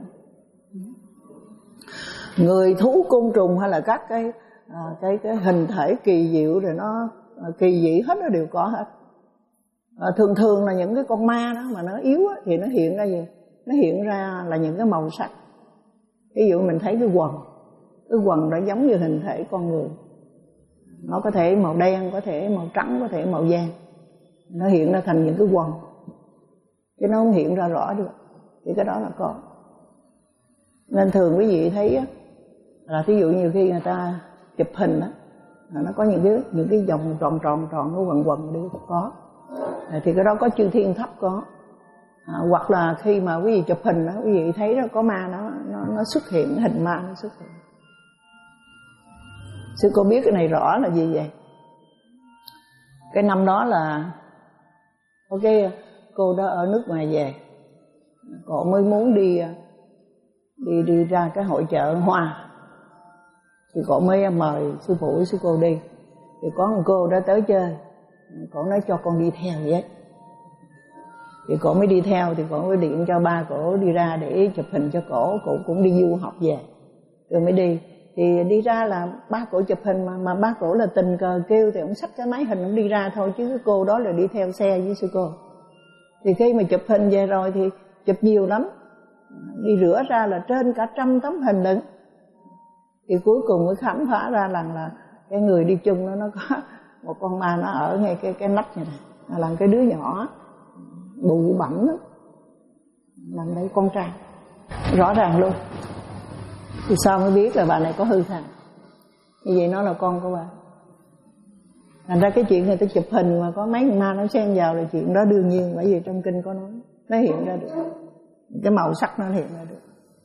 Người, thú, côn trùng hay là các cái à, cái cái hình thể kỳ diệu rồi nó à, kỳ dị hết, nó đều có hết. À, thường thường là những cái con ma đó mà nó yếu á, thì nó hiện ra gì? Nó hiện ra là những cái màu sắc. Ví dụ mình thấy cái quần, cái quần đó giống như hình thể con người. Nó có thể màu đen, có thể màu trắng, có thể màu vàng. Nó hiện ra thành những cái quần, chứ nó không hiện ra rõ được. Thì cái đó là có. Nên thường quý vị thấy á, là thí dụ như khi người ta chụp hình á, nó có những cái những cái vòng tròn tròn tròn nó quần quần đi có. À, thì cái đó có chư thiên thấp có. À, hoặc là khi mà quý vị chụp hình đó, quý vị thấy đó có ma nó nó nó xuất hiện, hình ma nó xuất hiện. Sư cô biết cái này rõ là gì vậy? Cái năm đó là ok, cô đó ở nước ngoài về, cô mới muốn đi đi đi ra cái hội chợ hoa, thì cô mới mời sư phụ với sư cô đi. Thì có một cô đó tới chơi, cô nói cho con đi theo vậy. Thì cô mới đi theo, thì cô mới điện cho ba cổ đi ra để chụp hình cho cổ. Cổ cũng đi du học về rồi mới đi. Thì đi ra là ba cổ chụp hình, mà mà ba cổ là tình cờ kêu thì ông xách cái máy hình ông đi ra thôi, chứ cái cô đó là đi theo xe với sư cô. Thì khi mà chụp hình về rồi thì chụp nhiều lắm, đi rửa ra là trên cả trăm tấm hình lận. Thì cuối cùng mới khám phá ra rằng là cái người đi chung đó nó có một con ma, nó ở ngay cái cái nách này, này là cái đứa nhỏ bụi bặm lắm, làm đây con trai rõ ràng luôn. Thì sao mới biết là bà này có hư thần? Như vậy nó là con của bà. Thành ra cái chuyện người ta chụp hình mà có mấy ma nó xen vào là chuyện đó đương nhiên, bởi vì trong kinh có nói, nó hiện ra được, cái màu sắc nó hiện ra được,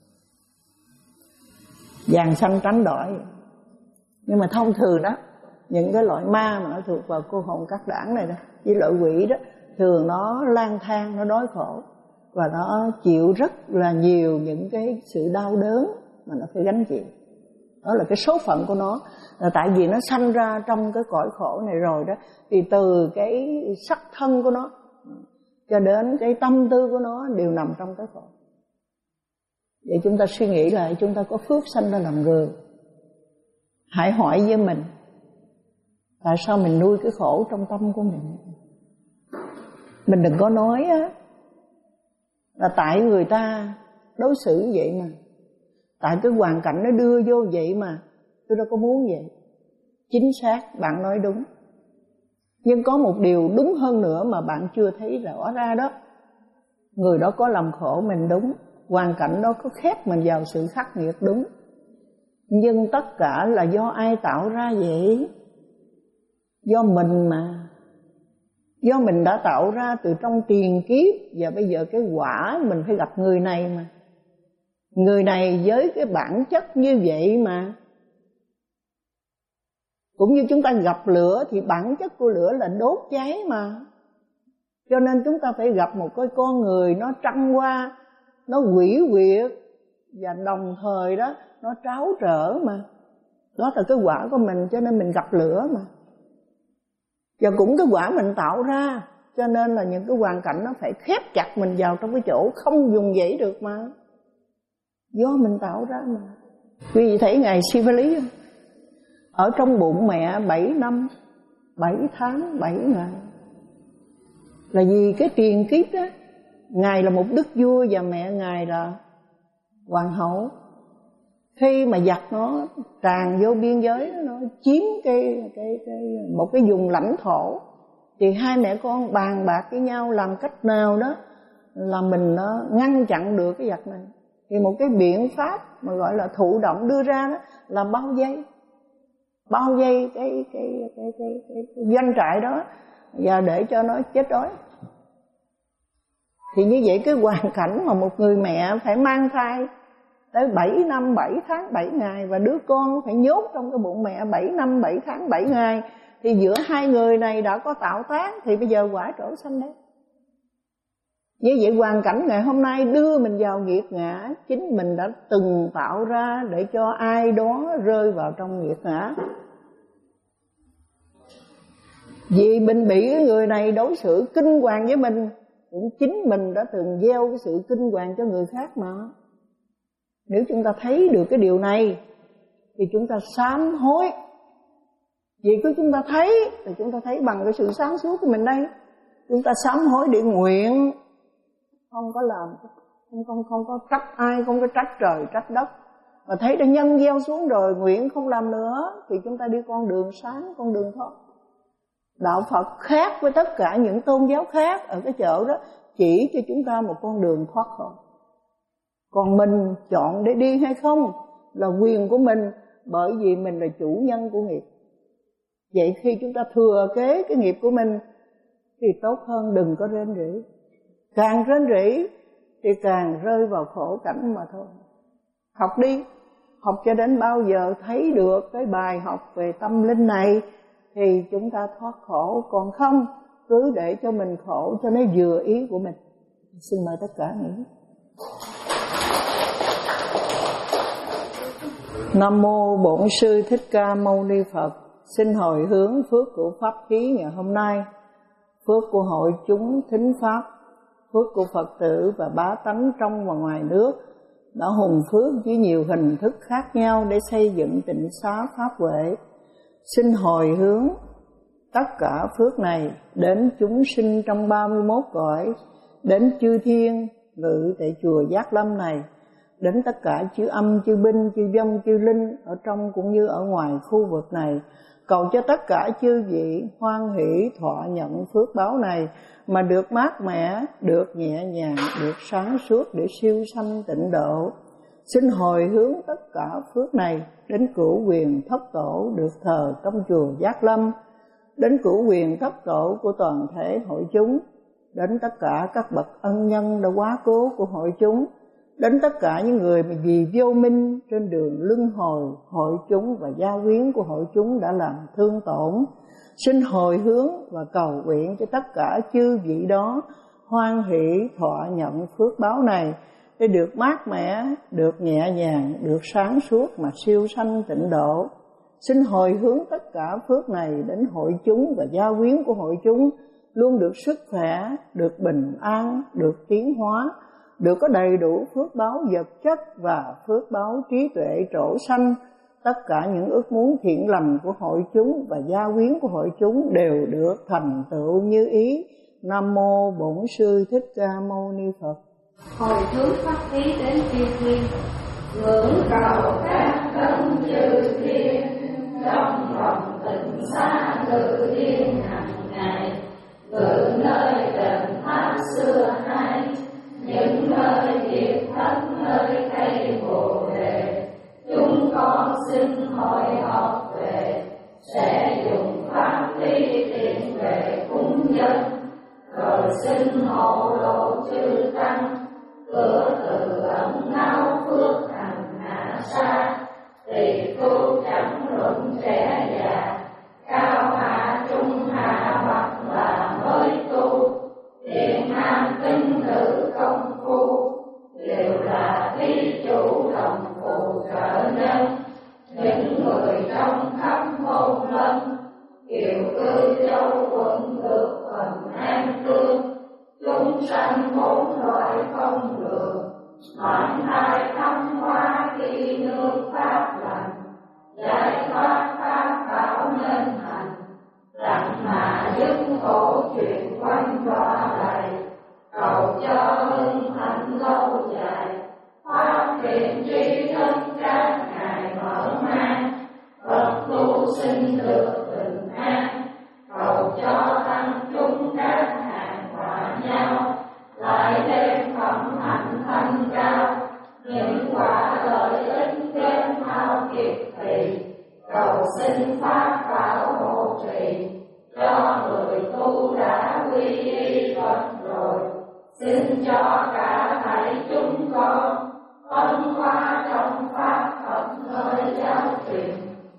vàng xanh trắng đỏ vậy. Nhưng mà thông thường đó, những cái loại ma mà nó thuộc vào cô hồn các đảng này đó, với loại quỷ đó, thường nó lang thang, nó đói khổ, và nó chịu rất là nhiều những cái sự đau đớn mà nó phải gánh chịu. Đó là cái số phận của nó. Là tại vì nó sanh ra trong cái cõi khổ này rồi đó, thì từ cái sắc thân của nó cho đến cái tâm tư của nó đều nằm trong cái khổ. Vậy chúng ta suy nghĩ lại, chúng ta có phước sanh ra làm người, hãy hỏi với mình, tại sao mình nuôi cái khổ trong tâm của mình? Mình đừng có nói á, là tại người ta đối xử vậy mà, tại cái hoàn cảnh nó đưa vô vậy mà, tôi đâu có muốn vậy. Chính xác, bạn nói đúng. Nhưng có một điều đúng hơn nữa mà bạn chưa thấy rõ ra đó. Người đó có làm khổ mình đúng, hoàn cảnh đó có khép mình vào sự khắc nghiệt đúng. Nhưng tất cả là do ai tạo ra vậy? Do mình mà. Do mình đã tạo ra từ trong tiền kiếp. Và bây giờ cái quả mình phải gặp người này mà. Người này với cái bản chất như vậy mà. Cũng như chúng ta gặp lửa thì bản chất của lửa là đốt cháy mà. Cho nên chúng ta phải gặp một cái con người nó trăng qua, nó quỷ quyệt, và đồng thời đó nó tráo trở mà. Đó là cái quả của mình, cho nên mình gặp lửa mà. Và cũng cái quả mình tạo ra, cho nên là những cái hoàn cảnh nó phải khép chặt mình vào trong cái chỗ không dùng dãy được mà. Do mình tạo ra mà. Quý vị thấy Ngài Siva Lý không? Ở trong bụng mẹ bảy năm, bảy tháng, bảy ngày. Là vì cái tiền kiếp đó, Ngài là một đức vua và mẹ Ngài là hoàng hậu. Khi mà giặc nó tràn vô biên giới, nó chiếm cái, cái, cái, một cái vùng lãnh thổ, thì hai mẹ con bàn bạc với nhau làm cách nào đó là mình nó ngăn chặn được cái giặc này. Thì một cái biện pháp mà gọi là thụ động đưa ra đó là bao vây. Bao vây cái, cái, cái, cái, cái, cái doanh trại đó và để cho nó chết đói. Thì như vậy cái hoàn cảnh mà một người mẹ phải mang thai tới bảy năm, bảy tháng, bảy ngày, và đứa con phải nhốt trong cái bụng mẹ bảy năm, bảy tháng, bảy ngày, thì giữa hai người này đã có tạo tác, thì bây giờ quả trổ xanh đấy. Như vậy hoàn cảnh ngày hôm nay đưa mình vào nghiệt ngã, chính mình đã từng tạo ra để cho ai đó rơi vào trong nghiệt ngã. Vì mình bị cái người này đối xử kinh hoàng với mình, cũng chính mình đã từng gieo cái sự kinh hoàng cho người khác mà. Nếu chúng ta thấy được cái điều này thì chúng ta sám hối. Vì cứ chúng ta thấy thì chúng ta thấy bằng cái sự sáng suốt của mình đây. Chúng ta sám hối để nguyện, không có làm, không, không, không có trách ai, không có trách trời, trách đất. Mà thấy đã nhân gieo xuống rồi, nguyện không làm nữa, thì chúng ta đi con đường sáng, con đường thoát. Đạo Phật khác với tất cả những tôn giáo khác ở cái chỗ đó, chỉ cho chúng ta một con đường thoát khỏi. Còn mình chọn để đi hay không là quyền của mình, bởi vì mình là chủ nhân của nghiệp. Vậy khi chúng ta thừa kế cái nghiệp của mình thì tốt hơn đừng có rên rỉ. Càng rên rỉ thì càng rơi vào khổ cảnh mà thôi. Học đi, học cho đến bao giờ thấy được cái bài học về tâm linh này thì chúng ta thoát khổ. Còn không, cứ để cho mình khổ cho nó vừa ý của mình. Xin mời tất cả nghĩ. Nam mô Bổn Sư Thích Ca Mâu Ni Phật. Xin hồi hướng phước của pháp khí ngày hôm nay, phước của hội chúng thính pháp, phước của Phật tử và bá tánh trong và ngoài nước đã hùng phước với nhiều hình thức khác nhau để xây dựng tịnh xá pháp huệ. Xin hồi hướng tất cả phước này đến chúng sinh trong ba mươi mốt cõi, đến chư thiên ngự tại chùa Giác Lâm này, đến tất cả chư âm, chư binh, chư vong, chư linh ở trong cũng như ở ngoài khu vực này. Cầu cho tất cả chư vị hoan hỷ thọ nhận phước báo này mà được mát mẻ, được nhẹ nhàng, được sáng suốt để siêu sanh tịnh độ. Xin hồi hướng tất cả phước này đến cửu quyền thất tổ được thờ trong chùa Giác Lâm, đến cửu quyền thất tổ của toàn thể hội chúng, đến tất cả các bậc ân nhân đã quá cố của hội chúng, đến tất cả những người mà vì vô minh trên đường luân hồi hội chúng và gia quyến của hội chúng đã làm thương tổn. Xin hồi hướng và cầu nguyện cho tất cả chư vị đó hoan hỷ thọ nhận phước báo này để được mát mẻ, được nhẹ nhàng, được sáng suốt mà siêu sanh tịnh độ. Xin hồi hướng tất cả phước này đến hội chúng và gia quyến của hội chúng luôn được sức khỏe, được bình an, được tiến hóa, được có đầy đủ phước báo vật chất và phước báo trí tuệ trổ sanh. Tất cả những ước muốn thiện lành của hội chúng và gia quyến của hội chúng đều được thành tựu như ý. Nam mô Bổn Sư Thích Ca Mâu Ni Phật. Hồi hướng pháp khí đến chư thiên, ngưỡng cầu các tân chư thiên, trong lòng tịnh xa tự thiên hàng ngày. trọng thai thăng hoa khi nước pháp lành, giải thoát pháp bảo nên hành, rằng mà dứt khổ chuyện quanh đọa đầy, cầu cho hưng hạnh lâu dài, phát triển trí thức các ngài mở mang, Phật tu sinh được bình an, cầu cho tăng chúng các hàng hòa nhau, lại thêm phẩm hạnh thanh cao, những quả lợi ích kết thao kiệt thị, cầu xin pháp bảo hộ trì cho người tu đã quy y Phật rồi, xin cho cả thảy chúng con phân hóa trong pháp Phật thời giáo truyền.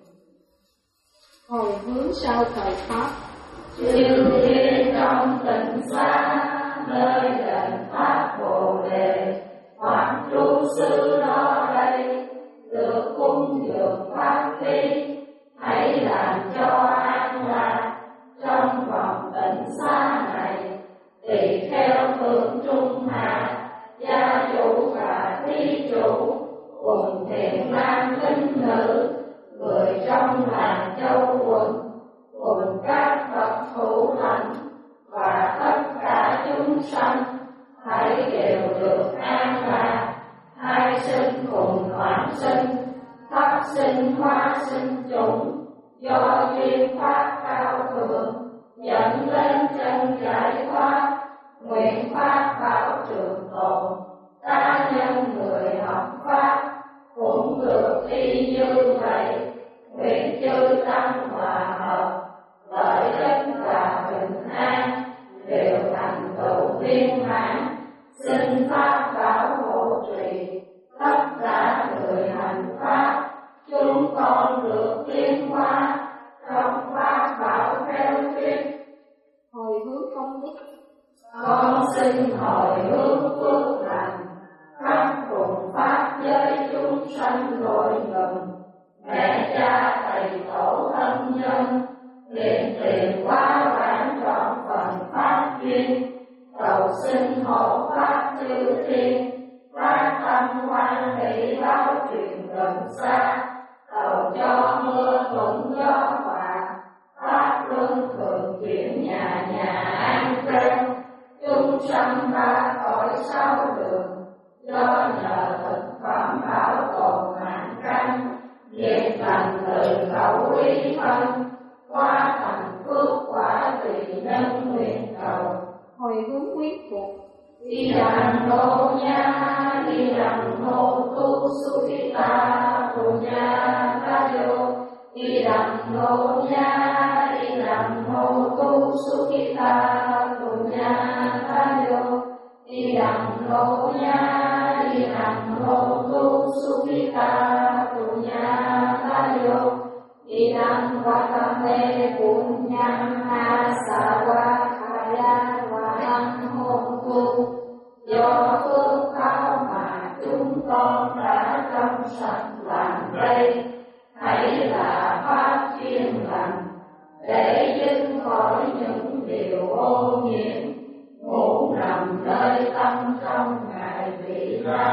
Hồi hướng sau thời Pháp. Chiều thiên trong tịnh xá, nơi đền Pháp Bồ Đề, hoặc trụ sư đó đây, được cung dường pháp lý, hãy làm cho an lạc trong vòng tịnh xá này. Tỳ kheo thượng trung hạ, gia chủ và thí chủ, cùng thiện nam linh nữ, người trong làng châu quận, cùng các bậc thủ lãnh và tất cả chúng sanh, hãy đều được an lạc, hai sinh cùng vãng sinh, thất sinh hóa sinh chúng, do duyên pháp cao thượng dẫn lên chân giải thoát, nguyện pháp bảo trường tồn. Ta nhân người học pháp cũng được y như vậy, nguyện chư tăng hòa hợp, lợi ích và bình an đều thành tựu viên mãn. Xin pháp bảo hộ trì tất cả người hành pháp, chúng con được tiến hóa trong pháp bảo theo thuyết. Hồi hướng công đức. Con xin hồi hướng phước lành, khắp cùng pháp giới chúng sanh vội ngừng, mẹ cha thầy tổ thân nhân, hiện tiền quá vãng trọn phần pháp duyên, cầu xin hộ pháp chư thiên, phát tâm hoan hỷ báo truyền gần xa, cầu cho mưa thuận gió hòa, pháp luân thường chuyển nhà nhà an cư, chúng sanh ba cõi sáu đường, do nhờ thực phẩm bảo tồn mạng căn, nghiệp lành từ khẩu ý thân, qua thành phước quả tùy nhân nguyện cầu. Hồi hướng quyến thuộc. Đi đàn hô nha, đi đàn hô tu sukita tu nha ta yo. Đi đàn hô nha, đi đàn hô tu sukita tu nha ta yo. Đi đàn hô nha, đi đàn hô tu sukita tu nha ta yo. Đi đàn vakame punyam sawa kaya vahang hôn tu. Do phước báo mà chúng con đã trong sạch làm đây, hãy là pháp chuyên lành để dứt khỏi những điều ô nhiễm, ngủ nằm nơi tâm trong ngày vị lai.